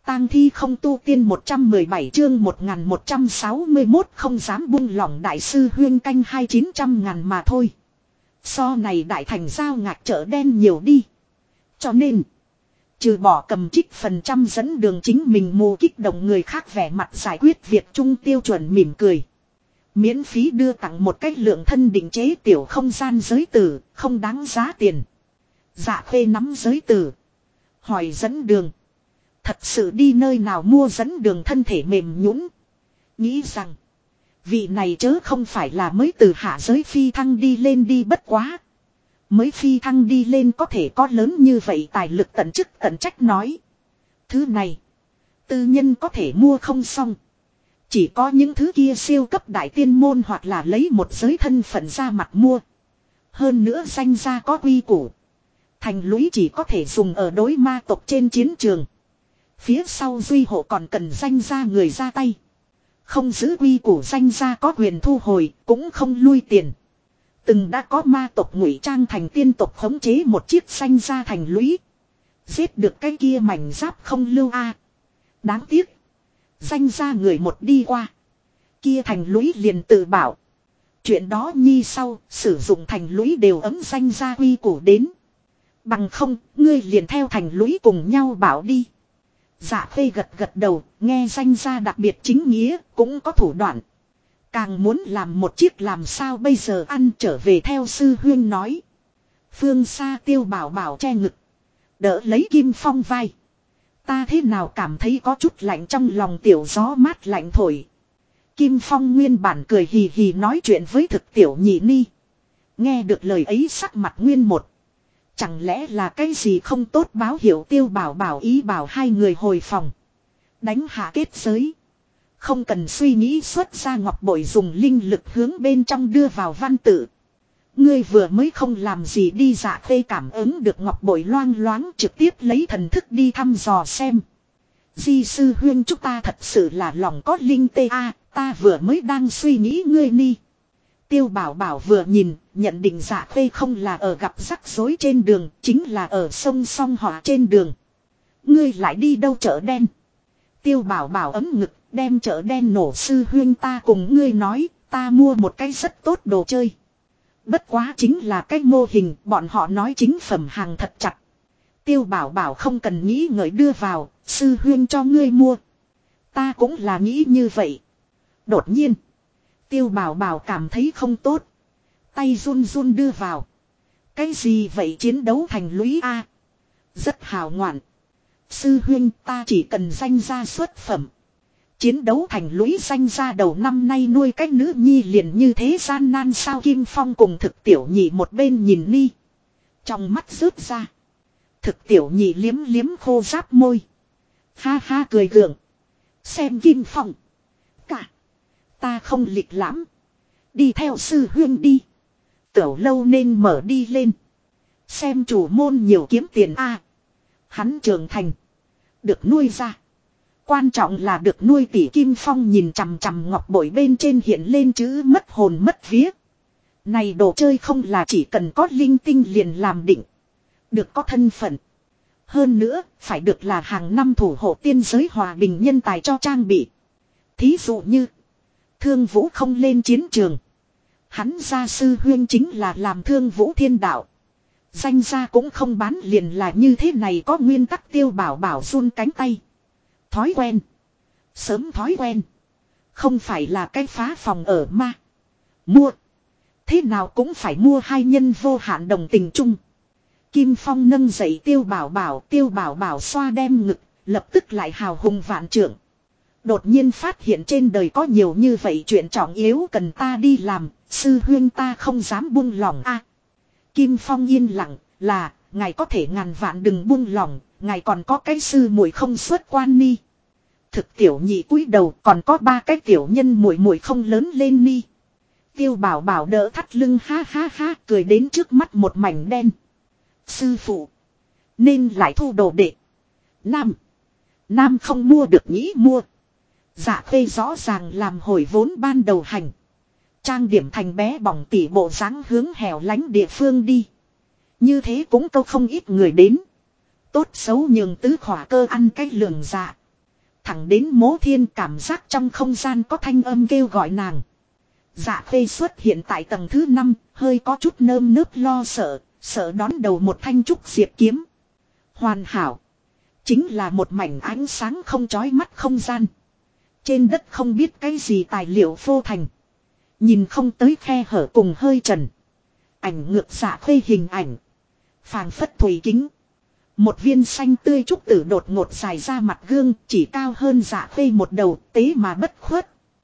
tang thi không tu tiên 117 chương 1161 không dám buông lỏng đại sư Huyên canh 2900.000 mà thôi. So này đại thành giao ngạc chợ đen nhiều đi. Cho nên, trừ bỏ cầm trích phần trăm dẫn đường chính mình mù kích động người khác vẻ mặt giải quyết việc chung tiêu chuẩn mỉm cười. Miễn phí đưa tặng một cách lượng thân định chế tiểu không gian giới tử, không đáng giá tiền. Dạ Khê nắm giới tử. Hỏi dẫn đường. Thật sự đi nơi nào mua dẫn đường thân thể mềm nhũn, nghĩ rằng vị này chớ không phải là mới từ hạ giới phi thăng đi lên đi bất quá. Mới phi thăng đi lên có thể có lớn như vậy tài lực tận chức tận trách nói. Thứ này, tư nhân có thể mua không xong. Chỉ có những thứ kia siêu cấp đại tiên môn hoặc là lấy một giới thân phận ra mặt mua. Hơn nữa danh gia có quy củ. Thành lũy chỉ có thể dùng ở đối ma tộc trên chiến trường. Phía sau duy hộ còn cần danh gia người ra tay. Không giữ quy củ danh gia có quyền thu hồi, cũng không lui tiền. Từng đã có ma tộc ngụy trang thành tiên tộc khống chế một chiếc danh gia thành lũy. Giết được cái kia mảnh giáp không lưu a. Đáng tiếc. Danh gia người một đi qua. Kia thành lũy liền tự bảo. Chuyện đó nhi sau, sử dụng thành lũy đều ấm danh gia quy củ đến. Bằng không, ngươi liền theo thành lũy cùng nhau bảo đi. Dạ Khê gật gật đầu, nghe danh gia đặc biệt chính nghĩa, cũng có thủ đoạn. Càng muốn làm một chiếc làm sao bây giờ ăn trở về theo sư huyên nói. Phương xa Tiêu Bảo Bảo che ngực. Đỡ lấy Kim Phong vai. Ta thế nào cảm thấy có chút lạnh trong lòng tiểu gió mát lạnh thổi. Kim Phong nguyên bản cười hì hì nói chuyện với thực tiểu nhị ni. Nghe được lời ấy sắc mặt nguyên một. Chẳng lẽ là cái gì không tốt báo hiệu Tiêu Bảo Bảo ý bảo hai người hồi phòng. Đánh hạ kết giới. Không cần suy nghĩ xuất ra ngọc bội dùng linh lực hướng bên trong đưa vào văn tự. Ngươi vừa mới không làm gì đi Dạ Khê cảm ứng được ngọc bội loang loáng trực tiếp lấy thần thức đi thăm dò xem. Di sư huyên chúng ta thật sự là lòng có linh tê a, ta vừa mới đang suy nghĩ ngươi ni. Tiêu Bảo Bảo vừa nhìn, nhận định Dạ Khê không là ở gặp rắc rối trên đường, chính là ở sông song họa trên đường. Ngươi lại đi đâu chợ đen? Tiêu Bảo Bảo ấm ngực, đem chợ đen nổ sư huyên ta cùng ngươi nói, ta mua một cái rất tốt đồ chơi. Bất quá chính là cái mô hình, bọn họ nói chính phẩm hàng thật chặt. Tiêu Bảo Bảo không cần nghĩ ngợi đưa vào, sư huyên cho ngươi mua. Ta cũng là nghĩ như vậy. Đột nhiên, Tiêu Bảo Bảo cảm thấy không tốt. Tay run run đưa vào. Cái gì vậy chiến đấu thành lũy A? Rất hào ngoạn. Sư huyên ta chỉ cần danh gia xuất phẩm. Chiến đấu thành lũy danh gia đầu năm nay nuôi cái nữ nhi liền như thế gian nan sao Kim Phong cùng thực tiểu nhị một bên nhìn ni. Trong mắt rớt ra. Thực tiểu nhị liếm liếm khô giáp môi. Ha ha cười gượng. Xem Kim Phong. Cả. Ta không lịch lãm. Đi theo sư huyên đi. Tiểu lâu nên mở đi lên. Xem chủ môn nhiều kiếm tiền a. Hắn trưởng thành. Được nuôi ra. Quan trọng là được nuôi tỷ Kim Phong nhìn chằm chằm ngọc bội bên trên hiện lên chữ mất hồn mất vía. Này đồ chơi không là chỉ cần có linh tinh liền làm định. Được có thân phận. Hơn nữa, phải được là hàng năm thủ hộ tiên giới hòa bình nhân tài cho trang bị. Thí dụ như, Thương Vũ không lên chiến trường. Hắn gia sư huyên chính là làm Thương Vũ thiên đạo. Danh gia cũng không bán liền là như thế này có nguyên tắc. Tiêu Bảo Bảo run cánh tay. Thói quen. Sớm thói quen. Không phải là cái phá phòng ở ma. Mua. Thế nào cũng phải mua hai nhân vô hạn đồng tình chung. Kim Phong nâng dậy Tiêu Bảo Bảo. Tiêu Bảo Bảo xoa đem ngực. Lập tức lại hào hùng vạn trượng. Đột nhiên phát hiện trên đời có nhiều như vậy chuyện trọng yếu cần ta đi làm. Sư huyên ta không dám buông lỏng a. Kim Phong yên lặng là ngài có thể ngàn vạn đừng buông lỏng. Ngài còn có cái sư muội không xuất quan ni. Thực tiểu nhị cúi đầu còn có ba cái tiểu nhân muội muội không lớn lên ni. Tiêu Bảo Bảo đỡ thắt lưng ha ha ha cười đến trước mắt một mảnh đen. Sư phụ. Nên lại thu đồ đệ. Nam không mua được nghĩ mua. Dạ Khê rõ ràng làm hồi vốn ban đầu hành. Trang điểm thành bé bỏng tỉ bộ dáng hướng hẻo lánh địa phương đi. Như thế cũng câu không ít người đến. Tốt xấu nhường tứ khỏa cơ ăn cái lường dạ. thẳng đến Mỗ Thiên, cảm giác trong không gian có thanh âm kêu gọi nàng. Dạ Khê xuất hiện tại tầng thứ 5, hơi có chút nơm nớp lo sợ, sợ đón đầu một thanh trúc diệp kiếm. Hoàn hảo. Chính là một mảnh ánh sáng không chói mắt không gian. Trên đất không biết cái gì tài liệu phô thành. Nhìn không tới khe hở cùng hơi trần. Ảnh ngược Dạ Khê hình ảnh. Phàng phất thủy kính. Một viên xanh tươi trúc tử đột ngột dài ra mặt gương, chỉ cao hơn Dạ Khê một đầu, tế mà bất khuất.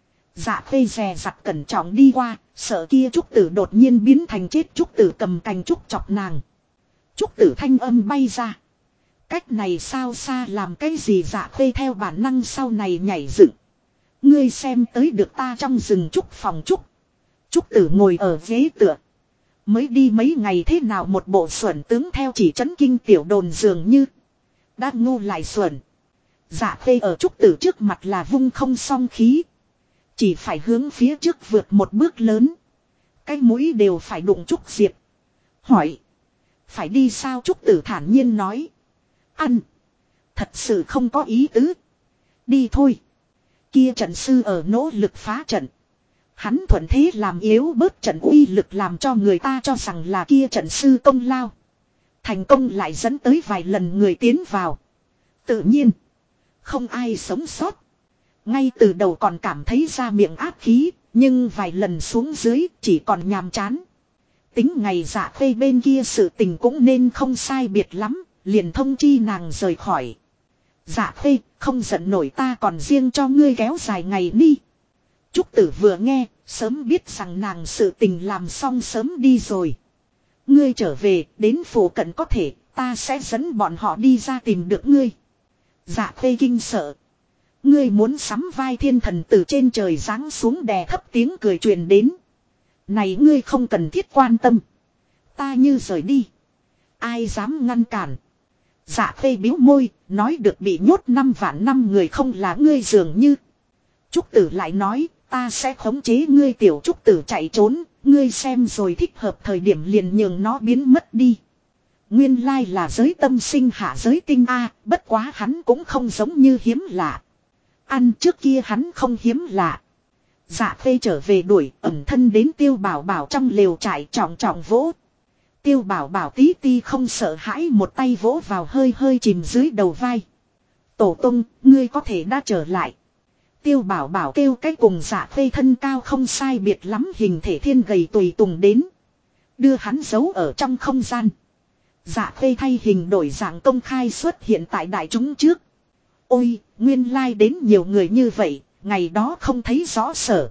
Dạ Khê dè dặt cẩn trọng đi qua, sợ kia trúc tử đột nhiên biến thành chết trúc tử cầm cành trúc chọc nàng. Trúc tử thanh âm bay ra. Cách này sao xa làm cái gì? Dạ Khê theo bản năng sau này nhảy dựng. Ngươi xem tới được ta trong rừng trúc phòng trúc. Trúc tử ngồi ở ghế tựa. Mới đi mấy ngày thế nào một bộ xuẩn tướng theo chỉ chấn kinh tiểu đồn dường như. Đã ngu lại xuẩn. Dạ Khê ở trúc tử trước mặt là vung không song khí. Chỉ phải hướng phía trước vượt một bước lớn. Cái mũi đều phải đụng trúc diệp. Hỏi. Phải đi sao? Trúc tử thản nhiên nói. Ăn. Thật sự không có ý tứ. Đi thôi. Kia trận sư ở nỗ lực phá trận. Hắn thuận thế làm yếu bớt trận uy lực, làm cho người ta cho rằng là kia trận sư công lao. Thành công lại dẫn tới vài lần người tiến vào. Tự nhiên. Không ai sống sót. Ngay từ đầu còn cảm thấy ra miệng áp khí. Nhưng vài lần xuống dưới chỉ còn nhàm chán. Tính ngày Dạ Khê bên kia sự tình cũng nên không sai biệt lắm. Liền thông chi nàng rời khỏi. Dạ Khê không giận nổi, ta còn riêng cho ngươi kéo dài ngày đi. Trúc tử vừa nghe, sớm biết rằng nàng sự tình làm xong sớm đi rồi. Ngươi trở về, đến phủ cận có thể, ta sẽ dẫn bọn họ đi ra tìm được ngươi. Dạ Khê kinh sợ. Ngươi muốn sắm vai thiên thần từ trên trời giáng xuống, đè thấp tiếng cười truyền đến. Này ngươi không cần thiết quan tâm. Ta như rời đi. Ai dám ngăn cản. Dạ Khê biếu môi, nói được bị nhốt 5 vạn năm người không là ngươi dường như. Trúc tử lại nói, ta sẽ khống chế ngươi. Tiểu trúc tử chạy trốn, ngươi xem rồi thích hợp thời điểm liền nhường nó biến mất đi. Nguyên lai là giới tâm sinh hạ giới tinh a, bất quá hắn cũng không giống như hiếm lạ. Ăn trước kia hắn không hiếm lạ. Dạ Khê trở về đuổi, ẩn thân đến Tiêu Bảo Bảo trong lều trại, trọng trọng vỗ. Tiêu Bảo Bảo tí ti không sợ hãi, một tay vỗ vào hơi hơi chìm dưới đầu vai. Tổ tông, ngươi có thể đã trở lại. Tiêu Bảo Bảo kêu cái cùng Dạ Khê thân cao không sai biệt lắm hình thể thiên gầy tùy tùng đến. Đưa hắn giấu ở trong không gian. Dạ Khê thay hình đổi dạng công khai xuất hiện tại đại chúng trước. Ôi, nguyên lai đến nhiều người như vậy, ngày đó không thấy rõ sở.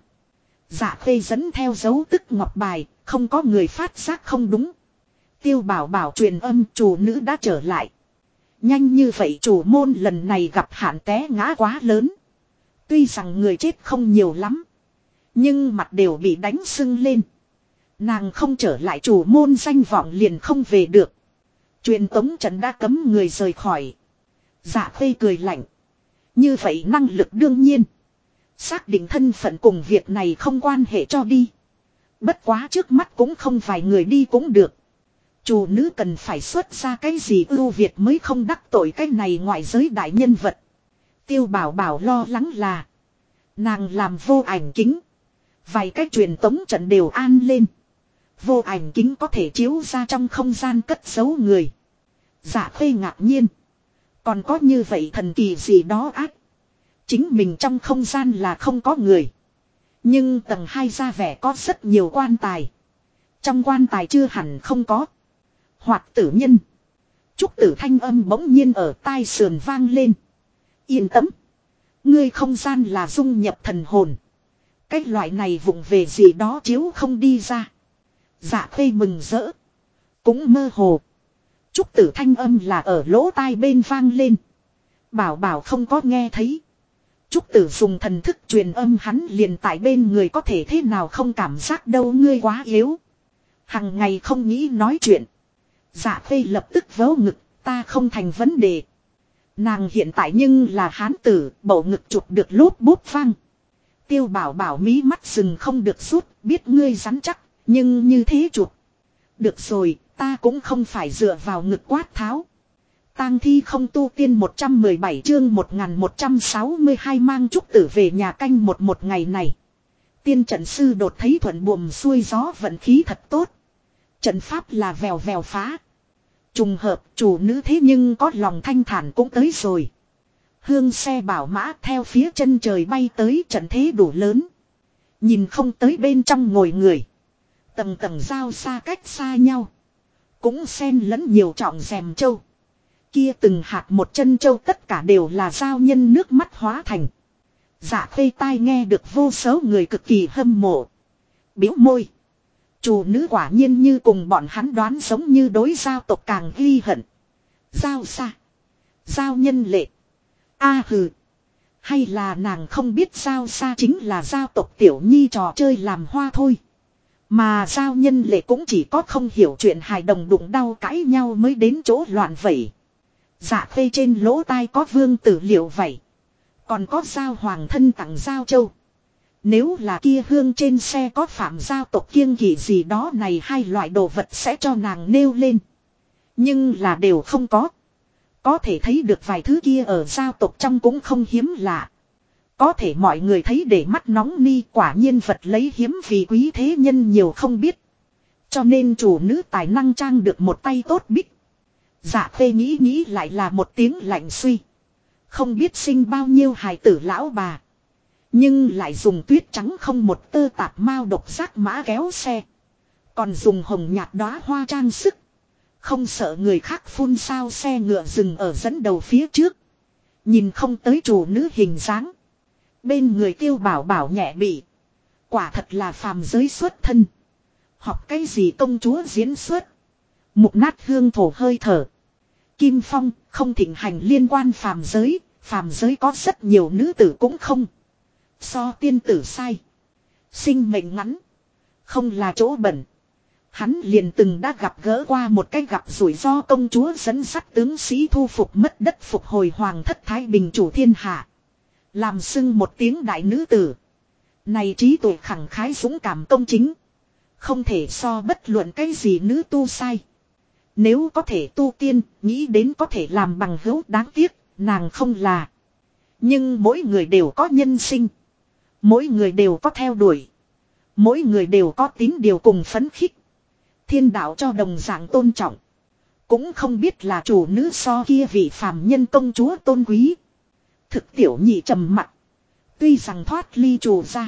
Dạ Khê dẫn theo dấu tức ngọc bài, không có người phát giác không đúng. Tiêu Bảo Bảo truyền âm, chủ nữ đã trở lại. Nhanh như vậy chủ môn lần này gặp hạn té ngã quá lớn. Tuy rằng người chết không nhiều lắm, nhưng mặt đều bị đánh sưng lên. Nàng không trở lại chủ môn danh vọng liền không về được. Truyền tống trận đã cấm người rời khỏi. Dạ Khê cười lạnh. Như vậy năng lực đương nhiên. Xác định thân phận cùng việc này không quan hệ cho đi. Bất quá trước mắt cũng không phải người đi cũng được. Chủ nữ cần phải xuất ra cái gì ưu việt mới không đắc tội cái này ngoại giới đại nhân vật. Tiêu Bảo Bảo lo lắng là nàng làm vô ảnh kính. Vài cái truyền tống trận đều an lên. Vô ảnh kính có thể chiếu ra trong không gian cất giấu người. Dạ Khê ngạc nhiên. Còn có như vậy thần kỳ gì đó ác. Chính mình trong không gian là không có người. Nhưng tầng 2 ra vẻ có rất nhiều quan tài. Trong quan tài chưa hẳn không có. Hoặc tử nhân. Trúc tử thanh âm bỗng nhiên ở tai sườn vang lên. Yên tâm. Ngươi không gian là dung nhập thần hồn. Cái loại này vụng về gì đó chiếu không đi ra. Dạ Khê mừng rỡ. Cũng mơ hồ. Trúc tử thanh âm là ở lỗ tai bên vang lên. Bảo Bảo không có nghe thấy. Trúc tử dùng thần thức truyền âm, hắn liền tại bên người, có thể thế nào không cảm giác đâu. Ngươi quá yếu. Hằng ngày không nghĩ nói chuyện. Dạ Khê lập tức vớ ngực, ta không thành vấn đề. Nàng hiện tại nhưng là hán tử, bầu ngực chụp được lốp bốp vang. Tiêu Bảo Bảo mí mắt rừng không được rút, biết ngươi rắn chắc, nhưng như thế chụp. Được rồi, ta cũng không phải dựa vào ngực quát tháo. Tang thi không tu tiên 117 chương 1162 mang trúc tử về nhà canh một ngày này. Tiên trận sư đột thấy thuận buồm xuôi gió vận khí thật tốt. Trận pháp là vèo vèo phá. Trùng hợp chủ nữ thế nhưng có lòng thanh thản cũng tới rồi. Hương xe bảo mã theo phía chân trời bay tới, trận thế đủ lớn. Nhìn không tới bên trong ngồi người. Tầng tầng giao xa cách xa nhau. Cũng xen lẫn nhiều trọng rèm châu. Kia từng hạt một chân châu tất cả đều là giao nhân nước mắt hóa thành. Dạ khê tai nghe được vô số người cực kỳ hâm mộ. Biểu môi. Chủ nữ quả nhiên như cùng bọn hắn đoán giống như đối giao tộc càng ghi hận. Giao xa. Giao nhân lệ. A hừ. Hay là nàng không biết giao xa chính là giao tộc tiểu nhi trò chơi làm hoa thôi. Mà giao nhân lệ cũng chỉ có không hiểu chuyện hài đồng đụng đau cãi nhau mới đến chỗ loạn vẩy. Dạ khê trên lỗ tai có vương tử liệu vậy. Còn có giao hoàng thân tặng giao châu. Nếu là kia hương trên xe có phạm giao tộc kiêng kỵ gì đó này hai loại đồ vật sẽ cho nàng nêu lên. Nhưng là đều không có. Có thể thấy được vài thứ kia ở giao tộc trong cũng không hiếm lạ. Có thể mọi người thấy để mắt nóng ni quả nhiên vật lấy hiếm vì quý thế nhân nhiều không biết. Cho nên chủ nữ tài năng trang được một tay tốt bích. Dạ khê nghĩ lại là một tiếng lạnh suy. Không biết sinh bao nhiêu hài tử lão bà. Nhưng lại dùng tuyết trắng không một tơ tạp mao độc giác mã kéo xe. Còn dùng hồng nhạt đóa hoa trang sức. Không sợ người khác phun sao xe ngựa dừng ở dẫn đầu phía trước. Nhìn không tới chủ nữ hình dáng. Bên người Tiêu Bảo Bảo nhẹ bị. Quả thật là phàm giới xuất thân. Học cái gì công chúa diễn xuất. Mục nát hương thổ hơi thở. Kim Phong không thịnh hành liên quan phàm giới có rất nhiều nữ tử cũng không. So tiên tử sai. Sinh mệnh ngắn. Không là chỗ bẩn. Hắn liền từng đã gặp gỡ qua một cái gặp rủi ro công chúa dẫn dắt tướng sĩ thu phục mất đất phục hồi hoàng thất thái bình chủ thiên hạ. Làm xưng một tiếng đại nữ tử. Này trí tuệ khẳng khái dũng cảm công chính. Không thể so bất luận cái gì nữ tu sai. Nếu có thể tu tiên, nghĩ đến có thể làm bằng hữu đáng tiếc, nàng không là. Nhưng mỗi người đều có nhân sinh. Mỗi người đều có theo đuổi. Mỗi người đều có tín điều cùng phấn khích. Thiên đạo cho đồng dạng tôn trọng. Cũng không biết là chủ nữ so kia vị phàm nhân công chúa tôn quý. Thực tiểu nhị trầm mặt. Tuy rằng thoát ly chủ ra.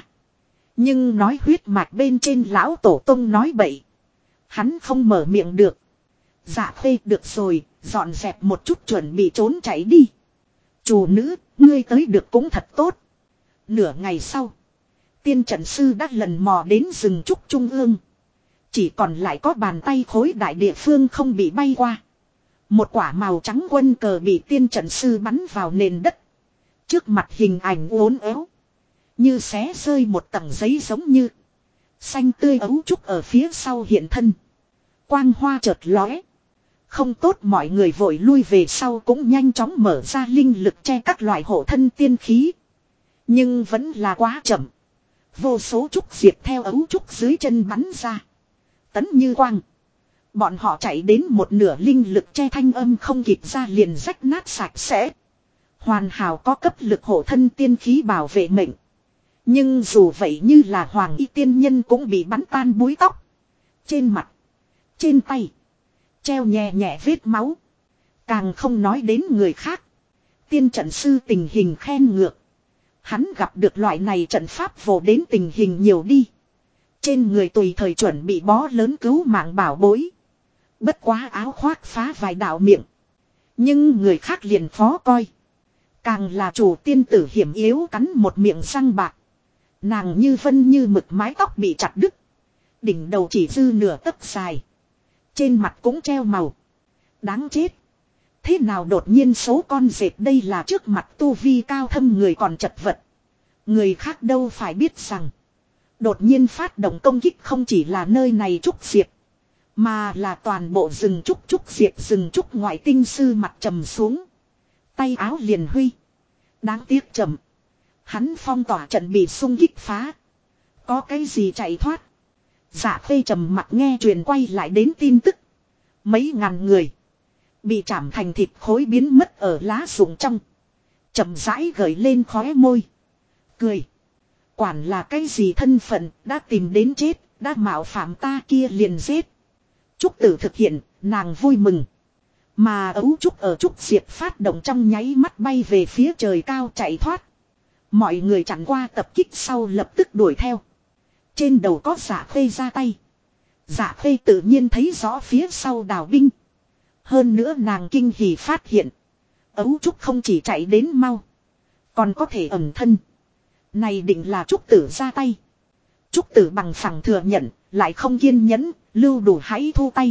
Nhưng nói huyết mạch bên trên lão tổ tông nói bậy. Hắn không mở miệng được. Dạ khê được rồi, dọn dẹp một chút chuẩn bị trốn chạy đi. Chủ nữ, ngươi tới được cũng thật tốt. Nửa ngày sau. Tiên trận sư đã lần mò đến rừng trúc trung ương. Chỉ còn lại có bàn tay khối đại địa phương không bị bay qua. Một quả màu trắng quân cờ bị tiên trận sư bắn vào nền đất. Trước mặt hình ảnh uốn éo. Như xé rơi một tầng giấy giống như. Xanh tươi ấu trúc ở phía sau hiện thân. Quang hoa chợt lóe. Không tốt mọi người vội lui về sau cũng nhanh chóng mở ra linh lực che các loại hộ thân tiên khí. Nhưng vẫn là quá chậm. Vô số trúc diệt theo ấu trúc dưới chân bắn ra. Tấn như quang. Bọn họ chạy đến một nửa linh lực che thanh âm không kịp ra liền rách nát sạch sẽ. Hoàn hảo có cấp lực hộ thân tiên khí bảo vệ mệnh. Nhưng dù vậy như là hoàng y tiên nhân cũng bị bắn tan búi tóc. Trên mặt. Trên tay. Treo nhẹ nhẹ vết máu. Càng không nói đến người khác. Tiên trận sư tình hình khen ngược. Hắn gặp được loại này trận pháp vồ đến tình hình nhiều đi. Trên người tùy thời chuẩn bị bó lớn cứu mạng bảo bối. Bất quá áo khoác phá vài đạo miệng. Nhưng người khác liền phó coi. Càng là chủ tiên tử hiểm yếu cắn một miệng răng bạc. Nàng như vân như mực mái tóc bị chặt đứt. Đỉnh đầu chỉ dư nửa tấc dài. Trên mặt cũng treo màu. Đáng chết. Thế nào đột nhiên số con dệt đây là trước mặt tu vi cao thâm người còn chật vật. Người khác đâu phải biết rằng. Đột nhiên phát động công kích không chỉ là nơi này trúc diệp. Mà là toàn bộ rừng trúc diệp rừng trúc ngoại tinh sư mặt trầm xuống. Tay áo liền huy. Đáng tiếc chậm. Hắn phong tỏa trận bị xung kích phá. Có cái gì chạy thoát. Dạ khê trầm mặt nghe truyền quay lại đến tin tức. Mấy ngàn người. Bị chạm thành thịt khối biến mất ở lá rụng trong. Chậm rãi gợi lên khóe môi. Cười. Quản là cái gì thân phận, đã tìm đến chết, đã mạo phạm ta kia liền giết. Trúc Tử thực hiện, nàng vui mừng. Mà ấu trúc ở trúc diệp phát động trong nháy mắt bay về phía trời cao chạy thoát. Mọi người chặn qua tập kích sau lập tức đuổi theo. Trên đầu có Dạ Khê ra tay. Dạ Khê tự nhiên thấy rõ phía sau đào binh. Hơn nữa nàng kinh hỉ phát hiện. Ấu trúc không chỉ chạy đến mau. Còn có thể ẩn thân. Này định là Trúc Tử ra tay. Trúc Tử bằng phẳng thừa nhận, lại không kiên nhẫn, lưu đủ hãy thu tay.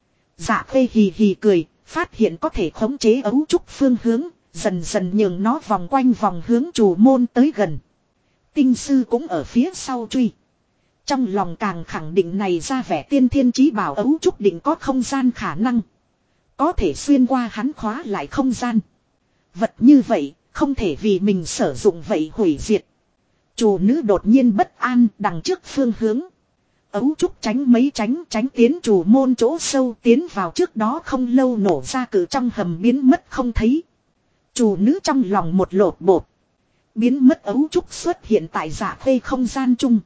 Dạ Khê hì hì cười, phát hiện có thể khống chế ấu trúc phương hướng, dần dần nhường nó vòng quanh vòng hướng Trù Môn tới gần. Tinh sư cũng ở phía sau truy. Trong lòng càng khẳng định này ra vẻ tiên thiên chí bảo ấu trúc định có không gian khả năng. Có thể xuyên qua hắn khóa lại không gian. Vật như vậy, không thể vì mình sử dụng vậy hủy diệt. Chủ nữ đột nhiên bất an đằng trước phương hướng. Ấu trúc tránh mấy tránh tiến Trù Môn chỗ sâu tiến vào trước đó không lâu nổ ra cử trong hầm biến mất không thấy. Chủ nữ trong lòng một lột bột. Biến mất ấu trúc xuất hiện tại Dạ Khê không gian chung.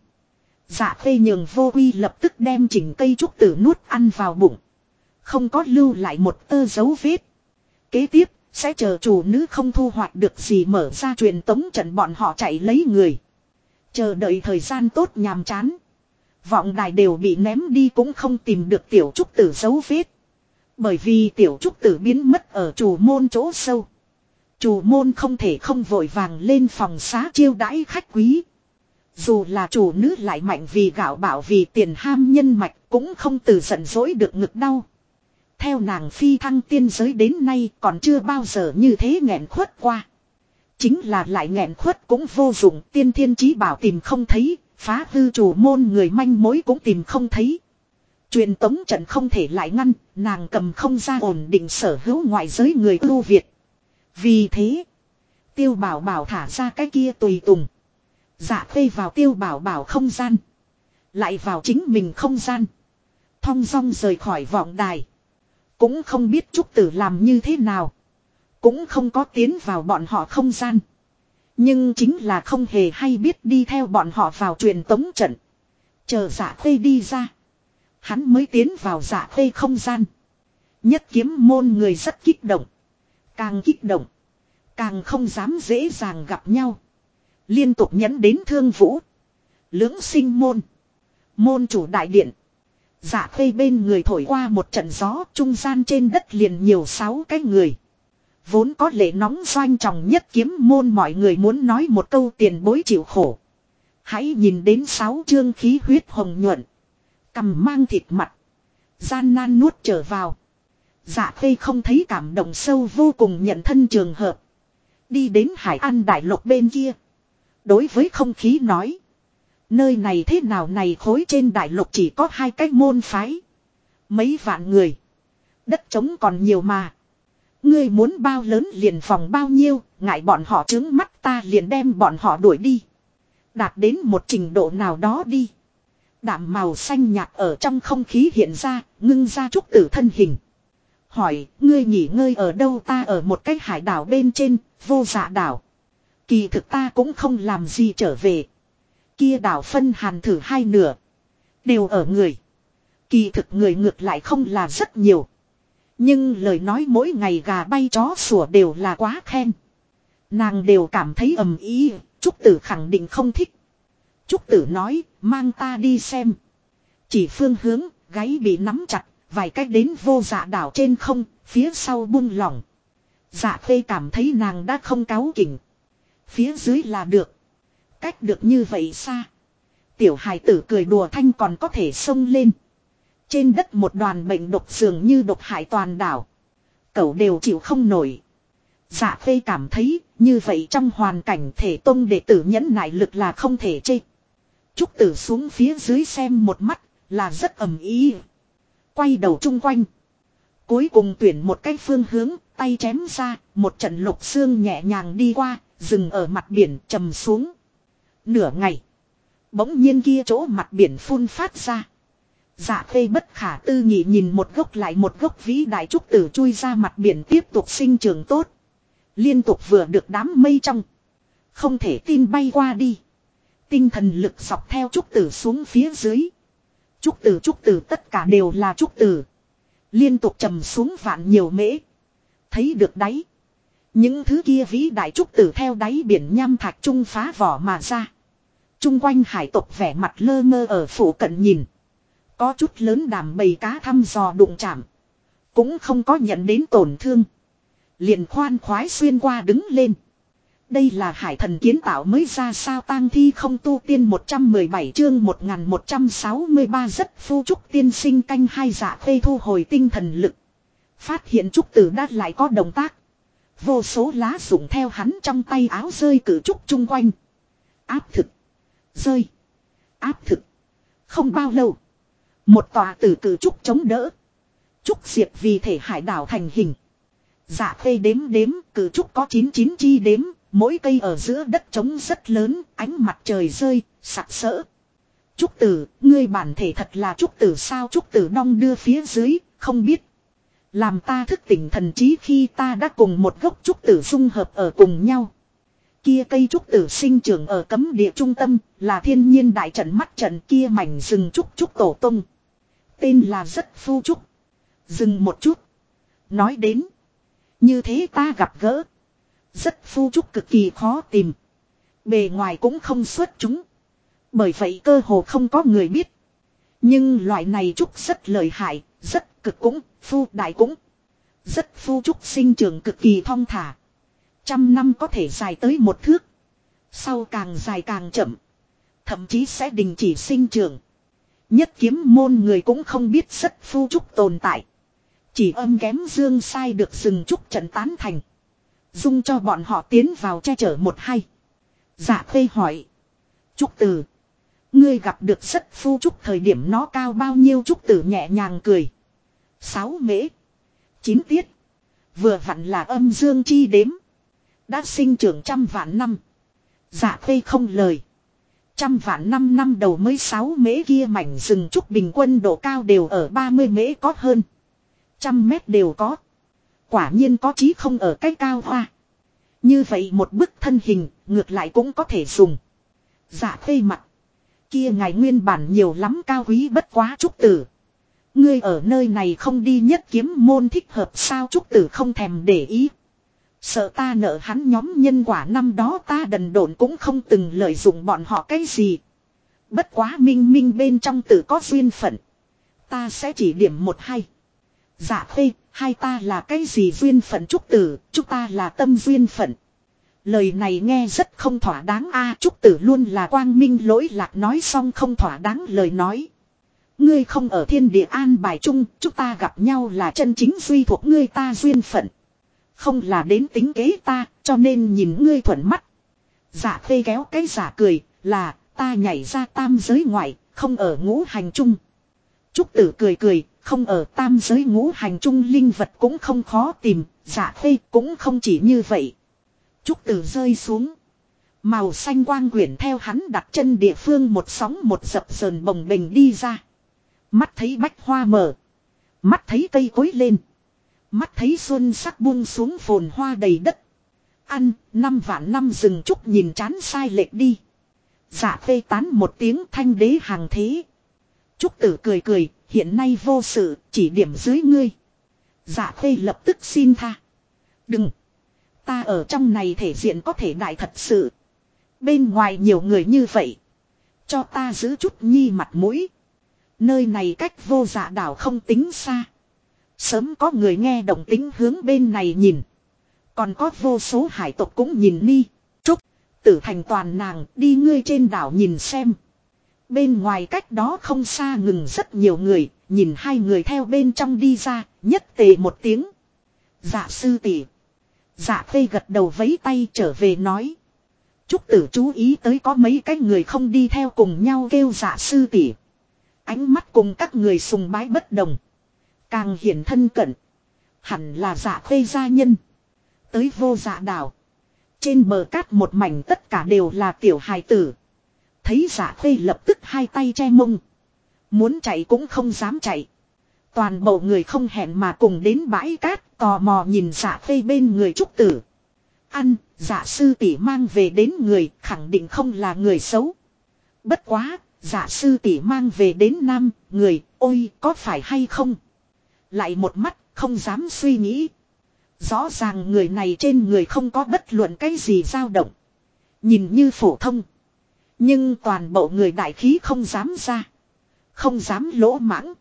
Dạ Khê nhường vô uy lập tức đem chỉnh cây trúc tử nuốt ăn vào bụng. Không có lưu lại một tơ dấu vết. Kế tiếp, sẽ chờ chủ nữ không thu hoạch được gì mở ra truyền tống trận bọn họ chạy lấy người. Chờ đợi thời gian tốt nhàm chán. Vọng đài đều bị ném đi cũng không tìm được tiểu trúc tử dấu vết. Bởi vì tiểu trúc tử biến mất ở Trù Môn chỗ sâu. Trù Môn không thể không vội vàng lên phòng xá chiêu đãi khách quý. Dù là chủ nữ lại mạnh vì gạo bảo vì tiền ham nhân mạch cũng không từ giận dỗi được ngực đau. Theo nàng phi thăng tiên giới đến nay còn chưa bao giờ như thế nghẹn khuất qua. Chính là lại nghẹn khuất cũng vô dụng, tiên thiên chí bảo tìm không thấy, phá hư Trù Môn người manh mối cũng tìm không thấy. Truyền tống trận không thể lại ngăn, nàng cầm không ra ổn định sở hữu ngoại giới người ưu Việt. Vì thế, Tiêu Bảo Bảo thả ra cái kia tùy tùng. Dạ Khê vào Tiêu Bảo Bảo không gian. Lại vào chính mình không gian. Thong dong rời khỏi vọng đài. Cũng không biết Trúc Tử làm như thế nào. Cũng không có tiến vào bọn họ không gian. Nhưng chính là không hề hay biết đi theo bọn họ vào truyền tống trận. Chờ Dạ Khê đi ra. Hắn mới tiến vào Dạ Khê không gian. Nhất Kiếm Môn người rất kích động. Càng kích động, càng không dám dễ dàng gặp nhau. Liên tục nhấn đến Thương Vũ, Lưỡng Sinh Môn, môn chủ đại điện. Dạ Khê bên người thổi qua một trận gió, trung gian trên đất liền nhiều 6 cái người. Vốn có lệ nóng doanh trọng Nhất Kiếm Môn mọi người muốn nói một câu tiền bối chịu khổ. Hãy nhìn đến 6 trương khí huyết hồng nhuận, cằm mang thịt mặt, gian nan nuốt trở vào. Dạ Khê không thấy cảm động sâu vô cùng nhận thân trường hợp. Đi đến Hải An đại lục bên kia. Đối với không khí nói. Nơi này thế nào này khối trên đại lục chỉ có 2 cái môn phái. Mấy vạn người. Đất trống còn nhiều mà. Ngươi muốn bao lớn liền phòng bao nhiêu, ngại bọn họ trướng mắt ta liền đem bọn họ đuổi đi. Đạt đến một trình độ nào đó đi. Đạm màu xanh nhạt ở trong không khí hiện ra, ngưng ra Trúc Tử thân hình. Hỏi, ngươi nghỉ ngơi ở đâu? Ta ở một cái hải đảo bên trên, Vô Dạ đảo. Kỳ thực ta cũng không làm gì trở về. Kia đảo phân hàn thử 2 nửa. Đều ở người. Kỳ thực người ngược lại không là rất nhiều. Nhưng lời nói mỗi ngày gà bay chó sủa đều là quá khen. Nàng đều cảm thấy ầm ý, Trúc Tử khẳng định không thích. Trúc Tử nói, mang ta đi xem. Chỉ phương hướng, gáy bị nắm chặt, vài cách đến Vô Dạ đảo trên không, phía sau buông lỏng. Dạ Khê cảm thấy nàng đã không cáu kỉnh. Phía dưới là được. Cách được như vậy xa. Tiểu hài tử cười đùa thanh còn có thể xông lên. Trên đất một đoàn bệnh độc dường như độc hại toàn đảo. Cậu đều chịu không nổi. Dạ Khê cảm thấy như vậy trong hoàn cảnh thể tông đệ tử nhẫn nại lực là không thể chê. Trúc Tử xuống phía dưới xem một mắt là rất ầm ý. Quay đầu chung quanh. Cuối cùng tuyển một cái phương hướng, tay chém ra, một trận lục xương nhẹ nhàng đi qua, dừng ở mặt biển trầm xuống. Nửa ngày. Bỗng nhiên kia chỗ mặt biển phun phát ra. Dạ khê bất khả tư nghị nhìn một gốc lại một gốc vĩ đại trúc tử chui ra mặt biển tiếp tục sinh trưởng tốt. Liên tục vừa được đám mây trong. Không thể tin bay qua đi. Tinh thần lực dọc theo trúc tử xuống phía dưới. Trúc tử tất cả đều là trúc tử. Liên tục trầm xuống vạn nhiều mễ. Thấy được đáy. Những thứ kia vĩ đại trúc tử theo đáy biển nham thạch trung phá vỏ mà ra. Trung quanh hải tộc vẻ mặt lơ ngơ ở phủ cận nhìn. Có chút lớn đàm bầy cá thăm dò đụng chạm. Cũng không có nhận đến tổn thương. Liền khoan khoái xuyên qua đứng lên. Đây là hải thần kiến tạo mới ra sao tang thi không tu tiên 117 chương 1163 rất phu trúc tiên sinh canh hai dạ khê thu hồi tinh thần lực. Phát hiện trúc tử đã lại có động tác. Vô số lá rụng theo hắn trong tay áo rơi cử trúc chung quanh. Áp thực. Rơi. Áp thực. Không bao lâu. Một tòa tử cử trúc chống đỡ. Trúc diệp vì thể hải đảo thành hình. Dạ khê đếm cử trúc có 99 chi đếm. Mỗi cây ở giữa đất trống rất lớn, ánh mặt trời rơi, sặc sỡ. Trúc tử, ngươi bản thể thật là trúc tử sao? Trúc tử đong đưa phía dưới, không biết. Làm ta thức tỉnh thần trí khi ta đã cùng một gốc trúc tử dung hợp ở cùng nhau. Kia cây trúc tử sinh trưởng ở cấm địa trung tâm, là thiên nhiên đại trận mắt trận kia mảnh rừng trúc tổ tung. Tên là rất phu trúc. Dừng một chút. Nói đến. Như thế ta gặp gỡ. Rất phu trúc cực kỳ khó tìm. Bề ngoài cũng không xuất chúng. Bởi vậy cơ hồ không có người biết. Nhưng loại này trúc rất lợi hại, rất cực cũng, phu đại cũng. Rất phu trúc sinh trưởng cực kỳ thong thả. 100 năm có thể dài tới 1 thước. Sau càng dài càng chậm. Thậm chí sẽ đình chỉ sinh trưởng. Nhất kiếm môn người cũng không biết rất phu trúc tồn tại. Chỉ âm kém dương sai được rừng trúc trận tán thành. Dung cho bọn họ tiến vào che chở một hay. Dạ khê hỏi. Trúc tử. Ngươi gặp được rất phu trúc thời điểm nó cao bao nhiêu? Trúc tử nhẹ nhàng cười. 6 mễ. 9 tiết. Vừa vặn là âm dương chi đếm. Đã sinh trưởng 100 vạn năm. Dạ khê không lời. 100 vạn năm đầu mới 6 mễ kia mảnh rừng trúc bình quân độ cao đều ở 30 mễ có hơn. 100 mét đều có. Quả nhiên có chí không ở cái cao hoa. Như vậy một bức thân hình ngược lại cũng có thể dùng. Dạ khê mặt. Kia ngài nguyên bản nhiều lắm cao quý bất quá trúc tử. Ngươi ở nơi này không đi nhất kiếm môn thích hợp sao? Trúc tử không thèm để ý. Sợ ta nợ hắn nhóm nhân quả năm đó ta đần độn cũng không từng lợi dụng bọn họ cái gì. Bất quá minh bên trong tử có duyên phận. Ta sẽ chỉ điểm một hay. Dạ khê, hai ta là cái gì duyên phận? Trúc tử, chúng ta là tâm duyên phận. Lời này nghe rất không thỏa đáng a. Trúc tử luôn là quang minh lỗi lạc nói xong không thỏa đáng lời nói. Ngươi không ở thiên địa an bài chung, chúng ta gặp nhau là chân chính duy thuộc ngươi ta duyên phận. Không là đến tính kế ta, cho nên nhìn ngươi thuận mắt. Dạ khê kéo cái giả cười, là ta nhảy ra tam giới ngoại, không ở ngũ hành chung. Trúc tử cười, không ở tam giới ngũ hành chung linh vật cũng không khó tìm, dạ khê cũng không chỉ như vậy. Trúc tử rơi xuống. Màu xanh quang quyển theo hắn đặt chân địa phương một sóng một dập dờn bồng bềnh đi ra. Mắt thấy bách hoa mở. Mắt thấy cây cối lên. Mắt thấy xuân sắc buông xuống phồn hoa đầy đất. Ăn, 5 vạn năm rừng trúc nhìn chán sai lệch đi. Dạ phê tán một tiếng thanh đế hàng thế. Trúc tử cười, hiện nay vô sự, chỉ điểm dưới ngươi. Dạ phê lập tức xin tha. Đừng. Ta ở trong này thể diện có thể đại thật sự. Bên ngoài nhiều người như vậy. Cho ta giữ chút nhi mặt mũi. Nơi này cách vô dạ đảo không tính xa. Sớm có người nghe động tính hướng bên này nhìn. Còn có vô số hải tộc cũng nhìn ni. Trúc, tử thành toàn nàng đi ngươi trên đảo nhìn xem. Bên ngoài cách đó không xa ngừng rất nhiều người. Nhìn hai người theo bên trong đi ra. Nhất tề một tiếng. Dạ sư tỷ. Dạ phê gật đầu vẫy tay trở về nói. Trúc tử chú ý tới có mấy cái người không đi theo cùng nhau kêu dạ sư tỷ. Ánh mắt cùng các người sùng bái bất đồng. Càng hiển thân cận. Hẳn là dạ phê gia nhân. Tới vô dạ đảo. Trên bờ cát một mảnh tất cả đều là tiểu hài tử. Thấy dạ phê lập tức hai tay che mông. Muốn chạy cũng không dám chạy. Toàn bộ người không hẹn mà cùng đến bãi cát, tò mò nhìn Dạ Phê bên người Trúc Tử. Ăn, Dạ sư tỷ mang về đến người, khẳng định không là người xấu. Bất quá, Dạ sư tỷ mang về đến nam, người, ôi, có phải hay không? Lại một mắt, không dám suy nghĩ. Rõ ràng người này trên người không có bất luận cái gì dao động. Nhìn như phổ thông. Nhưng toàn bộ người đại khí không dám ra. Không dám lỗ mãng.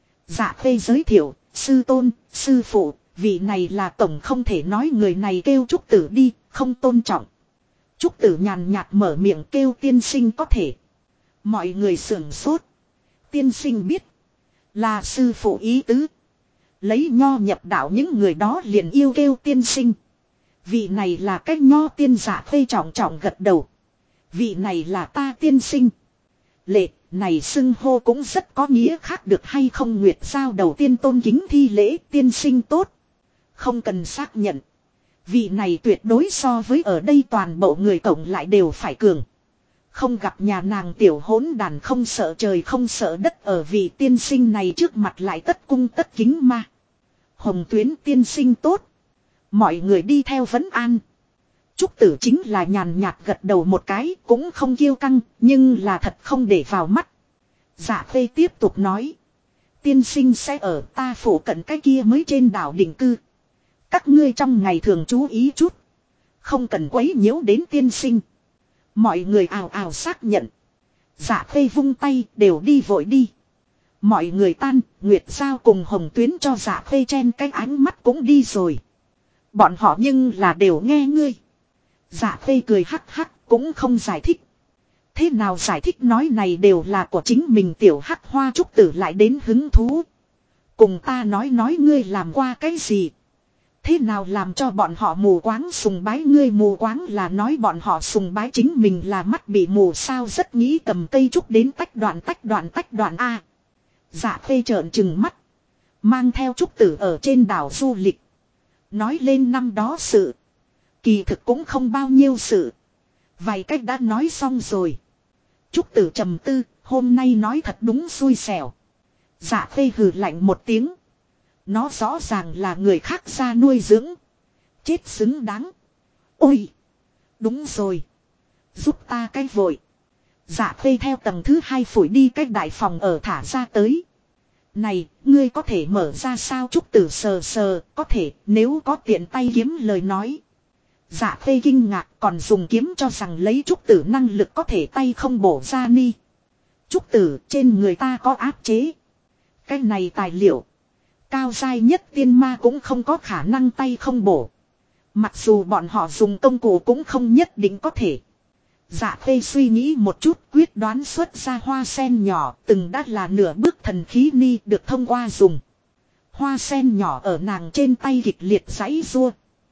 Dạ Phê giới thiệu, sư tôn, sư phụ, vị này là tổng không thể nói người này kêu Trúc Tử đi, không tôn trọng. Trúc Tử nhàn nhạt mở miệng kêu tiên sinh có thể. Mọi người sưởng sốt. Tiên sinh biết. Là sư phụ ý tứ. Lấy nho nhập đạo những người đó liền yêu kêu tiên sinh. Vị này là cái nho tiên. Dạ Phê trọng trọng gật đầu. Vị này là ta tiên sinh. Lệ, này xưng hô cũng rất có nghĩa khác được hay không. Nguyệt Giao đầu tiên tôn kính thi lễ tiên sinh tốt. Không cần xác nhận. Vị này tuyệt đối so với ở đây toàn bộ người cộng lại đều phải cường. Không gặp nhà nàng tiểu hỗn đàn không sợ trời không sợ đất, ở vị tiên sinh này trước mặt lại tất cung tất kính ma. Hồng Tuyến tiên sinh tốt. Mọi người đi theo vấn an. Trúc Tử chính là nhàn nhạt gật đầu một cái, cũng không kiêu căng, nhưng là thật không để vào mắt. Dạ Phê tiếp tục nói. Tiên sinh sẽ ở ta phủ cận cái kia mới trên đảo định cư. Các ngươi trong ngày thường chú ý chút. Không cần quấy nhiễu đến tiên sinh. Mọi người ào ào xác nhận. Dạ Phê vung tay đều đi vội đi. Mọi người tan, Nguyệt Giao cùng Hồng Tuyến cho Dạ Phê chen cái ánh mắt cũng đi rồi. Bọn họ nhưng là đều nghe ngươi. Dạ Phê cười hắc hắc cũng không giải thích. Thế nào giải thích nói này đều là của chính mình tiểu hắc hoa. Trúc Tử lại đến hứng thú. Cùng ta nói ngươi làm qua cái gì. Thế nào làm cho bọn họ mù quáng sùng bái ngươi. Mù quáng là nói bọn họ sùng bái chính mình là mắt bị mù sao. Rất nghĩ cầm cây trúc đến tách đoạn a. Dạ Phê trợn trừng mắt. Mang theo Trúc Tử ở trên đảo du lịch. Nói lên năm đó sự. Kỳ thực cũng không bao nhiêu sự. Vài cách đã nói xong rồi. Trúc Tử trầm tư, hôm nay nói thật đúng xui xẻo. Dạ Phê hừ lạnh một tiếng. Nó rõ ràng là người khác ra nuôi dưỡng. Chết xứng đáng. Ôi! Đúng rồi. Giúp ta cái vội. Dạ Phê theo tầng thứ 2 phủi đi cách đại phòng ở thả ra tới. Này, ngươi có thể mở ra sao? Trúc Tử sờ, có thể, nếu có tiện tay kiếm lời nói. Dạ Phê kinh ngạc còn dùng kiếm cho rằng lấy Trúc Tử năng lực có thể tay không bổ ra ni. Trúc Tử trên người ta có áp chế. Cái này tài liệu. Cao giai nhất tiên ma cũng không có khả năng tay không bổ. Mặc dù bọn họ dùng công cụ cũng không nhất định có thể. Dạ Phê suy nghĩ một chút quyết đoán xuất ra hoa sen nhỏ từng đã là nửa bước thần khí ni được thông qua dùng. Hoa sen nhỏ ở nàng trên tay kịch liệt giãy giụa.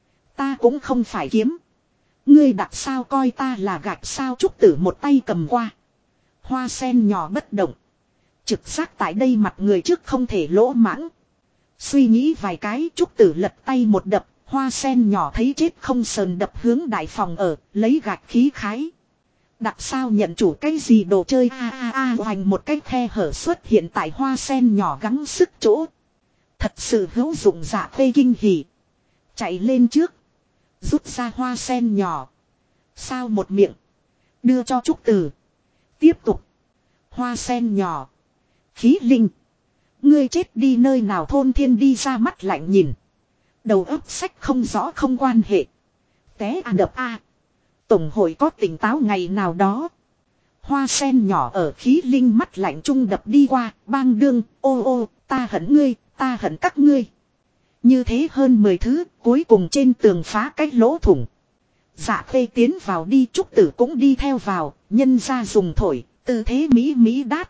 Ta cũng không phải kiếm. Ngươi đặt sao coi ta là gạch sao? Trúc Tử một tay cầm qua. Hoa sen nhỏ bất động. Trực giác tại đây mặt người trước không thể lỗ mãng. Suy nghĩ vài cái Trúc Tử lật tay một đập. Hoa sen nhỏ thấy chết không sờn đập hướng đại phòng ở. Lấy gạch khí khái. Đặt sao nhận chủ cái gì đồ chơi hoành một cái khe hở xuất hiện tại hoa sen nhỏ gắng sức chỗ. Thật sự hữu dụng. Dạ Phê kinh hỉ. Chạy lên trước. Rút ra hoa sen nhỏ. Sao một miệng. Đưa cho Trúc Tử. Tiếp tục. Hoa sen nhỏ. Khí linh. Ngươi chết đi nơi nào? Thôn Thiên đi ra mắt lạnh nhìn. Đầu óc sách không rõ không quan hệ. Té à đập a. Tổng hội có tỉnh táo ngày nào đó. Hoa sen nhỏ ở khí linh mắt lạnh trung đập đi qua. Bang đương. Ô ta hận ngươi. Ta hận các ngươi. Như thế hơn 10 thứ, cuối cùng trên tường phá cái lỗ thủng. Dạ Phê tiến vào đi, Trúc Tử cũng đi theo vào, nhân ra dùng thổi, tư thế mỹ đát.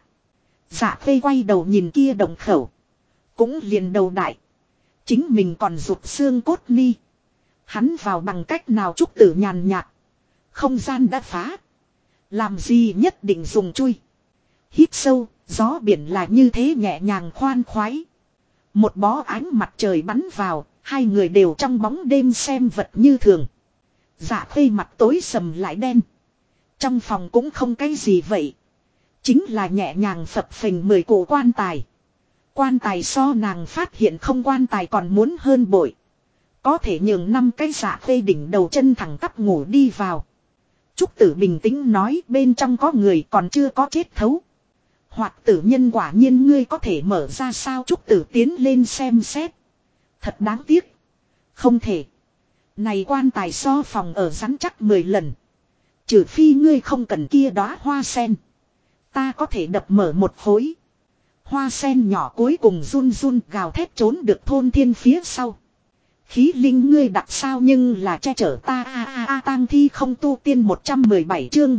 Dạ Phê quay đầu nhìn kia đồng khẩu. Cũng liền đầu đại. Chính mình còn rụt xương cốt ni. Hắn vào bằng cách nào? Trúc Tử nhàn nhạt. Không gian đã phá. Làm gì nhất định dùng chui. Hít sâu, gió biển là như thế nhẹ nhàng khoan khoái. Một bó ánh mặt trời bắn vào, hai người đều trong bóng đêm xem vật như thường. Dạ Phê mặt tối sầm lại đen. Trong phòng cũng không cái gì vậy. Chính là nhẹ nhàng phập phình 10 cụ quan tài. Quan tài so nàng phát hiện không quan tài còn muốn hơn bội. Có thể nhường 5 cái Dạ Khê đỉnh đầu chân thẳng tắp ngủ đi vào. Trúc Tử bình tĩnh nói bên trong có người còn chưa có chết thấu. Hoạt tử nhân quả nhiên ngươi có thể mở ra sao? Trúc Tử tiến lên xem xét. Thật đáng tiếc. Không thể. Này quan tài so phòng ở rắn chắc 10 lần. Trừ phi ngươi không cần kia đóa hoa sen. Ta có thể đập mở một khối. Hoa sen nhỏ cuối cùng run run gào thét trốn được thôn thiên phía sau. Khí linh ngươi đặt sao nhưng là che chở ta tang thi không tu tiên 117 chương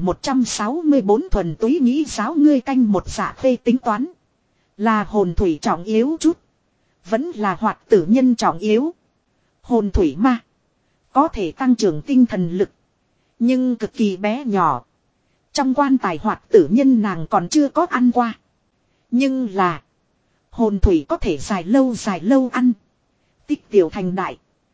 1164 thuần túy nghĩ giáo ngươi canh một Dạ Khê tính toán. Là hồn thủy trọng yếu chút. Vẫn là hoạt tử nhân trọng yếu. Hồn thủy ma. Có thể tăng trưởng tinh thần lực. Nhưng cực kỳ bé nhỏ. Trong quan tài hoạt tử nhân nàng còn chưa có ăn qua. Nhưng là. Hồn thủy có thể dài lâu ăn. Tích tiểu thành đại.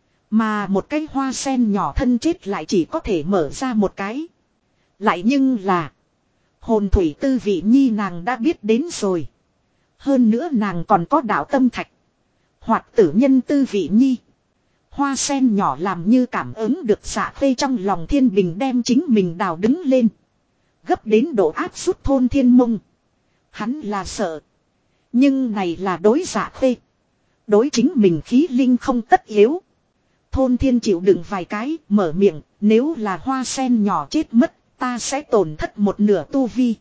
Mà một cái hoa sen nhỏ thân chết lại chỉ có thể mở ra một cái. Lại nhưng là. Hồn thủy tư vị nhi nàng đã biết đến rồi. Hơn nữa nàng còn có đạo tâm thạch. Hoạt tử nhân tư vị nhi. Hoa sen nhỏ làm như cảm ứng được Dạ Khê trong lòng thiên bình đem chính mình đào đứng lên. Gấp đến độ áp suất thôn thiên mông. Hắn là sợ. Nhưng này là đối Dạ Khê. Đối chính mình khí linh không tất yếu. Thôn thiên chịu đựng vài cái, mở miệng, nếu là hoa sen nhỏ chết mất, ta sẽ tổn thất một nửa tu vi.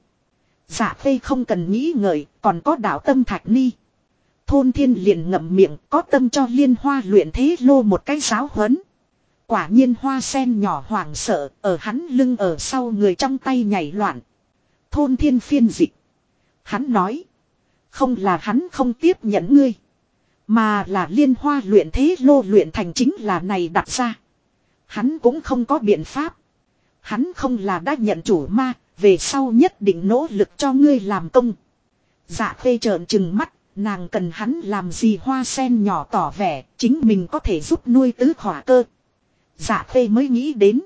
Dạ Khê không cần nghĩ ngợi, còn có đạo tâm thạch ni. Thôn thiên liền ngậm miệng, có tâm cho Liên Hoa luyện thế lô một cái giáo huấn. Quả nhiên hoa sen nhỏ hoảng sợ, ở hắn lưng ở sau người trong tay nhảy loạn. Thôn thiên phiên dịch. Hắn nói, không là hắn không tiếp nhận ngươi. Mà là Liên Hoa luyện thế lô luyện thành chính là này đặt ra. Hắn cũng không có biện pháp. Hắn không là đã nhận chủ ma, về sau nhất định nỗ lực cho ngươi làm công. Dạ Khê trợn trừng mắt, nàng cần hắn làm gì? Hoa sen nhỏ tỏ vẻ, chính mình có thể giúp nuôi tứ khỏa cơ. Dạ Khê mới nghĩ đến.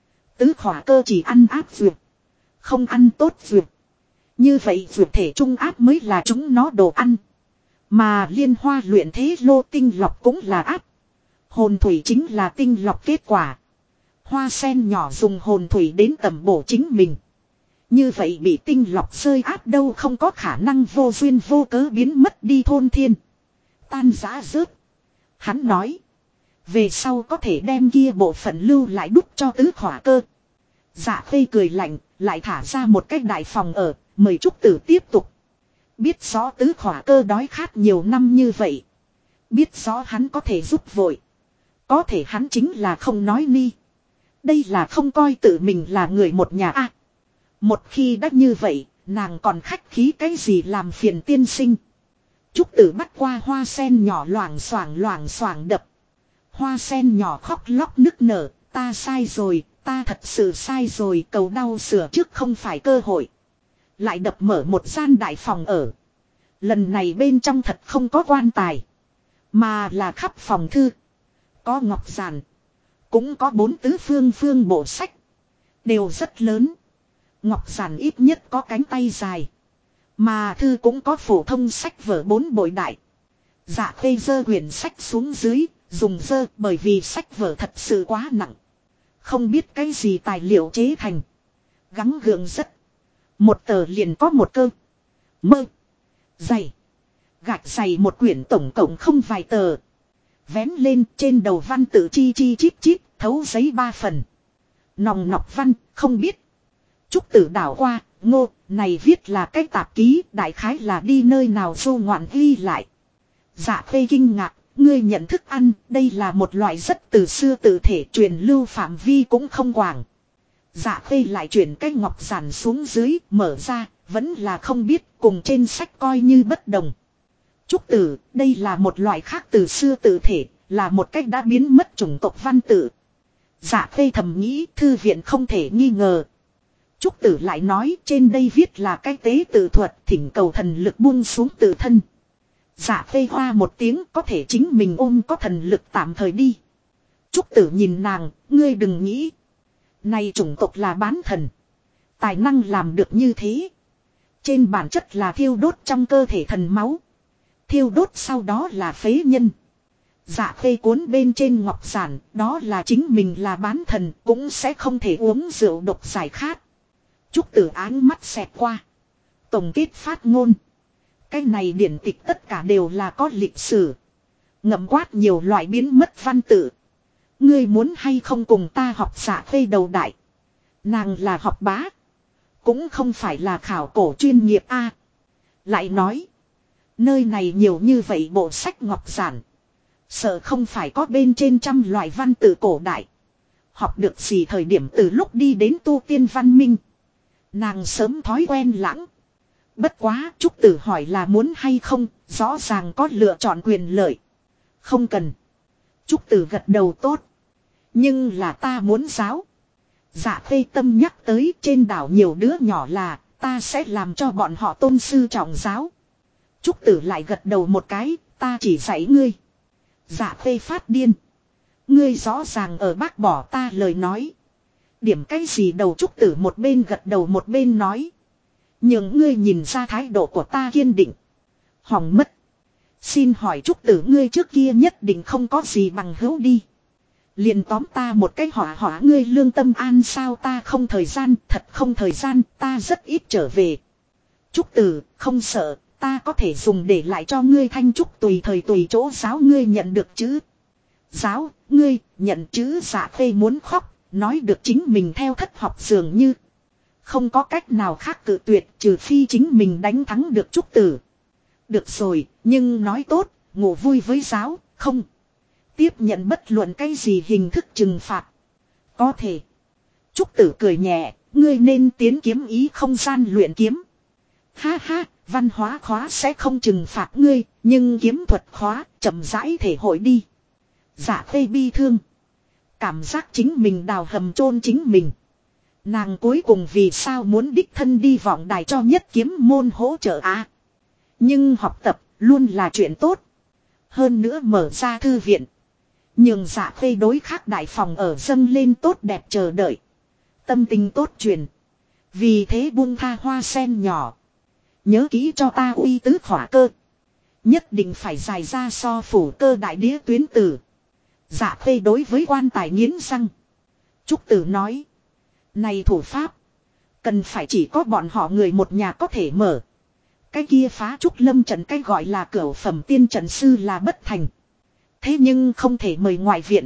Tứ khỏa cơ chỉ ăn áp dược, không ăn tốt dược. Như vậy dược thể trung áp mới là chúng nó đồ ăn. Mà Liên Hoa luyện thế lô tinh lọc cũng là áp. Hồn thủy chính là tinh lọc kết quả. Hoa sen nhỏ dùng hồn thủy đến tầm bổ chính mình. Như vậy bị tinh lọc rơi áp đâu không có khả năng vô duyên vô cớ biến mất đi. Thôn thiên tan rã rớt. Hắn nói. Về sau có thể đem kia bộ phận lưu lại đúc cho tứ khỏa cơ. Dạ Khê cười lạnh, lại thả ra một cái đại phòng ở, mời Trúc Tử tiếp tục. Biết rõ tứ khỏa cơ đói khát nhiều năm như vậy. Biết rõ hắn có thể giúp vội. Có thể hắn chính là không nói ni. Đây là không coi tự mình là người một nhà a. Một khi đã như vậy, nàng còn khách khí cái gì làm phiền tiên sinh. Trúc Tử bắt qua hoa sen nhỏ loảng xoảng đập. Hoa sen nhỏ khóc lóc nức nở, ta sai rồi, ta thật sự sai rồi, cầu đau sửa trước không phải cơ hội. Lại đập mở một gian đại phòng ở. Lần này bên trong thật không có quan tài, mà là khắp phòng thư. Có ngọc giản, cũng có 4 tứ phương bộ sách. Đều rất lớn. Ngọc giản ít nhất có cánh tay dài. Mà thư cũng có phổ thông sách vở 4 bội đại. Dạ Khê giơ quyển sách xuống dưới, dùng giơ bởi vì sách vở thật sự quá nặng. Không biết cái gì tài liệu chế thành. Gắng gượng rất. Một tờ liền có một cơ. Mơ. Dày. Gạch dày một quyển tổng cộng không vài tờ. Vén lên trên đầu văn tự chi chít chít, thấu giấy 3 phần. Nòng nọc văn, không biết. Trúc Tử đảo qua, ngô, này viết là cái tạp ký, đại khái là đi nơi nào du ngoạn ghi lại. Dạ Khê kinh ngạc, ngươi nhận thức ăn, đây là một loại rất từ xưa tự thể truyền lưu phạm vi cũng không quảng. Dạ Khê lại chuyển cái ngọc giản xuống dưới, mở ra, vẫn là không biết, cùng trên sách coi như bất đồng. Trúc Tử, đây là một loại khác từ xưa tự thể, là một cách đã biến mất chủng tộc văn tự. Dạ Khê thầm nghĩ, thư viện không thể nghi ngờ. Trúc Tử lại nói, trên đây viết là cái tế tự thuật, thỉnh cầu thần lực buông xuống tự thân. Dạ Khê hoa một tiếng, có thể chính mình ôm có thần lực tạm thời đi. Trúc Tử nhìn nàng, ngươi đừng nghĩ. Này chủng tộc là bán thần. Tài năng làm được như thế. Trên bản chất là thiêu đốt trong cơ thể thần máu. Thiêu đốt sau đó là phế nhân. Dạ khê cuốn bên trên ngọc giản, đó là chính mình là bán thần, cũng sẽ không thể uống rượu độc giải khát. Trúc Tử áng mắt xẹt qua. Tổng kết phát ngôn. Cái này điển tịch tất cả đều là có lịch sử. Ngậm quát nhiều loại biến mất văn tự. Ngươi muốn hay không cùng ta học dạ khê đầu đại. Nàng là học bá. Cũng không phải là khảo cổ chuyên nghiệp a. Lại nói. Nơi này nhiều như vậy bộ sách ngọc giản. Sợ không phải có bên trên trăm loại văn tự cổ đại. Học được gì thời điểm từ lúc đi đến tu tiên văn minh. Nàng sớm thói quen lãng. Bất quá Trúc Tử hỏi là muốn hay không. Rõ ràng có lựa chọn quyền lợi. Không cần. Trúc Tử gật đầu tốt. Nhưng là ta muốn giáo. Dạ khê tâm nhắc tới trên đảo nhiều đứa nhỏ là ta sẽ làm cho bọn họ tôn sư trọng giáo. Trúc Tử lại gật đầu một cái, ta chỉ dạy ngươi. Dạ khê phát điên. Ngươi rõ ràng ở bác bỏ ta lời nói. Điểm cái gì đầu Trúc Tử một bên gật đầu một bên nói. Nhưng ngươi nhìn ra thái độ của ta kiên định. Hỏng mất. Xin hỏi Trúc Tử ngươi trước kia nhất định không có gì bằng hữu đi. Liền tóm ta một cái hỏa ngươi lương tâm an sao ta không thời gian, thật không thời gian, ta rất ít trở về. Trúc Tử, không sợ, ta có thể dùng để lại cho ngươi thanh trúc tùy thời tùy chỗ giáo ngươi nhận được chứ. Giáo, ngươi, nhận chứ dạ khê muốn khóc, nói được chính mình theo thất học dường như. Không có cách nào khác cự tuyệt trừ phi chính mình đánh thắng được Trúc Tử. Được rồi, nhưng nói tốt, ngủ vui với giáo, không. Tiếp nhận bất luận cái gì hình thức trừng phạt. Có thể. Trúc Tử cười nhẹ, ngươi nên tiến kiếm ý không gian luyện kiếm. Ha ha, văn hóa khóa sẽ không trừng phạt ngươi, nhưng kiếm thuật khóa, chậm rãi thể hội đi. Dạ khê bi thương. Cảm giác chính mình đào hầm chôn chính mình. Nàng cuối cùng vì sao muốn đích thân đi vọng đài cho nhất kiếm môn hỗ trợ à. Nhưng học tập, luôn là chuyện tốt. Hơn nữa mở ra thư viện. Nhưng dạ khê đối khác đại phòng ở dâng lên tốt đẹp chờ đợi. Tâm tình tốt truyền. Vì thế buông tha hoa sen nhỏ. Nhớ kỹ cho ta uy tứ khỏa cơ. Nhất định phải dài ra so phủ cơ đại đĩa tuyến tử. Dạ khê đối với quan tài nghiến răng. Trúc Tử nói. Này thủ pháp. Cần phải chỉ có bọn họ người một nhà có thể mở. Cái kia phá trúc lâm trận cái gọi là cửu phẩm tiên trận sư là bất thành. Thế nhưng không thể mời ngoại viện.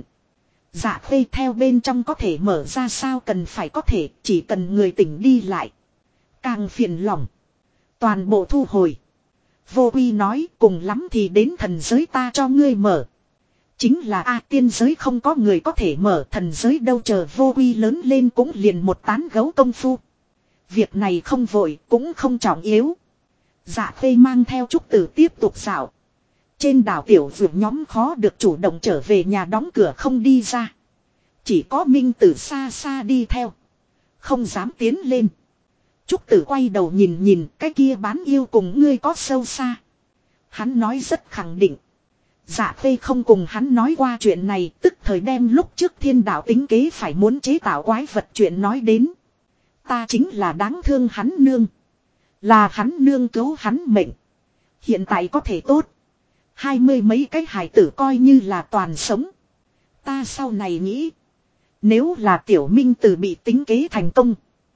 Dạ khê theo bên trong có thể mở ra sao cần phải có thể, chỉ cần người tỉnh đi lại. Càng phiền lòng. Toàn bộ thu hồi. Vô Uy nói cùng lắm thì đến thần giới ta cho ngươi mở. Chính là tiên giới không có người có thể mở, thần giới đâu chờ Vô Uy lớn lên cũng liền một tán gấu công phu. Việc này không vội cũng không trọng yếu. Dạ khê mang theo Trúc Tử tiếp tục dạo. Trên đảo tiểu vượt nhóm khó được chủ động trở về nhà đóng cửa không đi ra. Chỉ có Minh Tử xa xa đi theo. Không dám tiến lên. Trúc Tử quay đầu nhìn nhìn cái kia bán yêu cùng ngươi có sâu xa. Hắn nói rất khẳng định. Dạ khê không cùng hắn nói qua chuyện này, tức thời đem lúc trước thiên đạo tính kế phải muốn chế tạo quái vật chuyện nói đến. Ta chính là đáng thương hắn nương. Là hắn nương cứu hắn mệnh. Hiện tại có thể tốt. 20 mấy cái hài tử coi như là toàn sống. Ta sau này nghĩ. Nếu là tiểu minh tử bị tính kế thành công.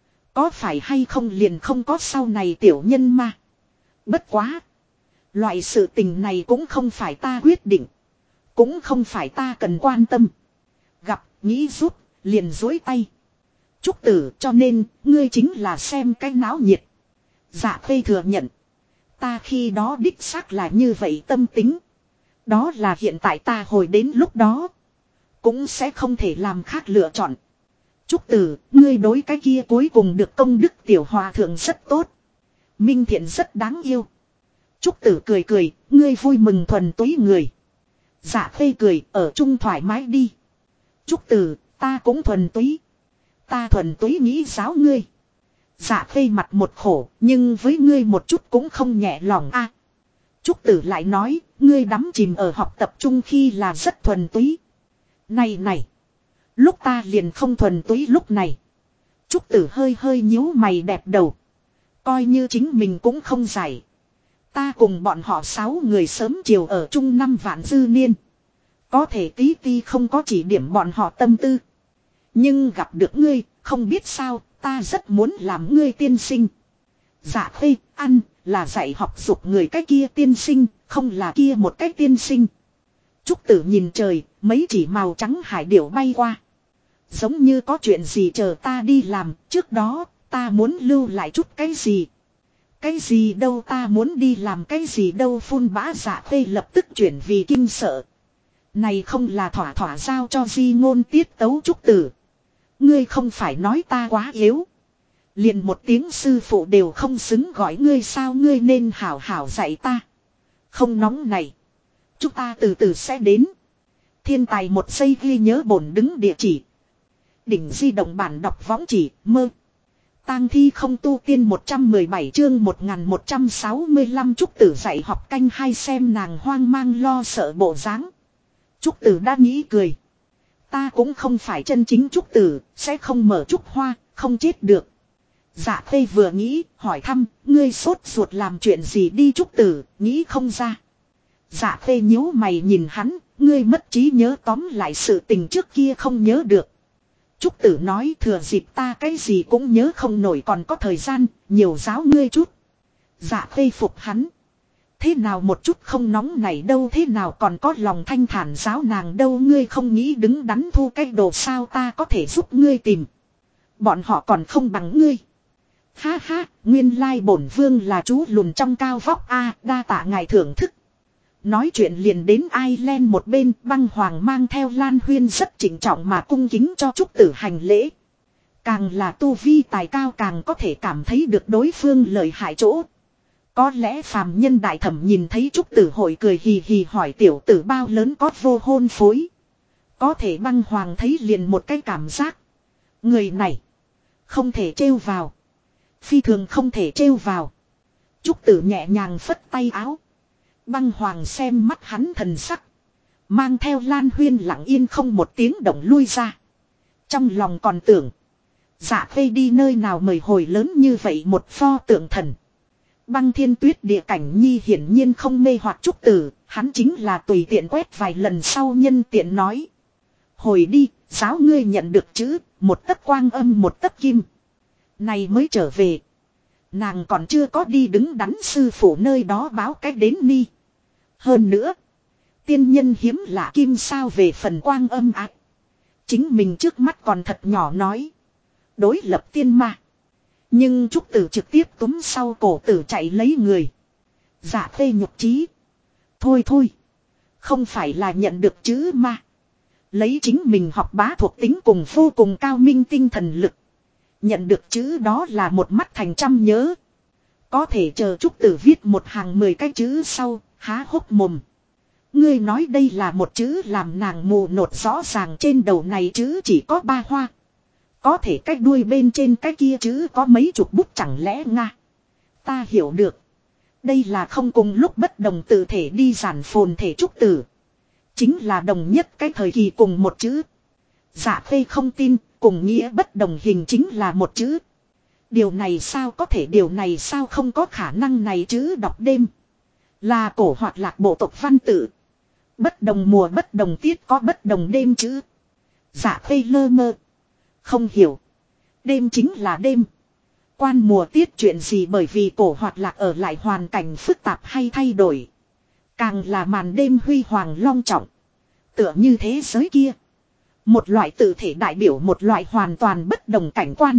Có phải hay không liền không có sau này tiểu nhân mà. Bất quá. Loại sự tình này cũng không phải ta quyết định. Cũng không phải ta cần quan tâm. Gặp, nghĩ rút, liền dối tay. Trúc Tử cho nên, ngươi chính là xem cái náo nhiệt. Dạ khê thừa nhận. Ta khi đó đích xác là như vậy tâm tính. Đó là hiện tại ta hồi đến lúc đó. Cũng sẽ không thể làm khác lựa chọn. Trúc Tử, ngươi đối cái kia cuối cùng được công đức tiểu hòa thượng rất tốt. Minh Thiện rất đáng yêu. Trúc Tử cười cười, ngươi vui mừng thuần túy người. Dạ khê cười, ở chung thoải mái đi. Trúc Tử, ta cũng thuần túy. Ta thuần túy nghĩ giáo ngươi. Dạ khê mặt một khổ, nhưng với ngươi một chút cũng không nhẹ lòng a. Trúc Tử lại nói, ngươi đắm chìm ở học tập trung khi là rất thuần túy. Này. Lúc ta liền không thuần túy lúc này. Trúc Tử hơi nhíu mày đẹp đầu. Coi như chính mình cũng không giải. Ta cùng bọn họ 6 người sớm chiều ở chung 5 vạn dư niên. Có thể tí ti không có chỉ điểm bọn họ tâm tư. Nhưng gặp được ngươi, không biết sao, ta rất muốn làm ngươi tiên sinh. Dạ khê, ăn, là dạy học dục người cái kia tiên sinh, không là kia một cái tiên sinh. Trúc Tử nhìn trời, mấy chỉ màu trắng hải điểu bay qua. Giống như có chuyện gì chờ ta đi làm, trước đó, ta muốn lưu lại chút cái gì. Cái gì đâu ta muốn đi làm cái gì đâu phun bã dạ khê lập tức chuyển vì kinh sợ. Này không là thỏa thỏa giao cho di ngôn tiết tấu Trúc Tử. Ngươi không phải nói ta quá yếu. Liền một tiếng sư phụ đều không xứng gọi ngươi sao ngươi nên hảo hảo dạy ta. Không nóng này. Chúng ta từ từ sẽ đến. Thiên tài một giây ghi nhớ bổn đứng địa chỉ. Đỉnh di động bản đọc võng chỉ mơ. Tang thi không tu tiên 117 chương 1165 Trúc Tử dạy học canh hai xem nàng hoang mang lo sợ bộ dáng. Trúc Tử đã nghĩ cười. Ta cũng không phải chân chính Trúc Tử, sẽ không mở trúc hoa, không chết được. Dạ Tây vừa nghĩ, hỏi thăm, ngươi sốt ruột làm chuyện gì đi Trúc Tử, nghĩ không ra. Dạ Tây nhíu mày nhìn hắn, ngươi mất trí nhớ tóm lại sự tình trước kia không nhớ được. Trúc Tử nói thừa dịp ta cái gì cũng nhớ không nổi còn có thời gian, nhiều giáo ngươi chút. Dạ Tây phục hắn. Thế nào một chút không nóng này đâu thế nào còn có lòng thanh thản giáo nàng đâu ngươi không nghĩ đứng đắn thu cái đồ sao ta có thể giúp ngươi tìm. Bọn họ còn không bằng ngươi. Ha ha, nguyên lai bổn vương là chú lùn trong cao vóc a đa tạ ngài thưởng thức. Nói chuyện liền đến Ireland một bên băng hoàng mang theo Lan Huyên rất chỉnh trọng mà cung kính cho Trúc Tử hành lễ. Càng là tu vi tài cao càng có thể cảm thấy được đối phương lợi hại chỗ. Có lẽ phàm nhân đại thẩm nhìn thấy Trúc Tử hội cười hì hì hỏi tiểu tử bao lớn có vô hôn phối. Có thể băng hoàng thấy liền một cái cảm giác. Người này không thể trêu vào. Phi thường không thể trêu vào. Trúc Tử nhẹ nhàng phất tay áo. Băng hoàng xem mắt hắn thần sắc. Mang theo Lan Huyên lặng yên không một tiếng động lui ra. Trong lòng còn tưởng. Dạ phê đi nơi nào mời hồi lớn như vậy một pho tượng thần. Băng thiên tuyết địa cảnh nhi hiển nhiên không mê hoặc Trúc Tử. Hắn chính là tùy tiện quét vài lần sau nhân tiện nói. Hồi đi, giáo ngươi nhận được chữ, một tấc quang âm một tấc kim. Này mới trở về. Nàng còn chưa có đi đứng đắn sư phụ nơi đó báo cách đến ni. Hơn nữa. Tiên nhân hiếm lạ kim sao về phần quang âm ác. Chính mình trước mắt còn thật nhỏ nói. Đối lập tiên ma. Nhưng Trúc Tử trực tiếp túm sau cổ tử chạy lấy người. Dạ phê nhục trí. Thôi thôi. Không phải là nhận được chữ ma. Lấy chính mình học bá thuộc tính cùng vô cùng cao minh tinh thần lực. Nhận được chữ đó là một mắt thành trăm nhớ. Có thể chờ Trúc Tử viết một hàng 10 cái chữ sau, há hốc mồm. Ngươi nói đây là một chữ làm nàng mù nột rõ ràng trên đầu này chữ chỉ có 3 hoa. Có thể cái đuôi bên trên cái kia chữ có mấy chục bút chẳng lẽ nga. Ta hiểu được. Đây là không cùng lúc bất đồng tự thể đi giản phồn thể Trúc Tử. Chính là đồng nhất cái thời kỳ cùng một chữ. Dạ phê không tin, cùng nghĩa bất đồng hình chính là một chữ. Điều này sao có thể điều này sao không có khả năng này chữ đọc đêm. Là cổ hoạt lạc bộ tộc văn tự. Bất đồng mùa bất đồng tiết có bất đồng đêm chữ. Dạ phê lơ mơ. Không hiểu. Đêm chính là đêm. Quan mùa tiết chuyện gì bởi vì cổ hoạt lạc ở lại hoàn cảnh phức tạp hay thay đổi. Càng là màn đêm huy hoàng long trọng. Tựa như thế giới kia. Một loại tự thể đại biểu một loại hoàn toàn bất đồng cảnh quan.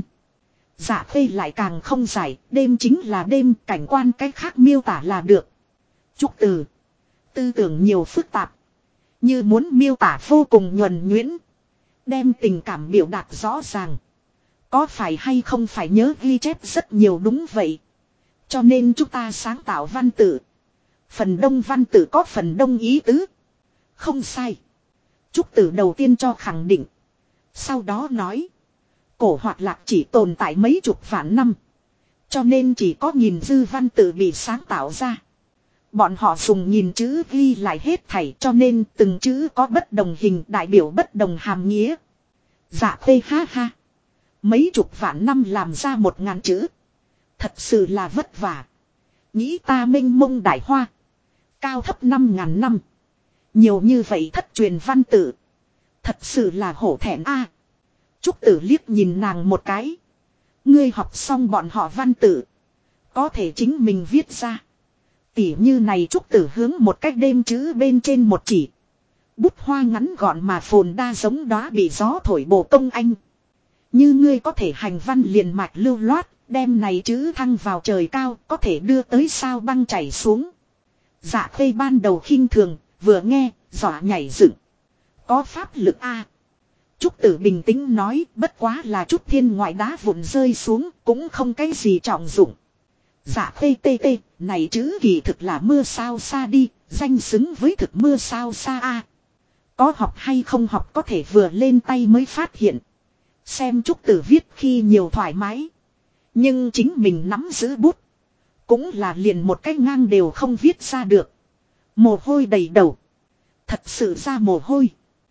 Dạ phê lại càng không giải, đêm chính là đêm, cảnh quan cách khác miêu tả là được. Trúc Tử. Tư tưởng nhiều phức tạp. Như muốn miêu tả vô cùng nhuần nhuyễn. Đem tình cảm biểu đạt rõ ràng. Có phải hay không phải nhớ ghi chép rất nhiều đúng vậy. Cho nên chúng ta sáng tạo văn tự. Phần đông văn tự có phần đông ý tứ. Không sai. Trúc Tử đầu tiên cho khẳng định. Sau đó nói. Cổ hoạt lạc chỉ tồn tại mấy chục vạn năm. Cho nên chỉ có nghìn dư văn tự bị sáng tạo ra. Bọn họ dùng nghìn chữ ghi lại hết thảy cho nên từng chữ có bất đồng hình đại biểu bất đồng hàm nghĩa. Dạ phê ha ha. Mấy chục vạn năm làm ra 1000 chữ. Thật sự là vất vả. Nghĩ ta mênh mông đại hoa. Cao thấp 5.000 năm. Nhiều như vậy thất truyền văn tự. Thật sự là hổ thẹn a. Trúc Tử liếc nhìn nàng một cái. Ngươi học xong bọn họ văn tự. Có thể chính mình viết ra. Tỉ như này Trúc Tử hướng một cách đêm chữ bên trên một chỉ. Bút hoa ngắn gọn mà phồn đa giống đóa bị gió thổi bổ công anh. Như ngươi có thể hành văn liền mạch lưu loát. Đem này chữ thăng vào trời cao. Có thể đưa tới sao băng chảy xuống. Dạ Khê ban đầu khinh thường. Vừa nghe dọa nhảy dựng. Có pháp lực a. Trúc Tử bình tĩnh nói, bất quá là chút thiên ngoại đá vụn rơi xuống, cũng không cái gì trọng dụng. Dạ Khê tê tê, này chữ kỳ thực là mưa sao xa đi, danh xứng với thực mưa sao xa a. Có học hay không học có thể vừa lên tay mới phát hiện. Xem Trúc Tử viết khi nhiều thoải mái. Nhưng chính mình nắm giữ bút. Cũng là liền một cái ngang đều không viết ra được. Mồ hôi đầy đầu. Thật sự ra mồ hôi.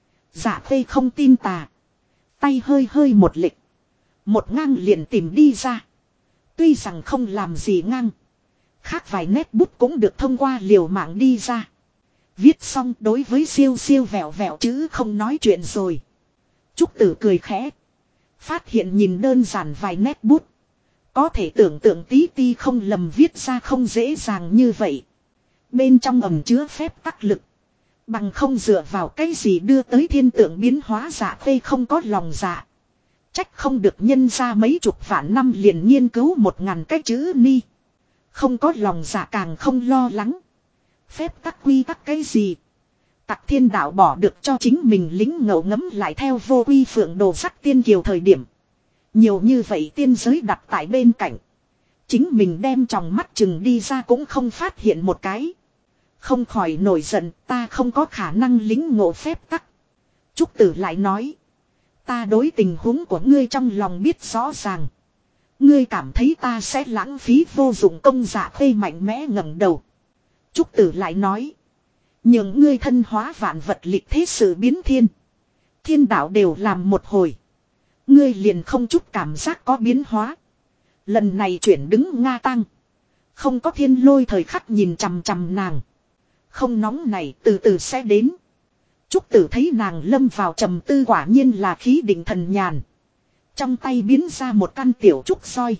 Dạ Khê không tin tà. Tay hơi hơi một lịch. Một ngang liền tìm đi ra. Tuy rằng không làm gì ngang. Khác vài nét bút cũng được thông qua liều mạng đi ra. Viết xong đối với siêu siêu vẹo vẹo chứ không nói chuyện rồi. Trúc Tử cười khẽ. Phát hiện nhìn đơn giản vài nét bút. Có thể tưởng tượng tí ti không lầm viết ra không dễ dàng như vậy. Bên trong ẩn chứa phép tắc lực. Bằng không dựa vào cái gì đưa tới thiên tượng biến hóa. Dạ Khê không có lòng dạ. Trách không được nhân ra mấy chục vạn năm liền nghiên cứu 1000 cái chữ ni. Không có lòng dạ càng không lo lắng. Phép tắc quy tắc cái gì. Tặc thiên đạo bỏ được cho chính mình lính ngẫu ngấm lại theo vô quy phượng đồ sắc tiên kiều thời điểm. Nhiều như vậy tiên giới đặt tại bên cạnh. Chính mình đem tròng mắt chừng đi ra cũng không phát hiện một cái. Không khỏi nổi giận, ta không có khả năng lính ngộ phép tắc. Trúc Tử lại nói. Ta đối tình huống của ngươi trong lòng biết rõ ràng. Ngươi cảm thấy ta sẽ lãng phí vô dụng công. Dạ Khê mạnh mẽ ngẩng đầu. Trúc Tử lại nói. Nhưng ngươi thân hóa vạn vật lịch thế sự biến thiên. Thiên đạo đều làm một hồi. Ngươi liền không chút cảm giác có biến hóa. Lần này chuyển đứng Nga Tăng. Không có thiên lôi thời khắc nhìn chằm chằm nàng. Không nóng này từ từ sẽ đến. Trúc Tử thấy nàng lâm vào trầm tư quả nhiên là khí định thần nhàn. Trong tay biến ra một căn tiểu trúc soi.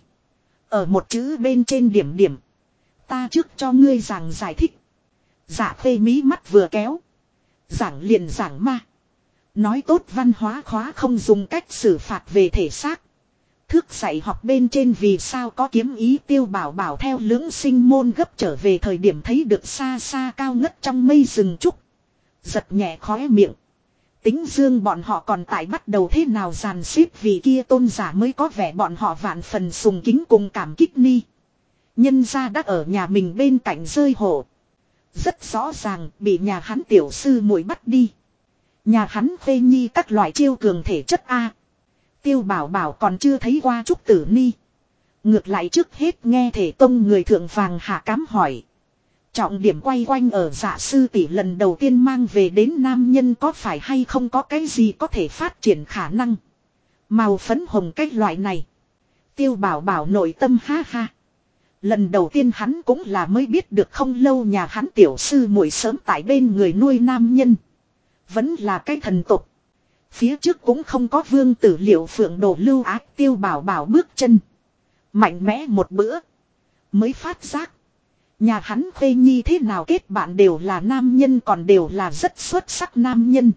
Ở một chữ bên trên điểm điểm. Ta trước cho ngươi giảng giải thích. Dạ Khê mí mắt vừa kéo. Giảng liền giảng ma. Nói tốt văn hóa khóa không dùng cách xử phạt về thể xác. Thước dạy học bên trên vì sao có kiếm ý Tiêu Bảo Bảo theo lưỡng sinh môn gấp trở về thời điểm thấy được xa xa cao ngất trong mây rừng trúc. Giật nhẹ khóe miệng. Tính dương bọn họ còn tại bắt đầu thế nào dàn xếp vì kia tôn giả mới có vẻ bọn họ vạn phần sùng kính cùng cảm kích ni. Nhân gia đã ở nhà mình bên cạnh rơi hộ. Rất rõ ràng bị nhà hắn tiểu sư muội bắt đi. Nhà hắn phê nhi các loại chiêu cường thể chất A. Tiêu Bảo Bảo còn chưa thấy qua Trúc Tử Ni. Ngược lại trước hết nghe thể tông người thượng vàng hạ cám hỏi. Trọng điểm quay quanh ở Dạ sư tỷ lần đầu tiên mang về đến nam nhân có phải hay không có cái gì có thể phát triển khả năng. Màu phấn hồng cái loại này. Tiêu Bảo Bảo nội tâm ha ha. Lần đầu tiên hắn cũng là mới biết được không lâu nhà hắn tiểu sư muội sớm tại bên người nuôi nam nhân. Vẫn là cái thần tục. Phía trước cũng không có vương tử Liệu Phượng Đồ lưu ác. Tiêu Bảo Bảo bước chân mạnh mẽ một bữa mới phát giác. Nhà hắn Khê Nhi thế nào kết bạn đều là nam nhân còn đều là rất xuất sắc nam nhân.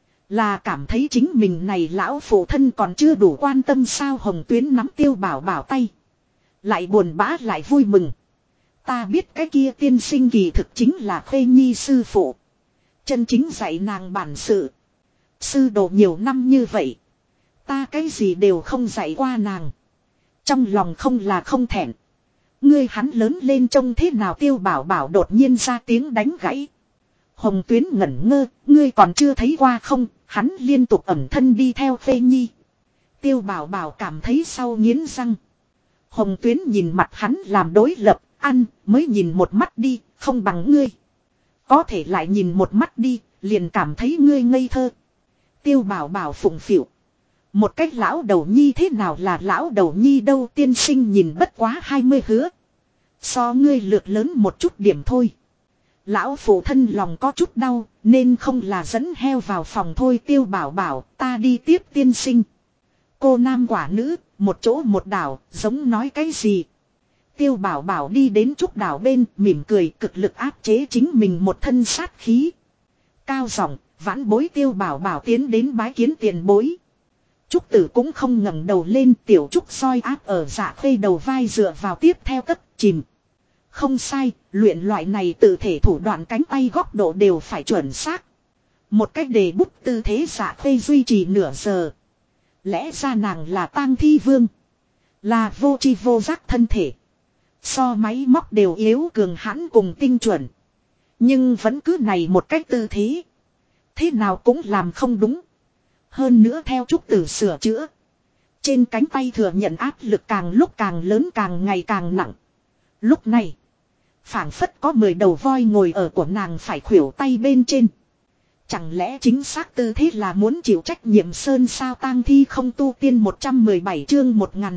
Là cảm thấy chính mình này lão phụ thân còn chưa đủ quan tâm sao. Hồng Tuyến nắm Tiêu Bảo Bảo tay. Lại buồn bã lại vui mừng. Ta biết cái kia tiên sinh kỳ thực chính là Khê Nhi sư phụ. Chân chính dạy nàng bản sự. Sư đồ nhiều năm như vậy. Ta cái gì đều không dạy qua nàng. Trong lòng không là không thẹn. Ngươi hắn lớn lên trông thế nào. Tiêu Bảo Bảo đột nhiên ra tiếng đánh gãy. Hồng Tuyến ngẩn ngơ. Ngươi còn chưa thấy qua không. Hắn liên tục ẩn thân đi theo Khê Nhi. Tiêu Bảo Bảo cảm thấy sau nghiến răng. Hồng Tuyến nhìn mặt hắn làm đối lập. Ăn mới nhìn một mắt đi. Không bằng ngươi. Có thể lại nhìn một mắt đi. Liền cảm thấy ngươi ngây thơ. Tiêu Bảo Bảo phụng phịu. Một cách lão đầu nhi thế nào là lão đầu nhi đâu, tiên sinh nhìn bất quá 20 hứa. So ngươi lược lớn một chút điểm thôi. Lão phụ thân lòng có chút đau, nên không là dẫn heo vào phòng thôi. Tiêu Bảo bảo, ta đi tiếp tiên sinh. Cô nam quả nữ, một chỗ một đảo, giống nói cái gì. Tiêu Bảo bảo đi đến trúc đảo bên, mỉm cười, cực lực áp chế chính mình một thân sát khí. Cao giọng, vãn bối Tiêu Bảo bảo tiến đến bái kiến tiền bối. Trúc tử cũng không ngẩng đầu lên, tiểu trúc soi áp ở Dạ Khê đầu vai dựa vào tiếp theo tất chìm. Không sai, luyện loại này tự thể thủ đoạn cánh tay góc độ đều phải chuẩn xác. Một cách đề bút tư thế Dạ Khê duy trì nửa giờ. Lẽ ra nàng là tang thi vương. Là vô tri vô giác thân thể. So máy móc đều yếu cường hãn cùng tinh chuẩn. Nhưng vẫn cứ này một cách tư thế. Thế nào cũng làm không đúng. Hơn nữa theo trúc tử sửa chữa. Trên cánh tay thừa nhận áp lực càng lúc càng lớn, càng ngày càng nặng. Lúc này, phảng phất có 10 đầu voi ngồi ở của nàng phải khuỷu tay bên trên. Chẳng lẽ chính xác tư thế là muốn chịu trách nhiệm sơn sao? Tang thi không tu tiên 117 chương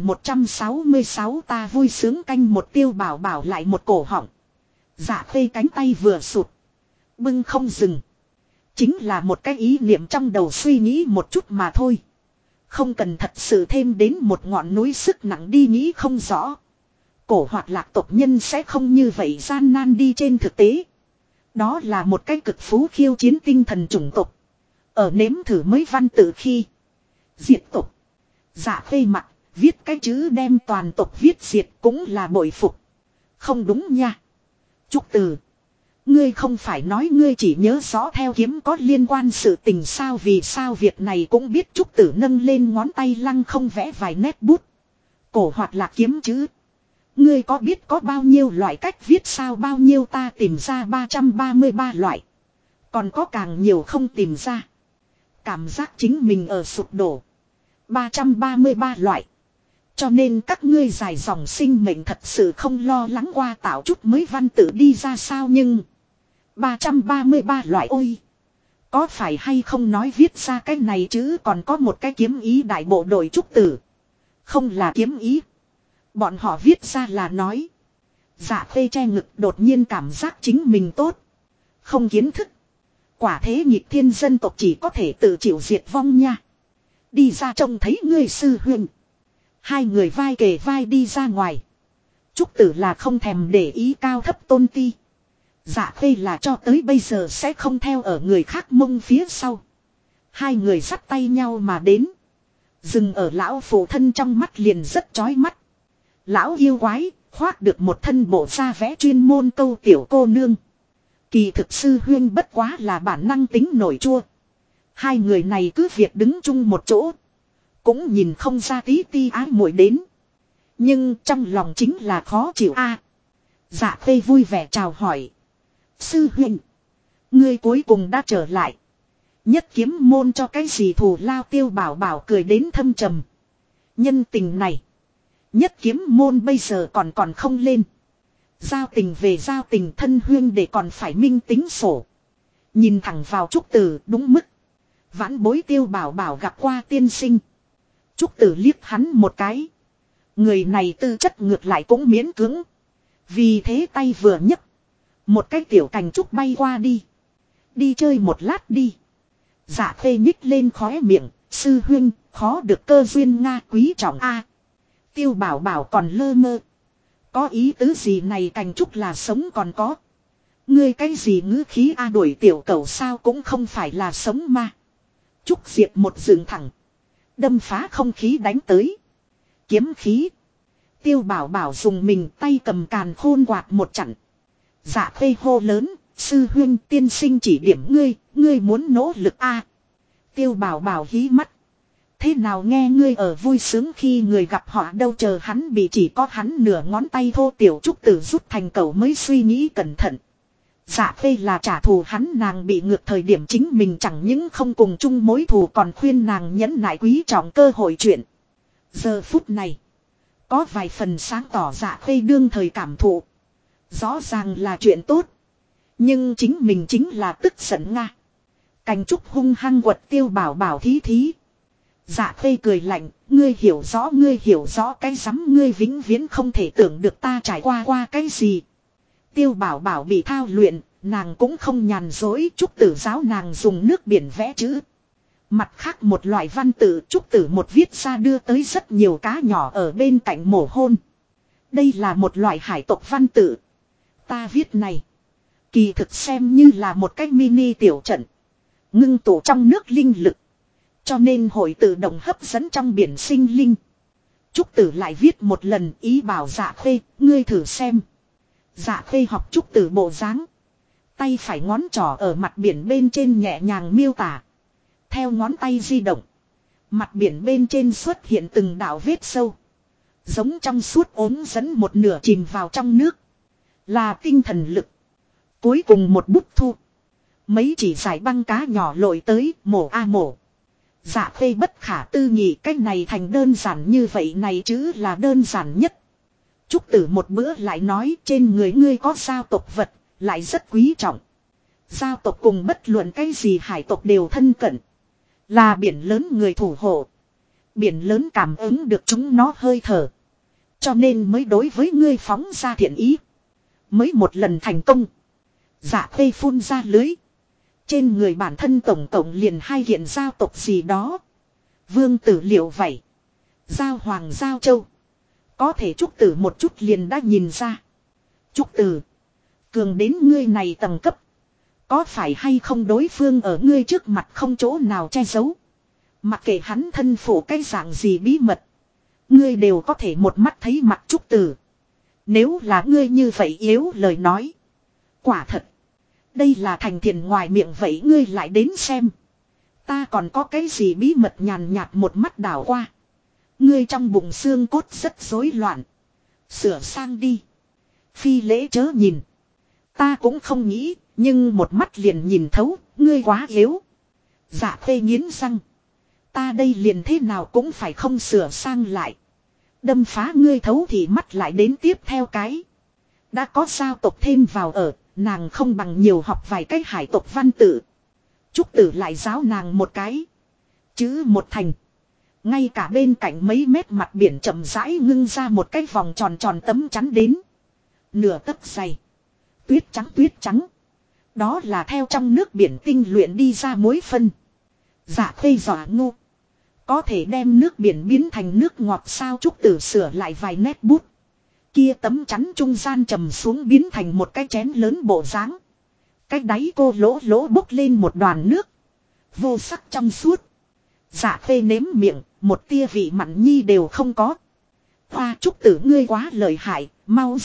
1166 ta vui sướng canh một. Tiêu Bảo bảo lại một cổ họng. Dạ Khê cánh tay vừa sụt. Bưng không dừng. Chính là một cái ý niệm trong đầu suy nghĩ một chút mà thôi. Không cần thật sự thêm đến một ngọn núi sức nặng đi nghĩ không rõ. Cổ Hoạt Lạc tộc nhân sẽ không như vậy gian nan đi trên thực tế. Đó là một cái cực phú khiêu chiến tinh thần chủng tộc. Ở nếm thử mới văn tự khi diệt tộc. Dạ Khê mặt viết cái chữ đem toàn tộc viết diệt cũng là bội phục. Không đúng nha. Trúc Từ, ngươi không phải nói ngươi chỉ nhớ rõ theo kiếm có liên quan sự tình sao? Vì sao việc này cũng biết? Trúc Tử nâng lên ngón tay lăng không vẽ vài nét bút. Cổ Hoạt Lạc kiếm chữ. Ngươi có biết có bao nhiêu loại cách viết sao? Bao nhiêu? Ta tìm ra 333 loại. Còn có càng nhiều không tìm ra. Cảm giác chính mình ở sụp đổ. 333 loại. Cho nên các ngươi dài dòng sinh mệnh thật sự không lo lắng qua tạo chút mới văn tự đi ra sao? Nhưng 333 loại ôi. Có phải hay không nói viết ra cái này chứ còn có một cái kiếm ý đại bộ đội Trúc Tử. Không là kiếm ý. Bọn họ viết ra là nói. Dạ Khê che ngực đột nhiên cảm giác chính mình tốt. Không kiến thức. Quả thế nhịp thiên dân tộc chỉ có thể tự chịu diệt vong nha. Đi ra trông thấy ngươi sư huynh. Hai người vai kề vai đi ra ngoài. Trúc Tử là không thèm để ý cao thấp tôn ti. Dạ Khê là cho tới bây giờ sẽ không theo ở người khác mông phía sau. Hai người dắt tay nhau mà đến. Dừng ở lão phụ thân trong mắt liền rất chói mắt. Lão yêu quái, khoác được một thân bộ da vẽ chuyên môn câu tiểu cô nương. Kỳ thực sư huyên bất quá là bản năng tính nổi chua. Hai người này cứ việc đứng chung một chỗ. Cũng nhìn không ra tí ti ái muội đến. Nhưng trong lòng chính là khó chịu a. Dạ Khê vui vẻ chào hỏi. Sư huynh, ngươi cuối cùng đã trở lại. Nhất kiếm môn cho cái gì thù lao? Tiêu Bảo bảo cười đến thâm trầm. Nhân tình này, nhất kiếm môn bây giờ còn không lên. Giao tình về giao tình, thân huyên để còn phải minh tính sổ. Nhìn thẳng vào Trúc Tử đúng mức. Vãn bối Tiêu Bảo bảo gặp qua tiên sinh. Trúc Tử liếc hắn một cái. Người này tư chất ngược lại cũng miễn cưỡng. Vì thế tay vừa nhấc. Một cái tiểu cành trúc bay qua đi. Đi chơi một lát đi. Dạ Khê nhích lên khóe miệng. Sư huynh, khó được cơ duyên Nga quý trọng a. Tiêu Bảo bảo còn lơ mơ. Có ý tứ gì này? Cành trúc là sống còn có. Ngươi cái gì ngữ khí a? Đuổi tiểu cẩu sao cũng không phải là sống ma. Trúc diệt một dựng thẳng. Đâm phá không khí đánh tới. Kiếm khí. Tiêu Bảo bảo dùng mình tay cầm càn khôn quạt một chặn. Dạ Khê hô lớn, sư huynh tiên sinh chỉ điểm ngươi muốn nỗ lực a. Tiêu Bảo bảo hí mắt. Thế nào nghe ngươi ở vui sướng khi người gặp họ đâu? Chờ hắn bị chỉ có hắn nửa ngón tay thô. Tiểu Trúc Tử rút thành cẩu mới suy nghĩ cẩn thận. Dạ Khê là trả thù hắn, nàng bị ngược thời điểm chính mình chẳng những không cùng chung mối thù còn khuyên nàng nhẫn nại quý trọng cơ hội chuyện. Giờ phút này, có vài phần sáng tỏ Dạ Khê đương thời cảm thụ. Rõ ràng là chuyện tốt. Nhưng chính mình chính là tức giận Nga. Cành trúc hung hăng quật Tiêu Bảo bảo thí thí. Dạ Khê cười lạnh, ngươi hiểu rõ cái rắm, ngươi vĩnh viễn không thể tưởng được ta trải qua cái gì. Tiêu Bảo Bảo bị thao luyện, nàng cũng không nhàn dối, Trúc Tử giáo nàng dùng nước biển vẽ chữ. Mặt khác một loại văn tự Trúc Tử một viết ra đưa tới rất nhiều cá nhỏ ở bên cạnh mổ hôn. Đây là một loại hải tộc văn tự. Ta viết này, kỳ thực xem như là một cái mini tiểu trận. Ngưng tụ trong nước linh lực. Cho nên hội tự động hấp dẫn trong biển sinh linh. Trúc Tử lại viết một lần, ý bảo Dạ Khê, ngươi thử xem. Dạ Khê học Trúc Tử bộ dáng. Tay phải ngón trỏ ở mặt biển bên trên nhẹ nhàng miêu tả. Theo ngón tay di động. Mặt biển bên trên xuất hiện từng đạo vết sâu. Giống trong suốt ốm dẫn một nửa chìm vào trong nước. Là tinh thần lực. Cuối cùng một bút thu. Mấy chỉ giải băng cá nhỏ lội tới, mổ a mổ. Dạ Khê bất khả tư nghị, cách này thành đơn giản như vậy này chứ là đơn giản nhất. Trúc Tử một bữa lại nói, trên người ngươi có giao tộc vật, lại rất quý trọng. Giao tộc cùng bất luận cái gì hải tộc đều thân cận. Là biển lớn người thủ hộ. Biển lớn cảm ứng được chúng nó hơi thở. Cho nên mới đối với ngươi phóng ra thiện ý. Mới một lần thành công. Dạ Khê phun ra lưới. Trên người bản thân tổng cộng liền 2 kiện giao tộc gì đó. Vương tử liệu vậy. Giao hoàng giao châu. Có thể Trúc Tử một chút liền đã nhìn ra. Trúc Tử. Cường đến ngươi này tầng cấp. Có phải hay không đối phương ở ngươi trước mặt không chỗ nào che giấu. Mặc kệ hắn thân phủ cái dạng gì bí mật. Ngươi đều có thể một mắt thấy mặt Trúc Tử. Nếu là ngươi như vậy yếu lời nói. Quả thật. Đây là thành thiền ngoài miệng vậy ngươi lại đến xem. Ta còn có cái gì bí mật nhàn nhạt một mắt đảo qua. Ngươi trong bụng xương cốt rất rối loạn. Sửa sang đi. Phi lễ chớ nhìn. Ta cũng không nghĩ, nhưng một mắt liền nhìn thấu, ngươi quá yếu. Dạ Khê nghiến răng. Ta đây liền thế nào cũng phải không sửa sang lại. Đâm phá ngươi thấu thì mắt lại đến tiếp theo cái. Đã có giao tộc thêm vào ở, nàng không bằng nhiều học vài cái hải tộc văn tự. Trúc Tử lại giáo nàng một cái. Chữ một thành. Ngay cả bên cạnh mấy mét mặt biển chậm rãi ngưng ra một cái vòng tròn tròn tấm chắn đến. Nửa tấc dày. Tuyết trắng. Đó là theo trong nước biển tinh luyện đi ra muối phân. Dạ Khê dọa ngu. Có thể đem nước biển biến thành nước ngọt sao? Trúc Tử sửa lại vài nét bút. Kia tấm chắn trung gian trầm xuống biến thành một cái chén lớn bộ dáng. Cái đáy cô lỗ bốc lên một đoàn nước. Vô sắc trong suốt. Dạ Khê nếm miệng, một tia vị mặn nhi đều không có. Hoa Trúc Tử ngươi quá lợi hại, mau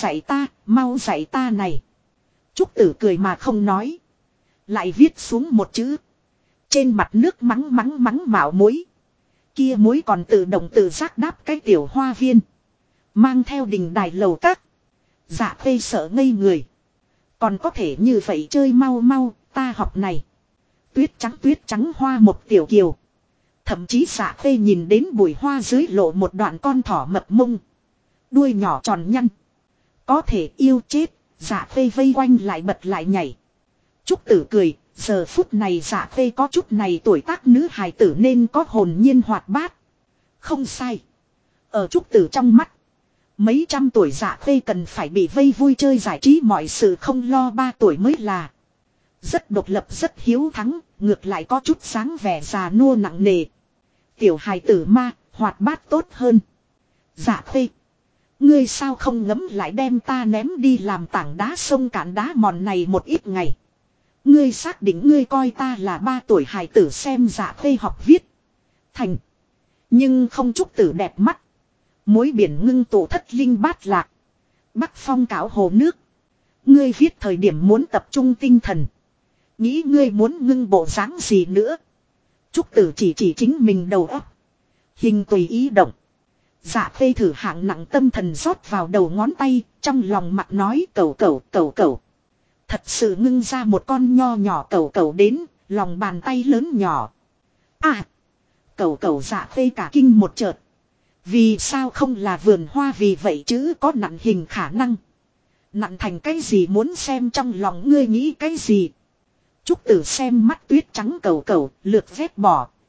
dạy ta này. Trúc Tử cười mà không nói. Lại viết xuống một chữ. Trên mặt nước mắng mạo muối. Kia muối còn tự động tự giác đáp cái tiểu hoa viên. Mang theo đình đài lầu các. Dạ Khê sợ ngây người. Còn có thể như vậy chơi mau, ta học này. Tuyết trắng hoa một tiểu kiều. Thậm chí Dạ Khê nhìn đến bụi hoa dưới lộ một đoạn con thỏ mập mông. Đuôi nhỏ tròn nhăn. Có thể yêu chết, Dạ Khê vây quanh lại bật lại nhảy. Trúc Tử cười, giờ phút này Dạ Khê có chút này tuổi tác nữ hài tử nên có hồn nhiên hoạt bát. Không sai. Ở Trúc Tử trong mắt. Mấy trăm tuổi Dạ Khê cần phải bị vây vui chơi giải trí mọi sự không lo 3 tuổi mới là. Rất độc lập rất hiếu thắng, ngược lại có chút sáng vẻ già nua nặng nề. Tiểu hài tử ma, hoạt bát tốt hơn. Dạ Khê. Ngươi sao không ngấm lại đem ta ném đi làm tảng đá sông cạn đá mòn này một ít ngày. Ngươi xác định ngươi coi ta là 3 tuổi hài tử xem Dạ Khê học viết. Thành. Nhưng không Trúc Tử đẹp mắt. Muối biển ngưng tụ thất linh bát lạc. Bắc phong cảo hồ nước. Ngươi viết thời điểm muốn tập trung tinh thần. Nghĩ ngươi muốn ngưng bộ dáng gì nữa. Trúc Tử chỉ chính mình đầu óc. Hình tùy ý động. Dạ Khê thử hạng nặng tâm thần rót vào đầu ngón tay. Trong lòng mặt nói cẩu. Thật sự ngưng ra một con nho nhỏ cẩu đến. Lòng bàn tay lớn nhỏ. À. Cẩu Dạ Khê cả kinh một chợt. Vì sao không là vườn hoa vì vậy chứ có nặn hình khả năng. Nặn thành cái gì muốn xem trong lòng ngươi nghĩ cái gì. Trúc Tử xem mắt tuyết trắng cẩu lượt vét bỏ.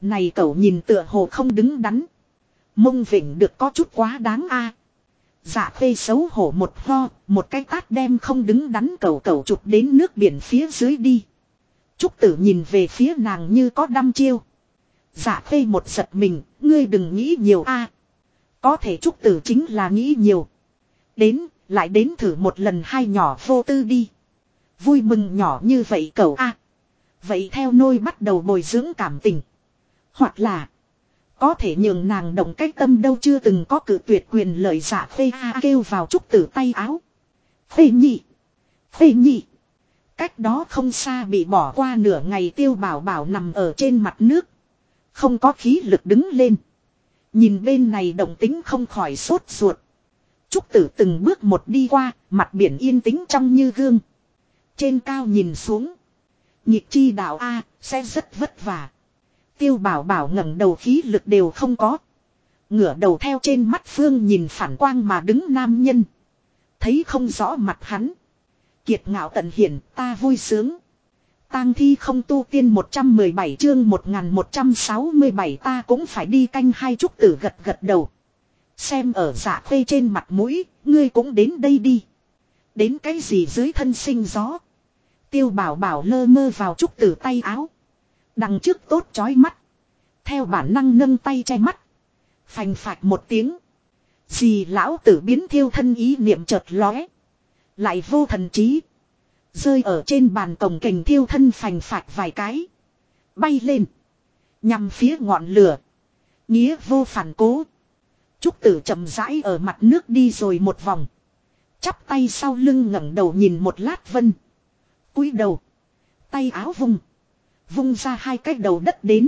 Này cậu nhìn tựa hồ không đứng đắn. Mông vịnh được có chút quá đáng a. Dạ khê xấu hổ một ho, một cái tát đem không đứng đắn cậu chụp đến nước biển phía dưới đi. Trúc Tử nhìn về phía nàng như có đăm chiêu. Dạ khê một giật mình, ngươi đừng nghĩ nhiều a. Có thể Trúc Tử chính là nghĩ nhiều. Lại đến thử một lần hai nhỏ vô tư đi. Vui mừng nhỏ như vậy cậu a. Vậy theo nôi bắt đầu bồi dưỡng cảm tình. Hoặc là có thể nhường nàng động cách tâm đâu chưa từng có cự tuyệt quyền lợi dạ phê a kêu vào Trúc Tử tay áo. Phê nhị. Phê nhị. Cách đó không xa bị bỏ qua nửa ngày Tiêu Bảo Bảo nằm ở trên mặt nước. Không có khí lực đứng lên. Nhìn bên này động tính không khỏi sốt ruột. Trúc Tử từng bước một đi qua, mặt biển yên tĩnh trong như gương. Trên cao nhìn xuống. Nhịp chi đạo A, sẽ rất vất vả. Tiêu Bảo Bảo ngẩng đầu khí lực đều không có. Ngửa đầu theo trên mắt phương nhìn phản quang mà đứng nam nhân. Thấy không rõ mặt hắn. Kiệt ngạo tận hiển, ta vui sướng. Tang thi không tu tiên 117 chương 1167 ta cũng phải đi canh hai. Trúc Tử gật gật đầu. Xem ở Dạ Khê trên mặt mũi, ngươi cũng đến đây đi. Đến cái gì dưới thân sinh gió. Tiêu Bảo Bảo lơ mơ vào Trúc Tử tay áo. Đằng trước tốt chói mắt. Theo bản năng nâng tay che mắt. Phành phạch một tiếng. Dì lão tử biến thiêu thân ý niệm chợt lóe. Lại vô thần trí. Rơi ở trên bàn cổng kềnh thiêu thân phành phạch vài cái. Bay lên. Nhằm phía ngọn lửa. Nghĩa vô phản cố. Trúc Tử chậm rãi ở mặt nước đi rồi một vòng. Chắp tay sau lưng ngẩng đầu nhìn một lát vân. Cúi đầu. Tay áo vung. Vung ra hai cái đầu đất đến.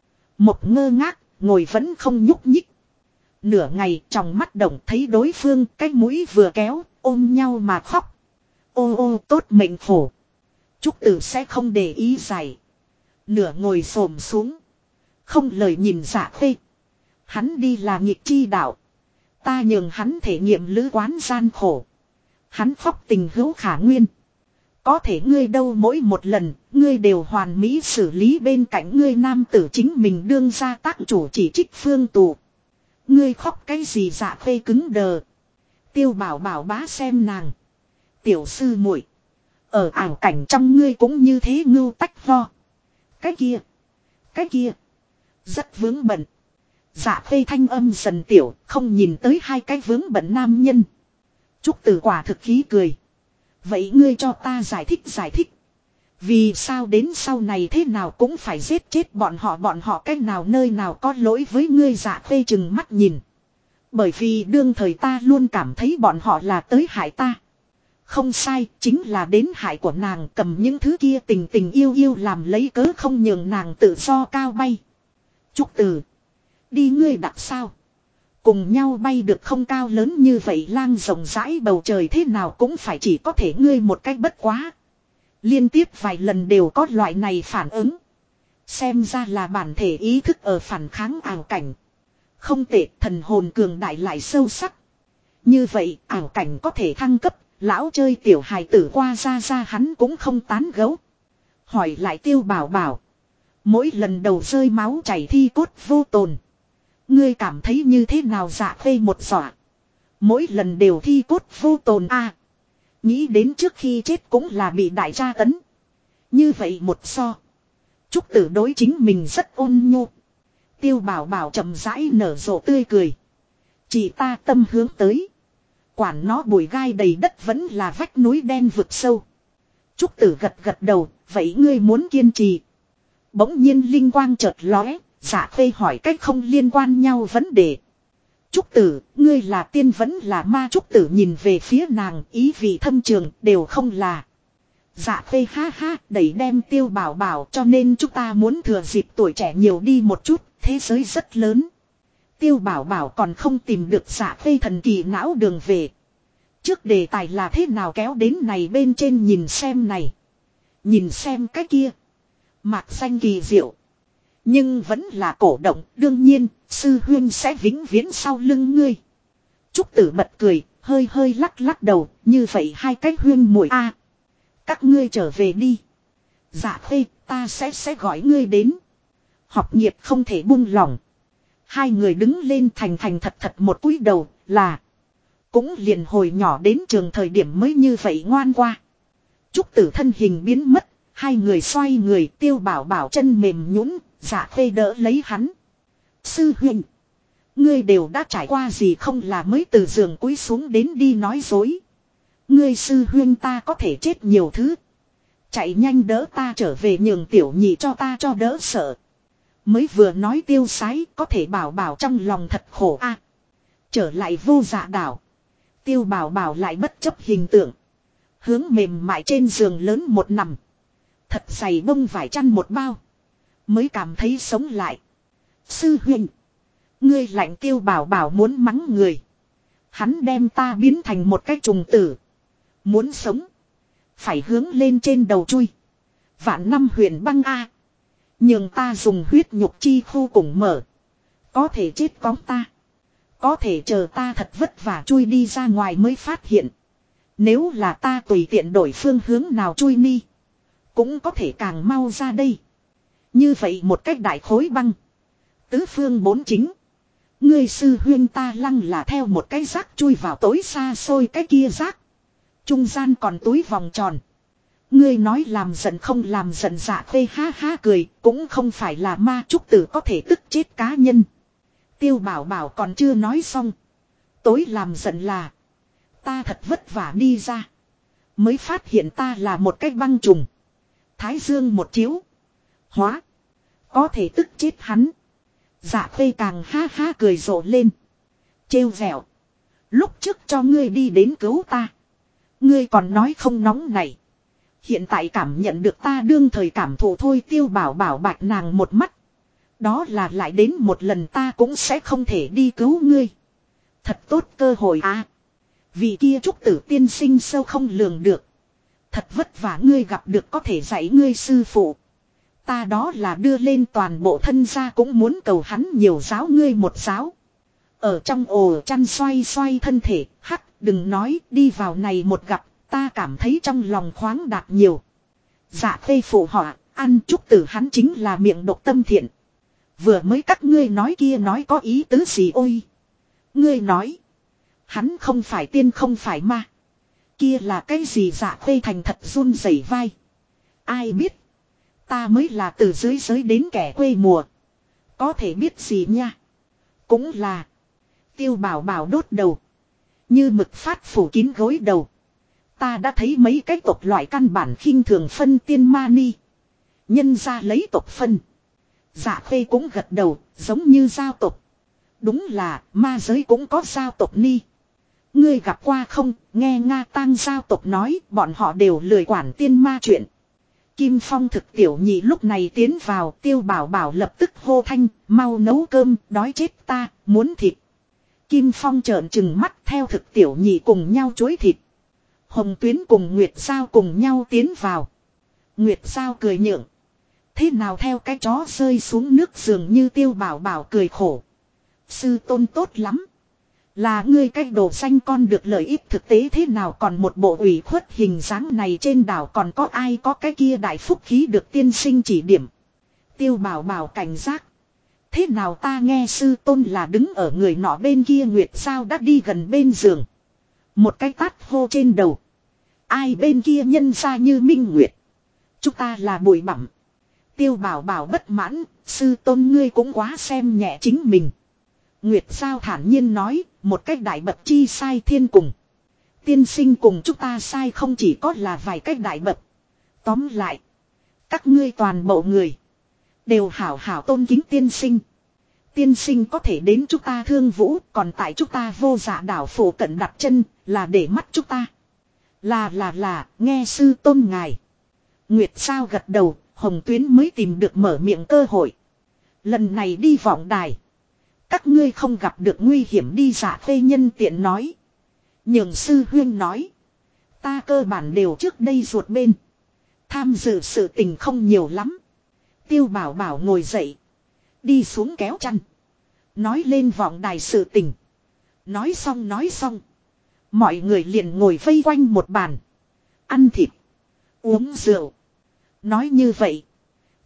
Một ngơ ngác, ngồi vẫn không nhúc nhích. Nửa ngày trong mắt động thấy đối phương cái mũi vừa kéo, ôm nhau mà khóc. Ô ô tốt mệnh khổ. Trúc Tử sẽ không để ý giải. Nửa ngồi xổm xuống. Không lời nhìn Dạ Khê. Hắn đi là nghịch chi đạo. Ta nhường hắn thể nghiệm lữ quán gian khổ. Hắn khóc tình hữu khả nguyên. Có thể ngươi đâu mỗi một lần, ngươi đều hoàn mỹ xử lý bên cạnh ngươi nam tử chính mình đương ra tác chủ chỉ trích phương tù. Ngươi khóc cái gì Dạ Khê cứng đờ. Tiêu Bảo Bảo bá xem nàng. Tiểu sư muội, ở ảo cảnh trong ngươi cũng như thế ngưu tách vo. Cái kia, rất vướng bận. Dạ Khê thanh âm dần tiểu, không nhìn tới hai cái vướng bận nam nhân. Trúc Tử quả thực khí cười. Vậy ngươi cho ta giải thích. Vì sao đến sau này thế nào cũng phải giết chết bọn họ cách nào nơi nào có lỗi với ngươi. Dạ Khê chừng mắt nhìn. Bởi vì đương thời ta luôn cảm thấy bọn họ là tới hại ta. Không sai, chính là đến hại của nàng cầm những thứ kia tình yêu làm lấy cớ không nhường nàng tự do cao bay. Trúc Tử. Đi ngươi đặt sao? Cùng nhau bay được không cao lớn như vậy lang rộng rãi bầu trời thế nào cũng phải chỉ có thể ngươi một cách bất quá. Liên tiếp vài lần đều có loại này phản ứng. Xem ra là bản thể ý thức ở phản kháng ảo cảnh. Không tệ, thần hồn cường đại lại sâu sắc. Như vậy ảo cảnh có thể thăng cấp, lão chơi tiểu hài tử qua ra hắn cũng không tán gẫu. Hỏi lại Tiêu Bảo Bảo. Mỗi lần đầu rơi máu chảy thi cốt vô tồn. Ngươi cảm thấy như thế nào? Dạ Khê một dọa. Mỗi lần đều thi cốt vô tồn a. Nghĩ đến trước khi chết cũng là bị đại tra tấn. Như vậy một so. Trúc Tử đối chính mình rất ôn nhu. Tiêu Bảo Bảo chậm rãi nở rộ tươi cười. Chỉ ta tâm hướng tới. Quản nó bụi gai đầy đất vẫn là vách núi đen vực sâu. Trúc Tử gật đầu. Vậy ngươi muốn kiên trì. Bỗng nhiên linh quang chợt lóe. Dạ Khê hỏi cách không liên quan nhau vấn đề. Trúc Tử, ngươi là tiên vẫn là ma? Trúc Tử nhìn về phía nàng, ý vị thâm trường, đều không là. Dạ Khê ha ha, đẩy đem Tiêu Bảo Bảo, cho nên chúng ta muốn thừa dịp tuổi trẻ nhiều đi một chút, thế giới rất lớn. Tiêu Bảo Bảo còn không tìm được Dạ Khê thần kỳ não đường về. Trước đề tài là thế nào kéo đến này bên trên nhìn xem này. Nhìn xem cái kia. Mạc xanh kỳ diệu. Nhưng vẫn là cổ động, đương nhiên, sư huyên sẽ vĩnh viễn sau lưng ngươi. Trúc Tử bật cười, hơi lắc đầu, như vậy hai cái huyên muội a. Các ngươi trở về đi. Dạ Khê, ta sẽ gọi ngươi đến. Học nghiệp không thể buông lỏng. Hai người đứng lên thành thành thật thật một cúi đầu là. Cũng liền hồi nhỏ đến trường thời điểm mới như vậy ngoan qua. Trúc Tử thân hình biến mất. Hai người xoay người, Tiêu Bảo Bảo chân mềm nhũn, Dạ Khê đỡ lấy hắn. Sư huynh, ngươi đều đã trải qua gì không là mới từ giường cúi xuống đến đi nói dối. Ngươi sư huynh ta có thể chết nhiều thứ. Chạy nhanh đỡ ta trở về nhường tiểu nhị cho ta cho đỡ sợ. Mới vừa nói Tiêu Sái có thể Bảo Bảo trong lòng thật khổ a. Trở lại Vô Dạ đảo. Tiêu Bảo Bảo lại bất chấp hình tượng. Hướng mềm mại trên giường lớn một nằm. Thật dày bông vải chăn một bao. Mới cảm thấy sống lại. Sư huynh, ngươi lạnh. Tiêu Bảo Bảo muốn mắng người. Hắn đem ta biến thành một cái trùng tử. Muốn sống, phải hướng lên trên đầu chui. Vạn năm huyền băng a. Nhường ta dùng huyết nhục chi khu cùng mở. Có thể chết có ta. Có thể chờ ta thật vất vả chui đi ra ngoài mới phát hiện. Nếu là ta tùy tiện đổi phương hướng nào chui đi. Cũng có thể càng mau ra đây. Như vậy một cách đại khối băng. Tứ phương bốn chính. Ngươi sư huyên ta lăng là theo một cái rác chui vào tối xa xôi cái kia rác. Trung gian còn túi vòng tròn. Ngươi nói làm giận không làm giận. Dạ Khê ha ha cười. Cũng không phải là ma trúc tử có thể tức chết cá nhân. Tiêu Bảo Bảo còn chưa nói xong. Tối làm giận là. Ta thật vất vả đi ra. Mới phát hiện ta là một cái băng trùng. Thái dương một chiếu. Hóa. Có thể tức chết hắn. Dạ Khê càng ha ha cười rộ lên. Trêu vẹo. Lúc trước cho ngươi đi đến cứu ta. Ngươi còn nói không nóng này. Hiện tại cảm nhận được ta đương thời cảm thụ thôi. Tiêu Bảo Bảo bạch nàng một mắt. Đó là lại đến một lần ta cũng sẽ không thể đi cứu ngươi. Thật tốt cơ hội à. Vì kia trúc tử tiên sinh sâu không lường được. Thật vất vả ngươi gặp được có thể dạy ngươi sư phụ. Ta đó là đưa lên toàn bộ thân gia cũng muốn cầu hắn nhiều giáo ngươi một giáo. Ở trong ổ chăn xoay xoay thân thể, hắc đừng nói đi vào này một gặp, ta cảm thấy trong lòng khoáng đạt nhiều. Dạ Khê phụ họ, ăn trúc tử hắn chính là miệng độc tâm thiện. Vừa mới các ngươi nói kia nói có ý tứ gì ôi. Ngươi nói, hắn không phải tiên không phải ma. Kia là cái gì? Dạ Khê thành thật run rẩy vai. Ai biết. Ta mới là từ dưới giới đến kẻ quê mùa. Có thể biết gì nha. Cũng là. Tiêu Bảo Bảo đốt đầu. Như mực phát phủ kín gối đầu. Ta đã thấy mấy cái tộc loại căn bản khinh thường phân tiên ma ni. Nhân ra lấy tộc phân. Dạ Khê cũng gật đầu. Giống như giao tộc. Đúng là ma giới cũng có giao tộc ni. Ngươi gặp qua không? Nghe Nga Tang giao tộc nói bọn họ đều lười quản tiên ma chuyện. Kim Phong thực tiểu nhị lúc này tiến vào. Tiêu Bảo Bảo lập tức hô thanh. Mau nấu cơm, đói chết ta, muốn thịt. Kim Phong trợn trừng mắt theo thực tiểu nhị cùng nhau chuối thịt. Hồng Tuyến cùng Nguyệt Giao cùng nhau tiến vào. Nguyệt Giao cười nhượng. Thế nào theo cái chó rơi xuống nước dường như Tiêu Bảo Bảo cười khổ. Sư tôn tốt lắm. Là ngươi cái đồ xanh con được lợi ích thực tế thế nào còn một bộ ủy khuất hình dáng này trên đảo còn có ai có cái kia đại phúc khí được tiên sinh chỉ điểm. Tiêu Bảo Bảo cảnh giác. Thế nào ta nghe sư tôn là đứng ở người nọ bên kia. Nguyệt Sao đã đi gần bên giường. Một cái tát hô trên đầu. Ai bên kia nhân ra như Minh Nguyệt. Chúng ta là bụi bặm. Tiêu Bảo Bảo bất mãn. Sư tôn ngươi cũng quá xem nhẹ chính mình. Nguyệt Sao thản nhiên nói. Một cách đại bậc chi sai thiên cùng. Tiên sinh cùng chúng ta sai không chỉ có là vài cách đại bậc. Tóm lại. Các ngươi toàn bộ người. Đều hảo hảo tôn kính tiên sinh. Tiên sinh có thể đến chúng ta Thương Vũ. Còn tại chúng ta Vô Dạ đảo phủ cận đặt chân. Là để mắt chúng ta. Là nghe sư tôn ngài. Nguyệt Sao gật đầu. Hồng Tuyến mới tìm được mở miệng cơ hội. Lần này đi vọng đài. Các ngươi không gặp được nguy hiểm đi. Dạ Khê nhân tiện nói. Nhường sư huyên nói. Ta cơ bản đều trước đây ruột bên. Tham dự sự tình không nhiều lắm. Tiêu Bảo Bảo ngồi dậy. Đi xuống kéo chăn. Nói lên vọng đài sự tình. Nói xong. Mọi người liền ngồi vây quanh một bàn. Ăn thịt. Uống rượu. Nói như vậy.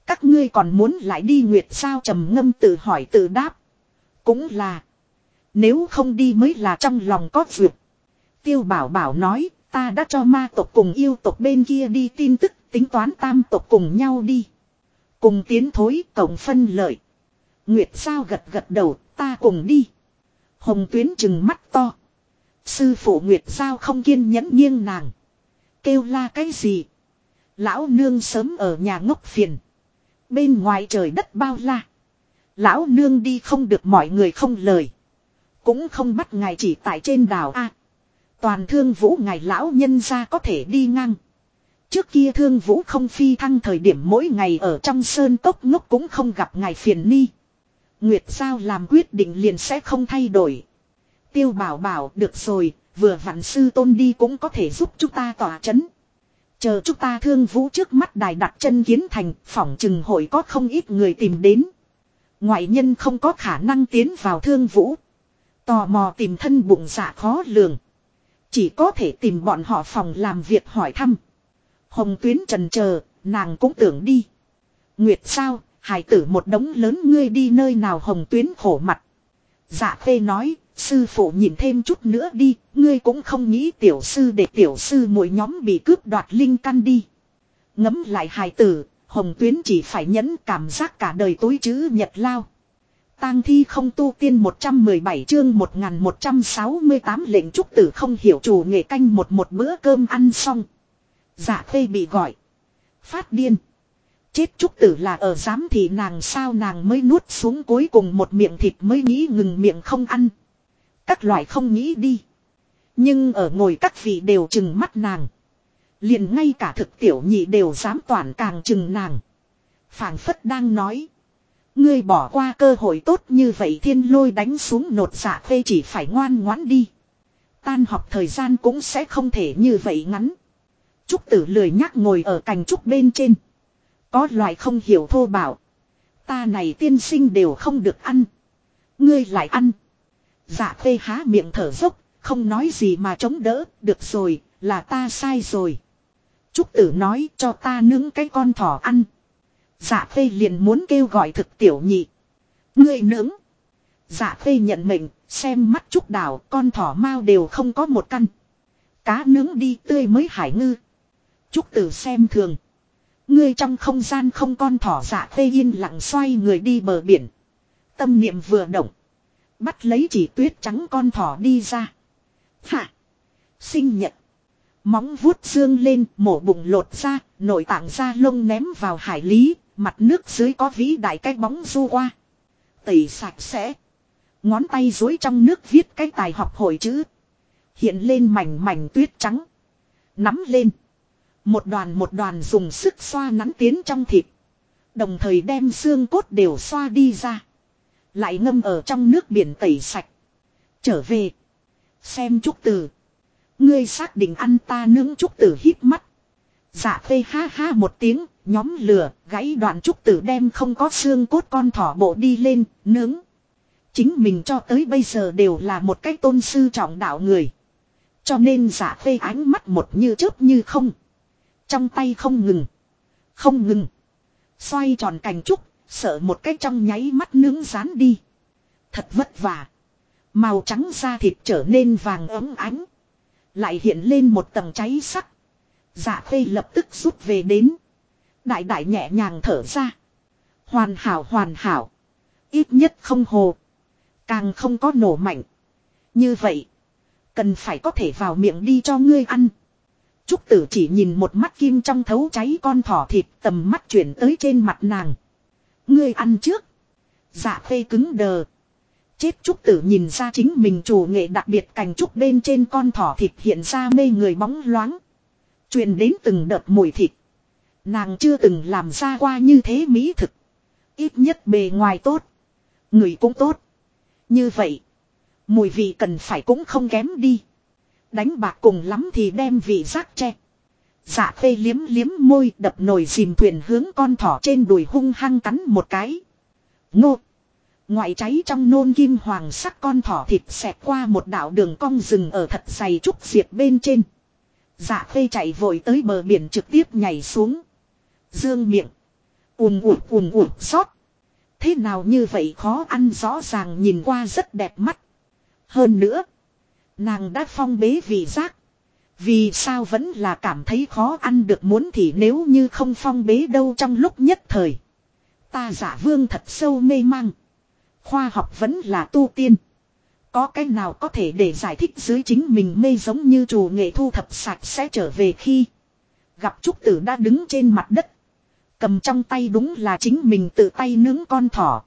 Các ngươi còn muốn lại đi Nguyệt sao trầm ngâm tự hỏi tự đáp. Cũng là. Nếu không đi mới là trong lòng có việc. Tiêu Bảo Bảo nói, ta đã cho ma tộc cùng yêu tộc bên kia đi tin tức, tính toán tam tộc cùng nhau đi. Cùng tiến thối, cộng phân lợi. Nguyệt sao gật gật đầu, ta cùng đi. Hồng Tuyến trừng mắt to. Sư phụ Nguyệt sao không kiên nhẫn nghiêng nàng. Kêu la cái gì? Lão nương sớm ở nhà ngốc phiền. Bên ngoài trời đất bao la. Lão nương đi không được mọi người không lời. Cũng không bắt ngài chỉ tại trên đảo A. Toàn Thương Vũ ngài lão nhân ra có thể đi ngang. Trước kia Thương Vũ không phi thăng thời điểm mỗi ngày ở trong sơn cốc ngốc cũng không gặp ngài phiền ni. Nguyệt sao làm quyết định liền sẽ không thay đổi. Tiêu Bảo Bảo được rồi, vừa vặn sư tôn đi cũng có thể giúp chúng ta tỏa chấn. Chờ chúng ta Thương Vũ trước mắt đài đặt chân kiến thành, phỏng chừng hội có không ít người tìm đến. Ngoại nhân không có khả năng tiến vào Thương Vũ. Tò mò tìm thân bụng dạ khó lường. Chỉ có thể tìm bọn họ phòng làm việc hỏi thăm. Hồng Tuyến trần chờ, nàng cũng tưởng đi. Nguyệt sao, hài tử một đống lớn ngươi đi nơi nào Hồng Tuyến khổ mặt. Dạ Khê nói, sư phụ nhìn thêm chút nữa đi, ngươi cũng không nghĩ tiểu sư để tiểu sư mỗi nhóm bị cướp đoạt linh căn đi. Ngấm lại hài tử, Hồng Tuyến chỉ phải nhẫn cảm giác cả đời tối chữ nhật lao. Tang thi không tu tiên 117 chương 1168 lệnh trúc tử không hiểu chủ nghệ canh một bữa cơm ăn xong. Dạ Khê bị gọi. Phát điên. Chết trúc tử là ở giám thì nàng sao nàng mới nuốt xuống cuối cùng một miệng thịt mới nghĩ ngừng miệng không ăn. Các loại không nghĩ đi. Nhưng ở ngồi các vị đều chừng mắt nàng. Liền ngay cả thực tiểu nhị đều dám toàn càng chừng nàng. Phảng phất đang nói. Ngươi bỏ qua cơ hội tốt như vậy thiên lôi đánh xuống nột Dạ Khê chỉ phải ngoan ngoãn đi. Tan học thời gian cũng sẽ không thể như vậy ngắn. Trúc tử lười nhác ngồi ở cành trúc bên trên. Có loại không hiểu thô bảo. Ta này tiên sinh đều không được ăn. Ngươi lại ăn. Dạ Khê há miệng thở dốc, không nói gì mà chống đỡ, được rồi, là ta sai rồi. Trúc tử nói cho ta nướng cái con thỏ ăn. Dạ Khê liền muốn kêu gọi thực tiểu nhị. Ngươi nướng. Dạ Khê nhận mệnh, xem mắt Trúc Đào, con thỏ mao đều không có một căn. Cá nướng đi tươi mới hải ngư. Trúc tử xem thường. Ngươi trong không gian không con thỏ Dạ Khê yên lặng xoay người đi bờ biển. Tâm niệm vừa động. Bắt lấy chỉ tuyết trắng con thỏ đi ra. Hạ. Sinh nhật. Móng vuốt dương lên, mổ bụng lột ra, nội tạng da lông ném vào hải lý, mặt nước dưới có vĩ đại cái bóng du qua. Tẩy sạch sẽ. Ngón tay dối trong nước viết cái tài học hội chữ. Hiện lên mảnh mảnh tuyết trắng. Nắm lên. Một đoàn dùng sức xoa nắn tiến trong thịt. Đồng thời đem xương cốt đều xoa đi ra. Lại ngâm ở trong nước biển tẩy sạch. Trở về. Xem Trúc Tử. Ngươi xác định ăn ta nướng Trúc Tử hít mắt. Dạ Khê ha ha một tiếng, nhóm lửa, gãy đoạn Trúc Tử đem không có xương cốt con thỏ bộ đi lên, nướng. Chính mình cho tới bây giờ đều là một cái tôn sư trọng đạo người. Cho nên Dạ Khê ánh mắt một như chớp như không. Trong tay không ngừng. Không ngừng. Xoay tròn cành trúc, sợ một cái trong nháy mắt nướng rán đi. Thật vất vả. Màu trắng da thịt trở nên vàng ấm ánh. Lại hiện lên một tầng cháy sắc. Dạ Khê lập tức rút về đến. Đại đại nhẹ nhàng thở ra. Hoàn hảo hoàn hảo. Ít nhất không hồ. Càng không có nổ mạnh. Như vậy. Cần phải có thể vào miệng đi cho ngươi ăn. Trúc Tử chỉ nhìn một mắt kim trong thấu cháy con thỏ thịt, tầm mắt chuyển tới trên mặt nàng. Ngươi ăn trước. Dạ Khê cứng đờ. Chết Trúc Tử nhìn ra chính mình chủ nghệ đặc biệt cành trúc bên trên con thỏ thịt hiện ra mê người bóng loáng. Truyền đến từng đợt mùi thịt. Nàng chưa từng làm ra qua như thế mỹ thực. Ít nhất bề ngoài tốt. Người cũng tốt. Như vậy. Mùi vị cần phải cũng không kém đi. Đánh bạc cùng lắm thì đem vị giác che. Dạ Khê liếm liếm môi đập nồi dìm thuyền hướng con thỏ trên đùi hung hăng cắn một cái. Ngô. Ngoại cháy trong nôn kim hoàng sắc con thỏ thịt xẹt qua một đạo đường cong rừng ở thật dày trúc diệp bên trên. Dạ Khê chạy vội tới bờ biển trực tiếp nhảy xuống. Dương miệng. ùm ụt xót. Thế nào như vậy khó ăn rõ ràng nhìn qua rất đẹp mắt. Hơn nữa. Nàng đã phong bế vị giác. Vì sao vẫn là cảm thấy khó ăn được muốn thì nếu như không phong bế đâu trong lúc nhất thời. Ta Giả Vương thật sâu mê mang. Khoa học vẫn là tu tiên. Có cái nào có thể để giải thích dưới chính mình mê giống như chủ nghệ thu thập sạch sẽ trở về khi. Gặp Trúc Tử đã đứng trên mặt đất. Cầm trong tay đúng là chính mình tự tay nướng con thỏ.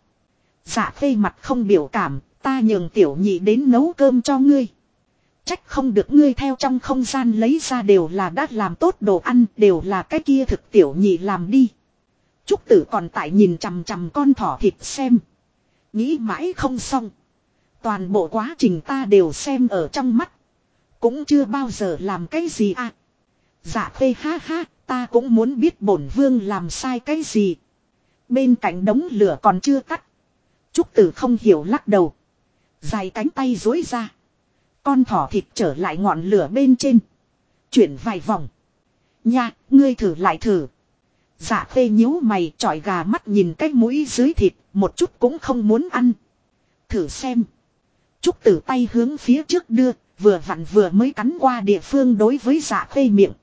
Dạ Phê mặt không biểu cảm, ta nhường tiểu nhị đến nấu cơm cho ngươi. Trách không được ngươi theo trong không gian lấy ra đều là đã làm tốt đồ ăn, đều là cái kia thực tiểu nhị làm đi. Trúc Tử còn tại nhìn chằm chằm con thỏ thịt xem. Nghĩ mãi không xong. Toàn bộ quá trình ta đều xem ở trong mắt. Cũng chưa bao giờ làm cái gì à. Dạ Phê ha ha, ta cũng muốn biết bổn vương làm sai cái gì. Bên cạnh đống lửa còn chưa tắt. Trúc Tử không hiểu lắc đầu. Dài cánh tay duỗi ra. Con thỏ thịt trở lại ngọn lửa bên trên. Chuyển vài vòng. Nha, ngươi thử lại thử. Dạ Phê nhíu mày chọi gà mắt nhìn cái mũi dưới thịt, một chút cũng không muốn ăn. Thử xem. Trúc Tử tay hướng phía trước đưa, vừa vặn vừa mới cắn qua địa phương đối với Dạ Phê miệng.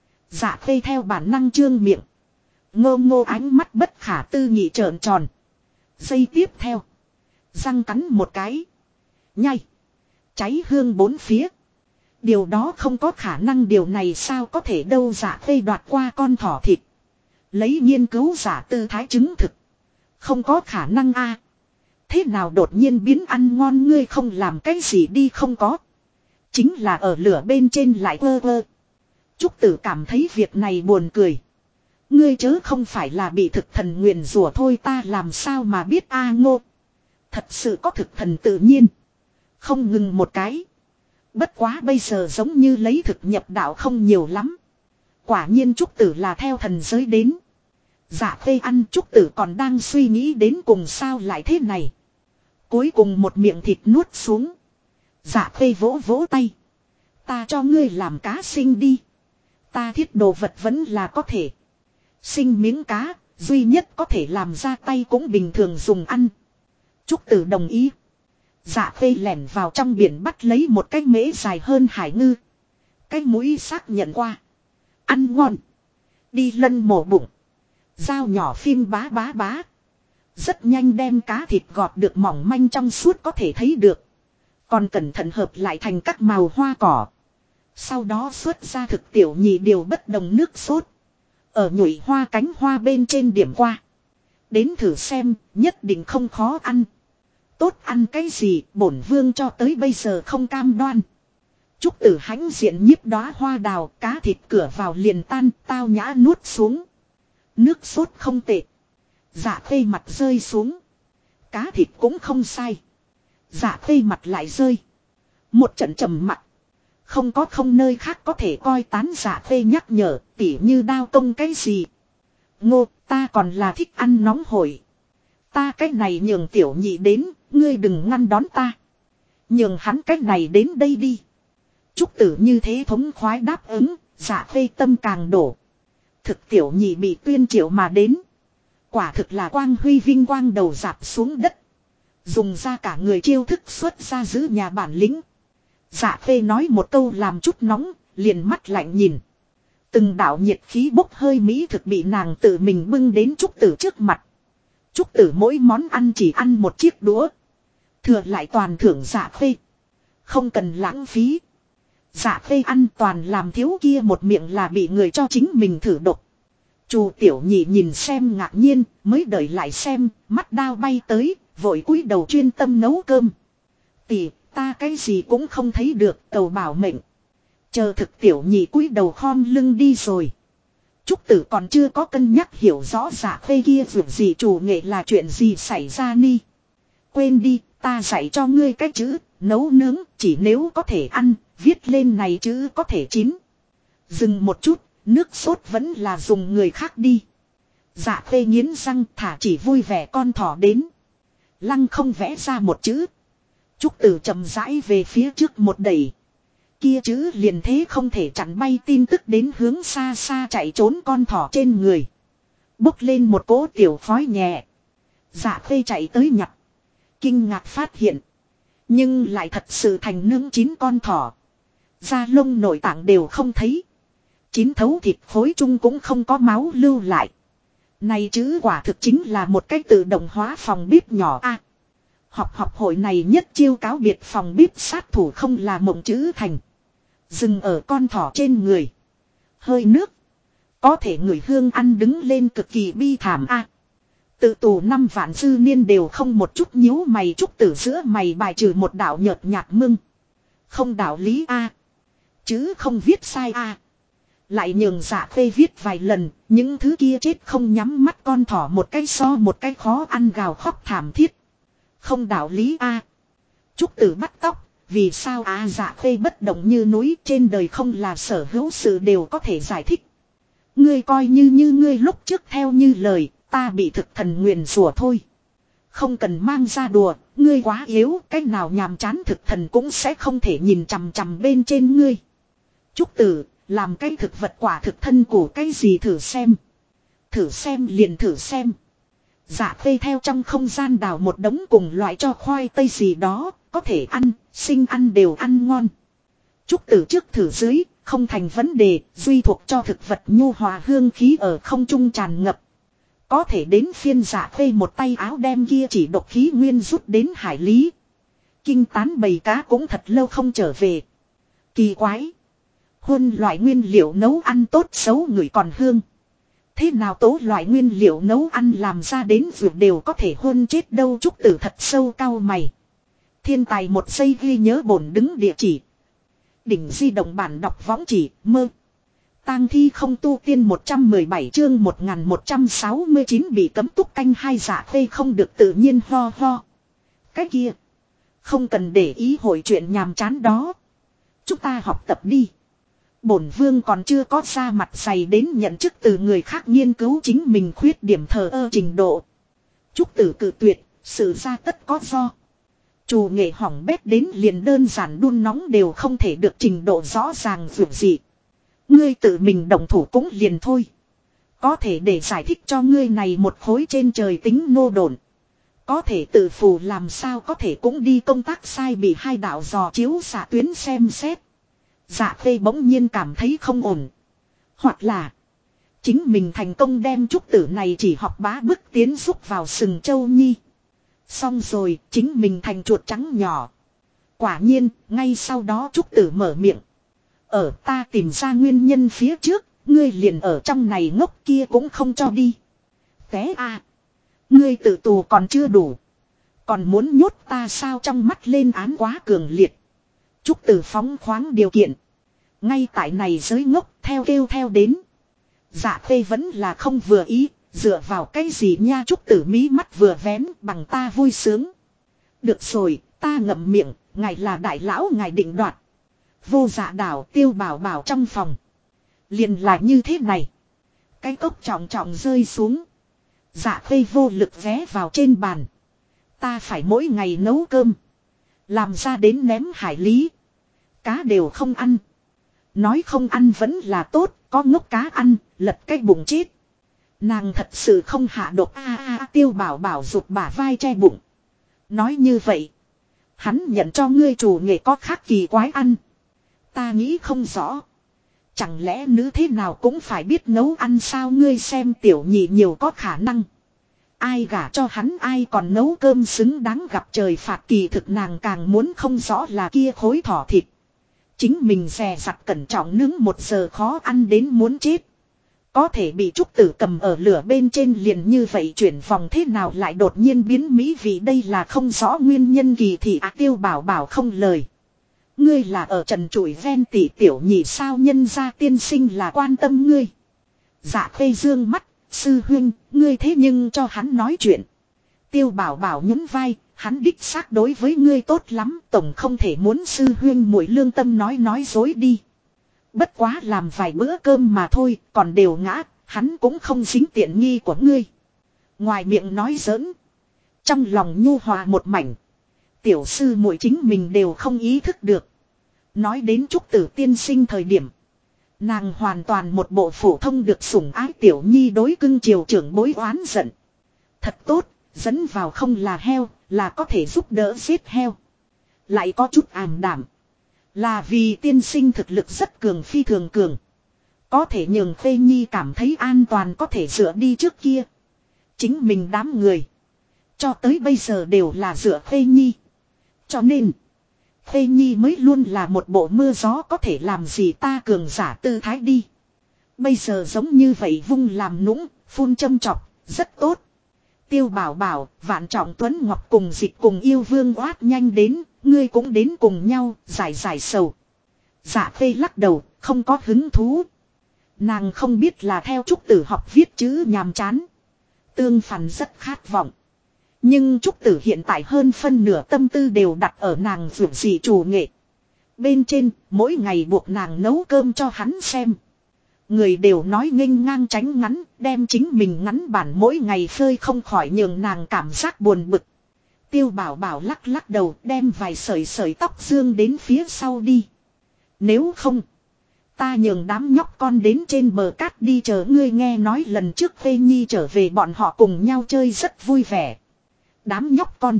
Dạ Phê theo bản năng trương miệng. Ngô ngô ánh mắt bất khả tư nghị trợn tròn. Giây tiếp theo. Răng cắn một cái. Nhai. Cháy hương bốn phía. Điều đó không có khả năng, điều này sao có thể đâu. Dạ Phê đoạt qua con thỏ thịt. Lấy nghiên cứu giả tư thái chứng thực. Không có khả năng a. Thế nào đột nhiên biến ăn ngon, ngươi không làm cái gì đi không có. Chính là ở lửa bên trên lại vơ vơ. Trúc Tử cảm thấy việc này buồn cười. Ngươi chớ không phải là bị thực thần nguyền rủa thôi, ta làm sao mà biết a. Ngô. Thật sự có thực thần tự nhiên. Không ngừng một cái. Bất quá bây giờ giống như lấy thực nhập đạo không nhiều lắm. Quả nhiên Trúc Tử là theo thần giới đến. Dạ Phê ăn, Trúc Tử còn đang suy nghĩ đến cùng sao lại thế này. Cuối cùng một miệng thịt nuốt xuống. Dạ Phê vỗ vỗ tay. Ta cho ngươi làm cá sinh đi. Ta thiết đồ vật vẫn là có thể. Sinh miếng cá, duy nhất có thể làm ra tay cũng bình thường dùng ăn. Trúc Tử đồng ý. Dạ Phê lẻn vào trong biển bắt lấy một cái mễ dài hơn hải ngư. Cái mũi xác nhận qua. Ăn ngon. Đi lân mổ bụng. Dao nhỏ phim bá bá bá. Rất nhanh đem cá thịt gọt được mỏng manh trong suốt có thể thấy được. Còn cẩn thận hợp lại thành các màu hoa cỏ. Sau đó xuất ra thực tiểu nhị điều bất đồng nước sốt. Ở nhụy hoa cánh hoa bên trên điểm qua. Đến thử xem, nhất định không khó ăn. Tốt ăn cái gì, bổn vương cho tới bây giờ không cam đoan. Trúc Tử hãnh diện nhiếp đóa hoa đào, cá thịt cửa vào liền tan, tao nhã nuốt xuống. Nước sốt không tệ. Dạ Phê mặt rơi xuống. Cá thịt cũng không sai. Dạ Phê mặt lại rơi. Một trận trầm mặt. Không có không nơi khác có thể coi tán. Dạ Phê nhắc nhở, tỉ như đao công cái gì. Ngô, ta còn là thích ăn nóng hổi. Ta cái này nhường tiểu nhị đến, ngươi đừng ngăn đón ta. Nhường hắn cái này đến đây đi. Trúc Tử như thế thống khoái đáp ứng, Dạ Phê tâm càng đổ. Thực tiểu nhị bị tuyên triệu mà đến. Quả thực là quang huy vinh quang đầu dạp xuống đất. Dùng ra cả người chiêu thức xuất ra giữ nhà bản lĩnh. Dạ Phê nói một câu làm chút nóng, liền mắt lạnh nhìn. Từng đạo nhiệt khí bốc hơi mỹ thực bị nàng tự mình bưng đến Trúc Tử trước mặt. Trúc Tử mỗi món ăn chỉ ăn một chiếc đũa. Thừa lại toàn thưởng Dạ Phê. Không cần lãng phí. Dạ Phê ăn toàn làm thiếu kia một miệng là bị người cho chính mình thử độc. Chu tiểu nhị nhìn xem ngạc nhiên, mới đợi lại xem, mắt đao bay tới, vội cúi đầu chuyên tâm nấu cơm. Tỷ, ta cái gì cũng không thấy được, cầu bảo mệnh. Chờ thực tiểu nhị cúi đầu khom lưng đi rồi. Trúc Tử còn chưa có cân nhắc hiểu rõ Dạ Phê kia việc gì chủ nghệ là chuyện gì xảy ra ni. Quên đi, ta dạy cho ngươi cái chữ, nấu nướng, chỉ nếu có thể ăn, viết lên này chữ có thể chín. Dừng một chút, nước sốt vẫn là dùng người khác đi. Dạ Phê nghiến răng thả chỉ vui vẻ con thỏ đến. Lăng không vẽ ra một chữ. Trúc Tử chậm rãi về phía trước một đẩy. Kia chữ liền thế không thể chặn bay tin tức đến hướng xa xa chạy trốn con thỏ trên người. Bốc lên một cỗ tiểu khói nhẹ. Dạ Khê chạy tới nhặt. Kinh ngạc phát hiện. Nhưng lại thật sự thành nướng chín con thỏ. Da lông nội tạng đều không thấy. Chín thấu thịt khối chung cũng không có máu lưu lại. Này chứ quả thực chính là một cách tự động hóa phòng bếp nhỏ a. Học hội này nhất chiêu cáo biệt phòng bếp sát thủ không là mộng chữ thành. Dừng ở con thỏ trên người. Hơi nước. Có thể người hương ăn đứng lên cực kỳ bi thảm a. Tự tù 5 vạn dư niên đều không một chút nhíu mày, Trúc Tử giữa mày bài trừ một đạo nhợt nhạt mưng. Không đạo lý a. Chứ không viết sai a. Lại nhường Dạ Khê viết vài lần, những thứ kia chết không nhắm mắt con thỏ một cái so một cái khó ăn gào khóc thảm thiết. Không đạo lý a. Trúc Tử bắt tóc, vì sao a? Dạ Khê bất động như núi, trên đời không là sở hữu sự đều có thể giải thích. Ngươi coi như ngươi lúc trước theo như lời, ta bị thực thần nguyền rủa thôi. Không cần mang ra đùa, ngươi quá yếu, cách nào nhàm chán thực thần cũng sẽ không thể nhìn chằm chằm bên trên ngươi. Trúc Tử, làm cái thực vật quả thực thân của cái gì thử xem. Thử xem liền thử xem. Dạ Khê theo trong không gian đào một đống cùng loại cho khoai tây gì đó, có thể ăn, sinh ăn đều ăn ngon. Trúc Tử trước thử dưới, không thành vấn đề, duy thuộc cho thực vật nhu hòa hương khí ở không trung tràn ngập. Có thể đến phiên Dạ Khê một tay áo đem kia chỉ độc khí nguyên rút đến hải lý. Kinh tán bầy cá cũng thật lâu không trở về. Kỳ quái. Huân loại nguyên liệu nấu ăn tốt xấu người còn hương. Thế nào tố loại nguyên liệu nấu ăn làm ra đến vượt đều có thể huân chết đâu. Trúc Tử thật sâu cau mày. Thiên tài một giây ghi nhớ bổn đứng địa chỉ. Đỉnh di động bản đọc võng chỉ mơ. Tang thi không tu tiên 117 chương 1169 bị cấm túc canh hai. Dạ Khê không được tự nhiên ho ho. Cái kia. Không cần để ý hội chuyện nhàm chán đó. Chúng ta học tập đi. Bổn vương còn chưa có ra mặt dày đến nhận chức từ người khác nghiên cứu chính mình khuyết điểm thờ ơ trình độ. Trúc Tử cự tuyệt, sự ra tất có do. Chủ nghệ hỏng bét đến liền đơn giản đun nóng đều không thể được trình độ rõ ràng vượt gì. Ngươi tự mình động thủ cũng liền thôi. Có thể để giải thích cho ngươi này một khối trên trời tính nô đồn. Có thể tự phù làm sao có thể cũng đi công tác sai bị hai đạo dò chiếu xạ tuyến xem xét. Dạ Khê bỗng nhiên cảm thấy không ổn. Hoặc là chính mình thành công đem Trúc Tử này chỉ học bá bước tiến rút vào sừng châu nhi. Xong rồi chính mình thành chuột trắng nhỏ. Quả nhiên ngay sau đó Trúc Tử mở miệng. Ở ta tìm ra nguyên nhân phía trước, ngươi liền ở trong này ngốc kia cũng không cho đi. Té a, ngươi tự tù còn chưa đủ. Còn muốn nhốt ta sao? Trong mắt lên án quá cường liệt. Trúc Tử phóng khoáng điều kiện. Ngay tại này giới ngốc theo kêu theo đến. Dạ Khê vẫn là không vừa ý. Dựa vào cái gì nha? Trúc Tử mí mắt vừa vén bằng ta vui sướng. Được rồi, ta ngậm miệng, ngài là đại lão ngài định đoạt. Vô Dạ Đảo Tiêu Bảo Bảo trong phòng. Liền là như thế này. Cái cốc trọng trọng rơi xuống. Dạ Khê vô lực vé vào trên bàn. Ta phải mỗi ngày nấu cơm. Làm ra đến ném hải lý. Cá đều không ăn. Nói không ăn vẫn là tốt, có ngốc cá ăn, lật cái bụng chết. Nàng thật sự không hạ độc Tiêu Bảo Bảo rụt bả vai che bụng. Nói như vậy. Hắn nhận cho ngươi chủ nghệ có khác kỳ quái ăn. Ta nghĩ không rõ. Chẳng lẽ nữ thế nào cũng phải biết nấu ăn sao? Ngươi xem tiểu nhị nhiều có khả năng. Ai gả cho hắn ai còn nấu cơm xứng đáng gặp trời phạt. Kỳ thực nàng càng muốn không rõ là kia khối thỏ thịt. Chính mình dè dặt cẩn trọng nướng 1 giờ khó ăn đến muốn chết. Có thể bị Trúc Tử cầm ở lửa bên trên liền như vậy chuyển vòng thế nào lại đột nhiên biến mỹ vị đây là không rõ nguyên nhân kỳ thị Tiêu Bảo Bảo không lời. Ngươi là ở trần trụi ven tỷ tiểu nhị sao? Nhân gia tiên sinh là quan tâm ngươi. Dạ Khê dương mắt, sư huynh, ngươi thế nhưng cho hắn nói chuyện. Tiêu Bảo Bảo nhún vai, hắn đích xác đối với ngươi tốt lắm, tổng không thể muốn sư huynh muội lương tâm nói dối đi. Bất quá làm vài bữa cơm mà thôi, còn đều ngã, hắn cũng không dính tiện nghi của ngươi. Ngoài miệng nói giỡn, trong lòng nhu hòa một mảnh. Tiểu sư muội chính mình đều không ý thức được. Nói đến Trúc Tử tiên sinh thời điểm, Nàng hoàn toàn một bộ phổ thông được sủng ái tiểu nhi đối cưng chiều trưởng bối oán giận. Thật tốt, dẫn vào không là heo, là có thể giúp đỡ giết heo. Lại có chút ảm đảm. Là vì tiên sinh thực lực rất cường phi thường cường. Có thể nhường Khê Nhi cảm thấy an toàn có thể dựa đi trước kia. Chính mình đám người. Cho tới bây giờ đều là dựa Khê Nhi. Cho nên. Khê Nhi mới luôn là một bộ mưa gió có thể làm gì ta cường giả tư thái đi. Bây giờ giống như vậy vung làm nũng, phun châm chọc, rất tốt. Tiêu Bảo Bảo, Vạn Trọng Tuấn Ngọc cùng Dịch cùng Yêu Vương oát nhanh đến, ngươi cũng đến cùng nhau, giải giải sầu. Dạ Khê lắc đầu, không có hứng thú. Nàng không biết là theo Trúc Tử học viết chữ nhàm chán. Tương phản rất khát vọng. Nhưng Trúc Tử hiện tại hơn phân nửa tâm tư đều đặt ở nàng vượt dị chủ nghệ. Bên trên, mỗi ngày buộc nàng nấu cơm cho hắn xem. Người đều nói nghênh ngang tránh ngắn, đem chính mình ngắn bản mỗi ngày phơi không khỏi nhường nàng cảm giác buồn bực. Tiêu Bảo Bảo lắc lắc đầu đem vài sợi tóc dương đến phía sau đi. Nếu không, ta nhường đám nhóc con đến trên bờ cát đi chờ ngươi nghe nói lần trước Khê Nhi trở về bọn họ cùng nhau chơi rất vui vẻ. Đám nhóc con.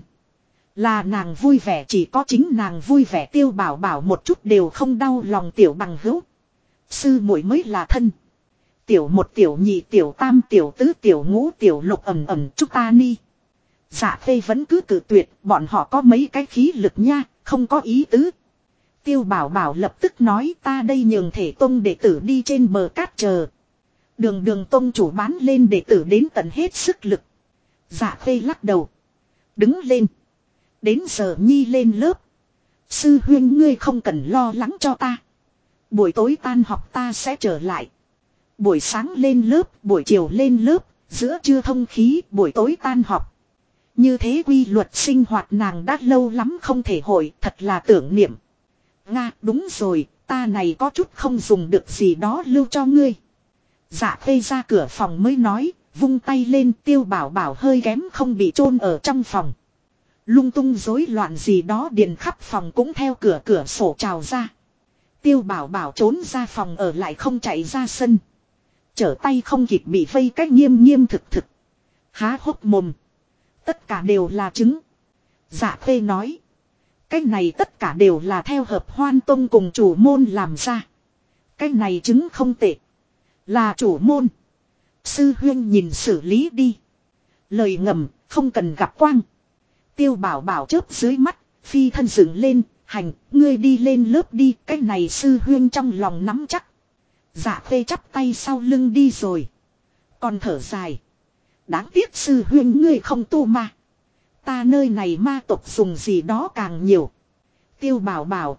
Là nàng vui vẻ chỉ có chính nàng vui vẻ Tiêu Bảo Bảo một chút đều không đau lòng tiểu bằng hữu. Sư muội mới là thân. Tiểu một tiểu nhị tiểu tam tiểu tứ tiểu ngũ tiểu lục ẩm ẩm chúc ta ni. Dạ Khê vẫn cứ cự tuyệt bọn họ có mấy cái khí lực nha, không có ý tứ. Tiêu Bảo Bảo lập tức nói ta đây nhường thể tông đệ tử đi trên bờ cát chờ. Đường tông chủ bán lên đệ tử đến tận hết sức lực. Dạ Khê lắc đầu. Đứng lên. Đến giờ Nhi lên lớp. Sư huynh ngươi không cần lo lắng cho ta. Buổi tối tan học ta sẽ trở lại. Buổi sáng lên lớp, buổi chiều lên lớp, giữa trưa thông khí, buổi tối tan học. Như thế quy luật sinh hoạt nàng đã lâu lắm không thể hội, thật là tưởng niệm. Nga, đúng rồi, ta này có chút không dùng được gì đó lưu cho ngươi. Dạ Khê ra cửa phòng mới nói, vung tay lên Tiêu Bảo Bảo hơi kém không bị chôn ở trong phòng. Lung tung rối loạn gì đó điền khắp phòng cũng theo cửa sổ trào ra. Tiêu Bảo Bảo trốn ra phòng ở lại không chạy ra sân. Trở tay không kịp bị vây cách nghiêm thực. Há hốc mồm. Tất cả đều là trứng. Dạ Khê nói. Cái này tất cả đều là theo hợp Hoan Tông cùng chủ môn làm ra. Cái này trứng không tệ. Là chủ môn. Sư huynh nhìn xử lý đi. Lời ngầm không cần gặp quang. Tiêu Bảo Bảo chớp dưới mắt. Phi thân dựng lên. Hành ngươi đi lên lớp đi. Cái này sư huynh trong lòng nắm chắc. Dạ Khê chắp tay sau lưng đi rồi. Còn thở dài. Đáng tiếc sư huynh ngươi không tu ma. Ta nơi này ma tộc dùng gì đó càng nhiều. Tiêu Bảo Bảo.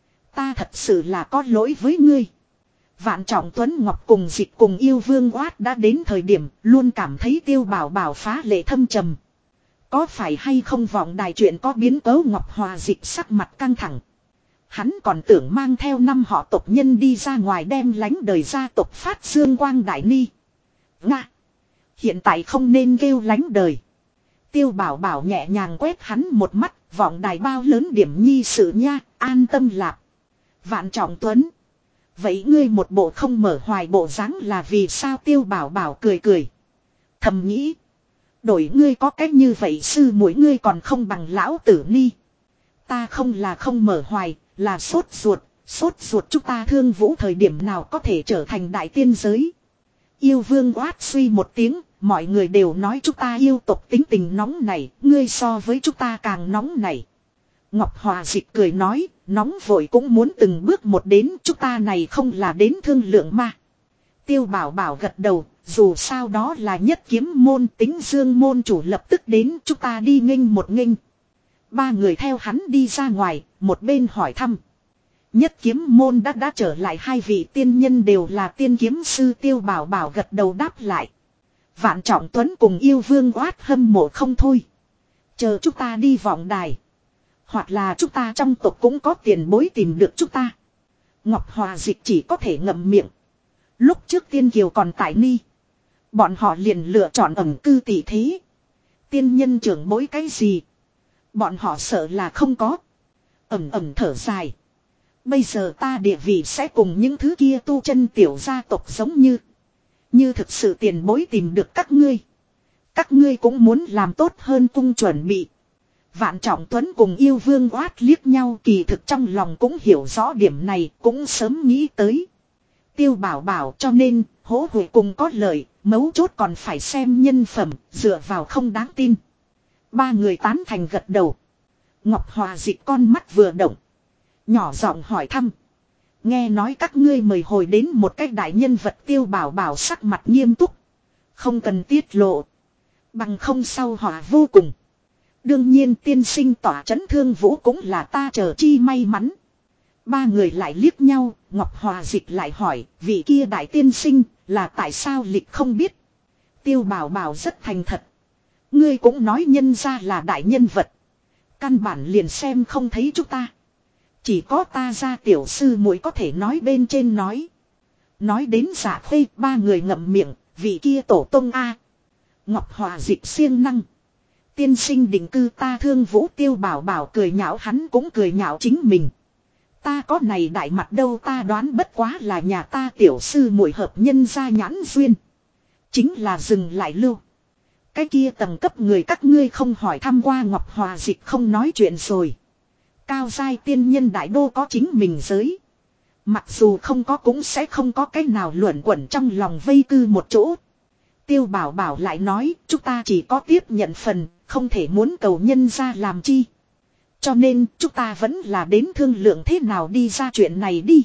Ta thật sự là có lỗi với ngươi. Vạn Trọng Tuấn Ngọc cùng Dịch cùng Yêu Vương Oát đã đến thời điểm luôn cảm thấy Tiêu Bảo Bảo phá lệ thâm trầm. Có phải hay không vọng đài chuyện có biến cấu Ngọc Hòa Dịch sắc mặt căng thẳng. Hắn còn tưởng mang theo 5 họ tộc nhân đi ra ngoài đem lánh đời gia tộc phát dương quang đại ni. Nga. Hiện tại không nên kêu lánh đời. Tiêu Bảo Bảo nhẹ nhàng quét hắn một mắt, vọng đài bao lớn điểm nhi sự nha, an tâm lạp. Vạn Trọng Tuấn. Vậy ngươi một bộ không mở hoài bộ dáng là vì sao Tiêu Bảo Bảo cười. Thầm nghĩ. Đổi ngươi có cách như vậy sư mỗi ngươi còn không bằng lão tử ni. Ta không là không mở hoài, là sốt ruột chúng ta thương vũ thời điểm nào có thể trở thành đại tiên giới. Yêu Vương Oát suy một tiếng, mọi người đều nói chúng ta yêu tộc tính tình nóng này, ngươi so với chúng ta càng nóng này. Ngọc Hòa Dịch cười nói, nóng vội cũng muốn từng bước một đến, chúng ta này không là đến thương lượng mà. Tiêu Bảo Bảo gật đầu, dù sao đó là nhất kiếm môn tính dương môn chủ lập tức đến, chúng ta đi nghênh một nghênh. 3 người theo hắn đi ra ngoài, một bên hỏi thăm. Nhất kiếm môn đã trở lại 2 vị tiên nhân đều là tiên kiếm sư Tiêu Bảo Bảo gật đầu đáp lại. Vạn Trọng Tuấn cùng Yêu Vương Oát hâm mộ không thôi. Chờ chúng ta đi vọng đài. Hoặc là chúng ta trong tộc cũng có tiền bối tìm được chúng ta. Ngọc Hòa Dịch chỉ có thể ngậm miệng. Lúc trước Tiên Kiều còn tại ni. Bọn họ liền lựa chọn ẩn cư tỷ thế. Tiên nhân trưởng bối cái gì. Bọn họ sợ là không có. Ẩm thở dài. Bây giờ ta địa vị sẽ cùng những thứ kia tu chân tiểu gia tộc giống như. Như thực sự tiền bối tìm được các ngươi. Các ngươi cũng muốn làm tốt hơn cung chuẩn bị. Vạn Trọng Tuấn cùng Yêu Vương Oát liếc nhau, kỳ thực trong lòng cũng hiểu rõ điểm này, cũng sớm nghĩ tới. Tiêu Bảo Bảo cho nên, hỗ hụi cùng có lợi, mấu chốt còn phải xem nhân phẩm, dựa vào không đáng tin. Ba người tán thành gật đầu. Ngọc Hòa Dịch con mắt vừa động. Nhỏ giọng hỏi thăm. Nghe nói các ngươi mời hồi đến một cách đại nhân vật. Tiêu Bảo Bảo sắc mặt nghiêm túc. Không cần tiết lộ. Bằng không sau họa vô cùng. Đương nhiên tiên sinh tỏa chấn Thương Vũ cũng là ta chờ chi may mắn. Ba người lại liếc nhau. Ngọc Hòa Dịch lại hỏi. Vị kia đại tiên sinh là tại sao lịch không biết. Tiêu Bảo Bảo rất thành thật. Ngươi cũng nói nhân ra là đại nhân vật. Căn bản liền xem không thấy chúng ta. Chỉ có ta ra tiểu sư muội có thể nói bên trên nói. Nói đến Dạ Khê, ba người ngậm miệng. Vị kia tổ tông A. Ngọc Hòa Dịch siêng năng. Tiên sinh định cư ta Thương Vũ. Tiêu Bảo Bảo cười nhạo, hắn cũng cười nhạo chính mình. Ta có này đại mặt đâu, ta đoán bất quá là nhà ta tiểu sư muội hợp nhân ra nhãn duyên. Chính là dừng lại lưu. Cái kia tầng cấp người các ngươi không hỏi thăm qua. Ngọc Hòa Dịch không nói chuyện rồi. Cao giai tiên nhân đại đô có chính mình giới. Mặc dù không có cũng sẽ không có cái nào luẩn quẩn trong lòng vây cư một chỗ. Tiêu Bảo Bảo lại nói, chúng ta chỉ có tiếp nhận phần, không thể muốn cầu nhân ra làm chi. Cho nên chúng ta vẫn là đến thương lượng thế nào đi ra chuyện này đi.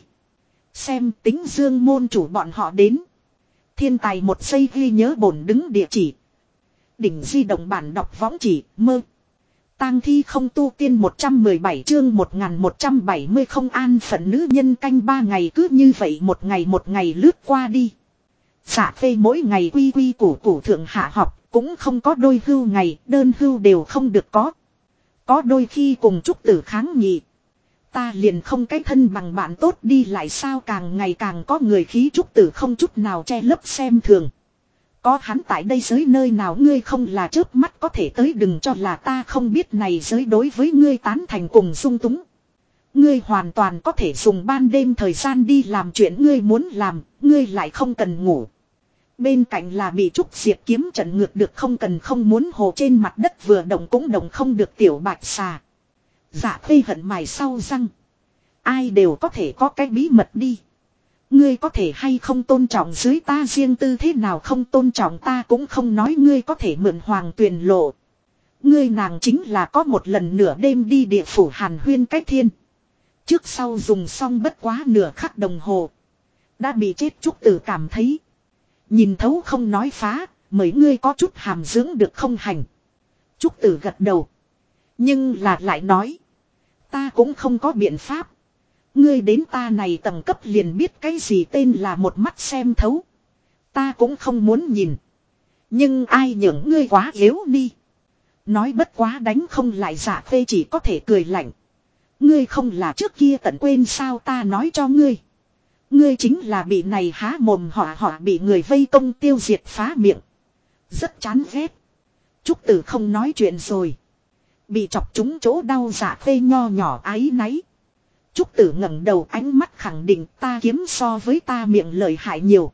Xem Tính Dương môn chủ bọn họ đến. Thiên tài một giây ghi nhớ bổn đứng địa chỉ. Đỉnh di động bản đọc võng chỉ mơ. Tang thi không tu tiên 117 chương 1170 không an phận nữ nhân canh 3 ngày cứ như vậy một ngày lướt qua đi. Dạ Phê mỗi ngày quy quy củ củ thượng hạ học cũng không có đôi hưu ngày, đơn hưu đều không được có. Có đôi khi cùng Trúc Tử kháng nghị. Ta liền không cái thân bằng bạn tốt đi lại sao, càng ngày càng có người khí Trúc Tử không chút nào che lấp xem thường. Có hắn tại đây giới nơi nào ngươi không là chớp mắt có thể tới, đừng cho là ta không biết này giới đối với ngươi tán thành cùng dung túng. Ngươi hoàn toàn có thể dùng ban đêm thời gian đi làm chuyện ngươi muốn làm, ngươi lại không cần ngủ. Bên cạnh là bị Trúc Diệp kiếm trận ngược được không cần không muốn hồ trên mặt đất vừa động cũng động không được tiểu bạch xà. Dạ Phê hận mài sau răng. Ai đều có thể có cái bí mật đi. Ngươi có thể hay không tôn trọng dưới ta riêng tư, thế nào không tôn trọng ta cũng không nói. Ngươi có thể mượn Hoàng Tuyền lộ. Ngươi nàng chính là có một lần nửa đêm đi địa phủ hàn huyên cách thiên. Trước sau dùng xong bất quá nửa khắc đồng hồ. Đã bị chết Trúc Tử cảm thấy. Nhìn thấu không nói phá, mấy ngươi có chút hàm dưỡng được không hành. Trúc Tử gật đầu. Nhưng là lại nói. Ta cũng không có biện pháp. Ngươi đến ta này tầng cấp liền biết cái gì tên là một mắt xem thấu. Ta cũng không muốn nhìn. Nhưng ai nhường ngươi quá yếu đi. Nói bất quá đánh không lại. Dạ Phê chỉ có thể cười lạnh. Ngươi không là trước kia tận quên sao, ta nói cho ngươi. Ngươi chính là bị này há mồm họ bị người vây công tiêu diệt phá miệng. Rất chán ghét. Trúc Tử không nói chuyện rồi. Bị chọc trúng chỗ đau. Dạ Phê nho nhỏ áy náy. Trúc Tử ngẩng đầu, ánh mắt khẳng định ta kiếm so với ta miệng lợi hại nhiều.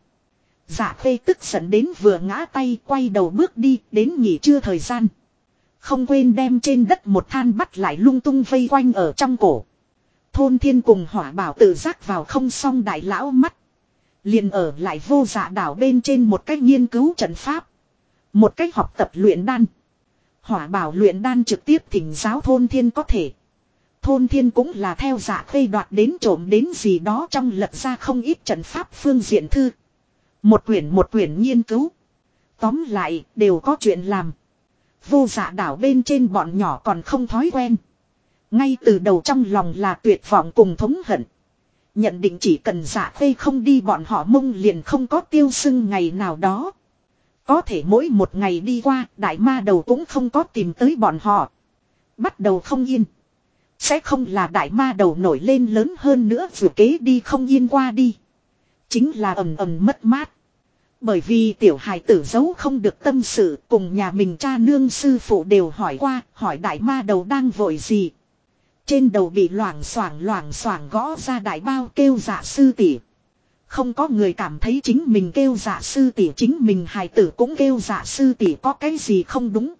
Dạ Phê tức giận đến vừa ngã tay, quay đầu bước đi, đến nghỉ trưa thời gian. Không quên đem trên đất một than bắt lại lung tung vây quanh ở trong cổ. Thôn Thiên cùng Hỏa Bảo tự giác vào không xong đại lão mắt. Liền ở lại Vô Dạ đảo bên trên một cách nghiên cứu trận pháp. Một cách học tập luyện đan. Hỏa Bảo luyện đan trực tiếp thỉnh giáo Thôn Thiên có thể. Thôn Thiên cũng là theo Dạ Khê đoạt đến trộm đến gì đó trong lật ra không ít trận pháp phương diện thư. Một quyển nghiên cứu. Tóm lại đều có chuyện làm. Vô Dạ đảo bên trên bọn nhỏ còn không thói quen. Ngay từ đầu trong lòng là tuyệt vọng cùng thống hận. Nhận định chỉ cần Dạ Khê không đi bọn họ mông liền không có tiêu sưng ngày nào đó. Có thể mỗi một ngày đi qua đại ma đầu cũng không có tìm tới bọn họ. Bắt đầu không yên. Sẽ không là đại ma đầu nổi lên lớn hơn nữa vừa kế đi không yên qua đi. Chính là ầm ầm mất mát. Bởi vì tiểu hài tử giấu không được tâm sự, cùng nhà mình cha nương sư phụ đều hỏi qua, hỏi đại ma đầu đang vội gì. Trên đầu bị loảng xoảng gõ ra đại bao kêu dạ sư tỷ. Không có người cảm thấy chính mình kêu dạ sư tỷ, chính mình hài tử cũng kêu dạ sư tỷ có cái gì không đúng.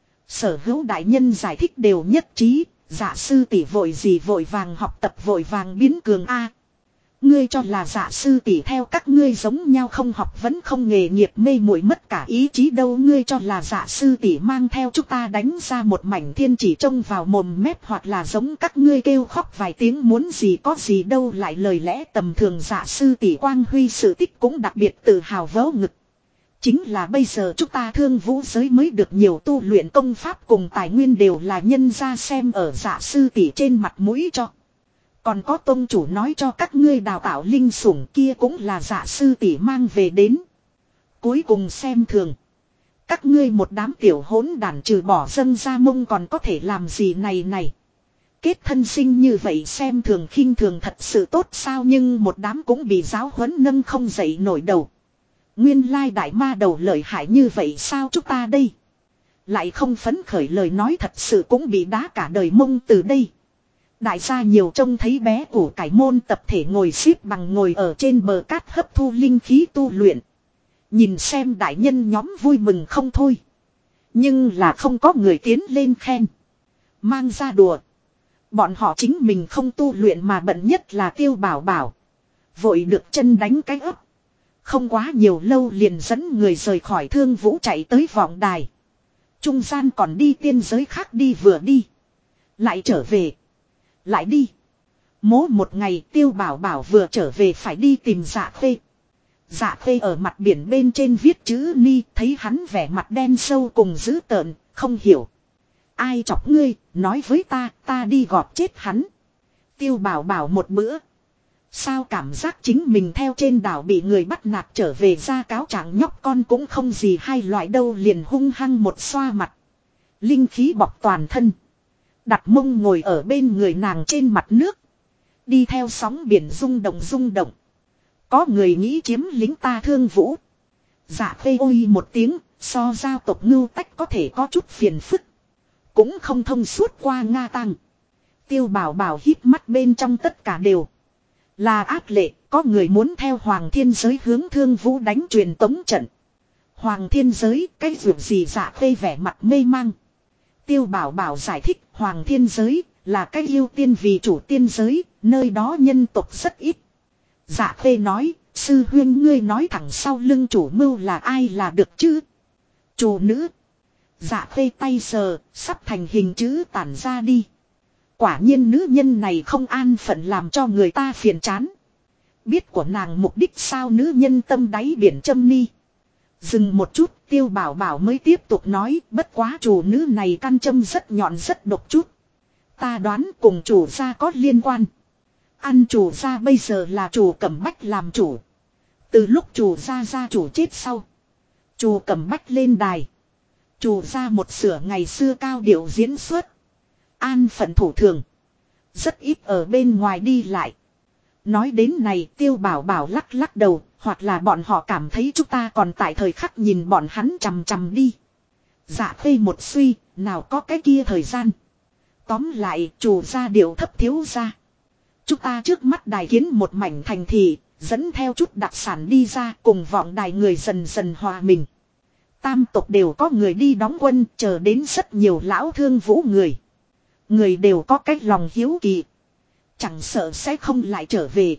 Sở hữu đại nhân giải thích đều nhất trí, dạ sư tỷ vội gì vội vàng học tập vội vàng biến cường a. Ngươi cho là dạ sư tỷ theo các ngươi giống nhau không học vẫn không nghề nghiệp mê muội mất cả ý chí đâu. Ngươi cho là dạ sư tỷ mang theo chúng ta đánh ra một mảnh thiên chỉ trông vào mồm mép hoặc là giống các ngươi kêu khóc vài tiếng muốn gì có gì đâu. Lại lời lẽ tầm thường dạ sư tỷ quang huy sự tích cũng đặc biệt tự hào vớ ngực. Chính là bây giờ chúng ta thương vũ giới mới được nhiều tu luyện công pháp cùng tài nguyên đều là nhân ra xem ở dạ sư tỷ trên mặt mũi cho. Còn có tôn chủ nói cho các ngươi đào tạo linh sủng kia cũng là dạ sư tỷ mang về đến. Cuối cùng xem thường. Các ngươi một đám tiểu hỗn đản trừ bỏ dâng ra mông còn có thể làm gì này. Kết thân sinh như vậy xem thường khinh thường thật sự tốt sao, nhưng một đám cũng bị giáo huấn nâng không dậy nổi đầu. Nguyên lai đại ma đầu lợi hại như vậy sao chúng ta đây. Lại không phấn khởi lời nói thật sự cũng bị đá cả đời mông từ đây. Đại gia nhiều trông thấy bé củ cải môn tập thể ngồi xếp bằng ngồi ở trên bờ cát hấp thu linh khí tu luyện. Nhìn xem đại nhân nhóm vui mừng không thôi. Nhưng là không có người tiến lên khen. Mang ra đùa. Bọn họ chính mình không tu luyện mà bận nhất là Tiêu Bảo Bảo. Vội được chân đánh cái ấp. Không quá nhiều lâu liền dẫn người rời khỏi Thương Vũ chạy tới vọng đài. Trung gian còn đi tiên giới khác đi vừa đi. Lại trở về. Lại đi. Mố một ngày Tiêu Bảo Bảo vừa trở về phải đi tìm Dạ Khê. Dạ Khê ở mặt biển bên trên viết chữ ni, thấy hắn vẻ mặt đen sâu cùng dữ tợn, không hiểu. Ai chọc ngươi, nói với ta đi gọt chết hắn. Tiêu Bảo Bảo một bữa. Sao cảm giác chính mình theo trên đảo bị người bắt nạt trở về ra cáo trạng nhóc con cũng không gì hai loại đâu, liền hung hăng một xoa mặt. Linh khí bọc toàn thân. Đặt mông ngồi ở bên người nàng trên mặt nước. Đi theo sóng biển rung động. Có người nghĩ chiếm lính ta Thương Vũ. Dạ Khê ôi một tiếng, so giao tộc Ngưu Tách có thể có chút phiền phức. Cũng không thông suốt qua Nga Tăng. Tiêu Bảo Bảo hít mắt bên trong tất cả đều là ác lệ, có người muốn theo Hoàng Thiên Giới hướng Thương Vũ đánh truyền tống trận. Hoàng Thiên Giới, cái việc gì? Dạ Khê vẻ mặt mê mang. Tiêu Bảo Bảo giải thích, Hoàng Thiên Giới là cái yêu tiên vì chủ tiên giới, nơi đó nhân tộc rất ít. Dạ Khê nói, sư huyên ngươi nói thẳng sau lưng chủ mưu là ai là được chứ? Chủ nữ. Dạ Khê tay sờ, sắp thành hình chữ tản ra đi. Quả nhiên nữ nhân này không an phận làm cho người ta phiền chán. Biết của nàng mục đích sao? Nữ nhân tâm đáy biển châm ni. Dừng một chút, Tiêu Bảo Bảo mới tiếp tục nói, bất quá chủ nữ này căn châm rất nhọn rất độc chút. Ta đoán cùng chủ gia có liên quan. Ăn chủ gia bây giờ là chủ Cẩm Bách làm chủ. Từ lúc chủ gia chủ chết sau, chủ Cẩm Bách lên đài. Chủ gia một sửa ngày xưa cao điệu diễn xuất. An phận thủ thường. Rất ít ở bên ngoài đi lại. Nói đến này Tiêu Bảo Bảo lắc đầu. Hoặc là bọn họ cảm thấy chúng ta còn tại thời khắc nhìn bọn hắn chằm chằm đi. Dạ Khê một suy, nào có cái kia thời gian. Tóm lại chủ gia điệu thấp thiếu gia. Chúng ta trước mắt đài kiến một mảnh thành thị, dẫn theo chút đặc sản đi ra cùng vọng đài người dần dần hòa mình. Tam tộc đều có người đi đóng quân, chờ đến rất nhiều lão Thương Vũ người. Người đều có cái lòng hiếu kỳ. Chẳng sợ sẽ không lại trở về.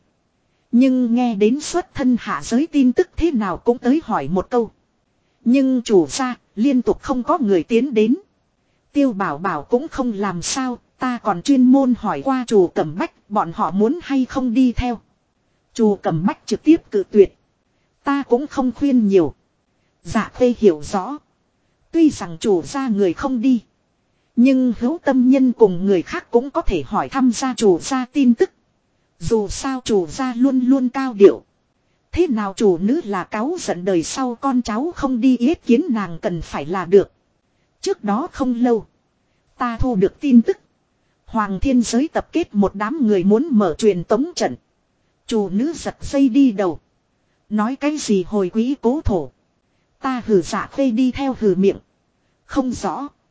Nhưng nghe đến xuất thân hạ giới tin tức thế nào cũng tới hỏi một câu. Nhưng chủ gia liên tục không có người tiến đến. Tiêu Bảo Bảo cũng không làm sao, ta còn chuyên môn hỏi qua chủ Cẩm Bách bọn họ muốn hay không đi theo. Chủ Cẩm Bách trực tiếp cự tuyệt. Ta cũng không khuyên nhiều. Dạ Khê hiểu rõ. Tuy rằng chủ gia người không đi. Nhưng hữu tâm nhân cùng người khác cũng có thể hỏi thăm gia chủ gia tin tức. Dù sao chủ gia luôn luôn cao điệu. Thế nào chủ nữ là cáu giận đời sau con cháu không đi yết kiến nàng cần phải là được. Trước đó không lâu. Ta thu được tin tức. Hoàng Thiên Giới tập kết một đám người muốn mở truyền tống trận. Chủ nữ giật dây đi đầu. Nói cái gì hồi quý cố thổ. Ta hử Dạ Khê đi theo hử miệng. Không rõ.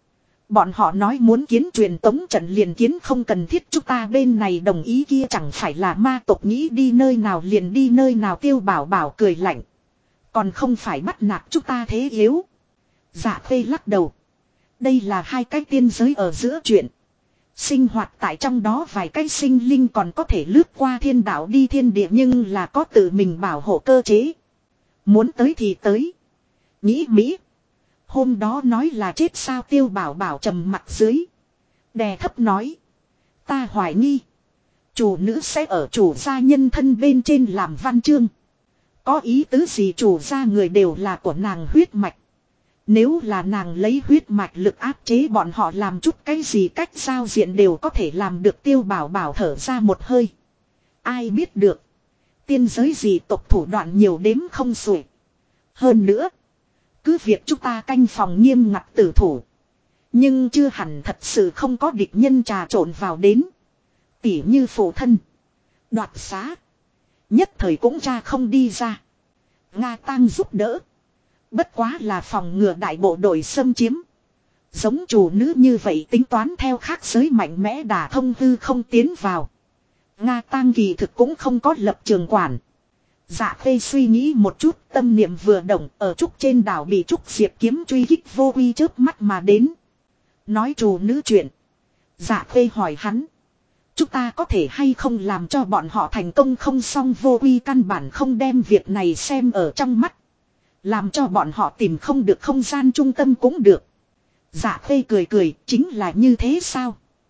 Bọn họ nói muốn kiến truyền tống trận liền kiến, không cần thiết chúng ta bên này đồng ý, kia chẳng phải là ma tộc nghĩ đi nơi nào liền đi nơi nào. Tiêu Bảo Bảo cười lạnh. Còn không phải bắt nạt chúng ta thế yếu. Dạ Khê lắc đầu. Đây là hai cái tiên giới ở giữa chuyện. Sinh hoạt tại trong đó vài cái sinh linh còn có thể lướt qua thiên đạo đi thiên địa, nhưng là có tự mình bảo hộ cơ chế. Muốn tới thì tới. Nghĩ Mỹ. Hôm đó nói là chết sao? Tiêu Bảo Bảo trầm mặt dưới. Đè thấp nói. Ta hoài nghi. Chủ nữ sẽ ở chủ gia nhân thân bên trên làm văn chương. Có ý tứ gì? Chủ gia người đều là của nàng huyết mạch. Nếu là nàng lấy huyết mạch lực áp chế bọn họ, làm chút cái gì cách giao diện đều có thể làm được. Tiêu Bảo Bảo thở ra một hơi. Ai biết được. Tiên giới gì tộc thủ đoạn nhiều đếm không xuể. Hơn nữa. Cứ việc chúng ta canh phòng nghiêm ngặt tử thủ. Nhưng chưa hẳn thật sự không có địch nhân trà trộn vào đến. Tỉ như phụ thân. Đoạt xá. Nhất thời cũng tra không đi ra. Nga Tang giúp đỡ. Bất quá là phòng ngừa đại bộ đội xâm chiếm. Giống chủ nữ như vậy tính toán theo khác giới mạnh mẽ đả thông hư không tiến vào. Nga Tang kỳ thực cũng không có lập trường quản. Dạ Khê suy nghĩ một chút, tâm niệm vừa động, ở trúc trên đảo bị trúc diệp kiếm truy kích vô uy chớp mắt mà đến. Nói chủ nữ chuyện. Dạ Khê hỏi hắn. Chúng ta có thể hay không làm cho bọn họ thành công không? Xong vô uy căn bản không đem việc này xem ở trong mắt. Làm cho bọn họ tìm không được không gian trung tâm cũng được. Dạ Khê cười cười, chính là như thế sao?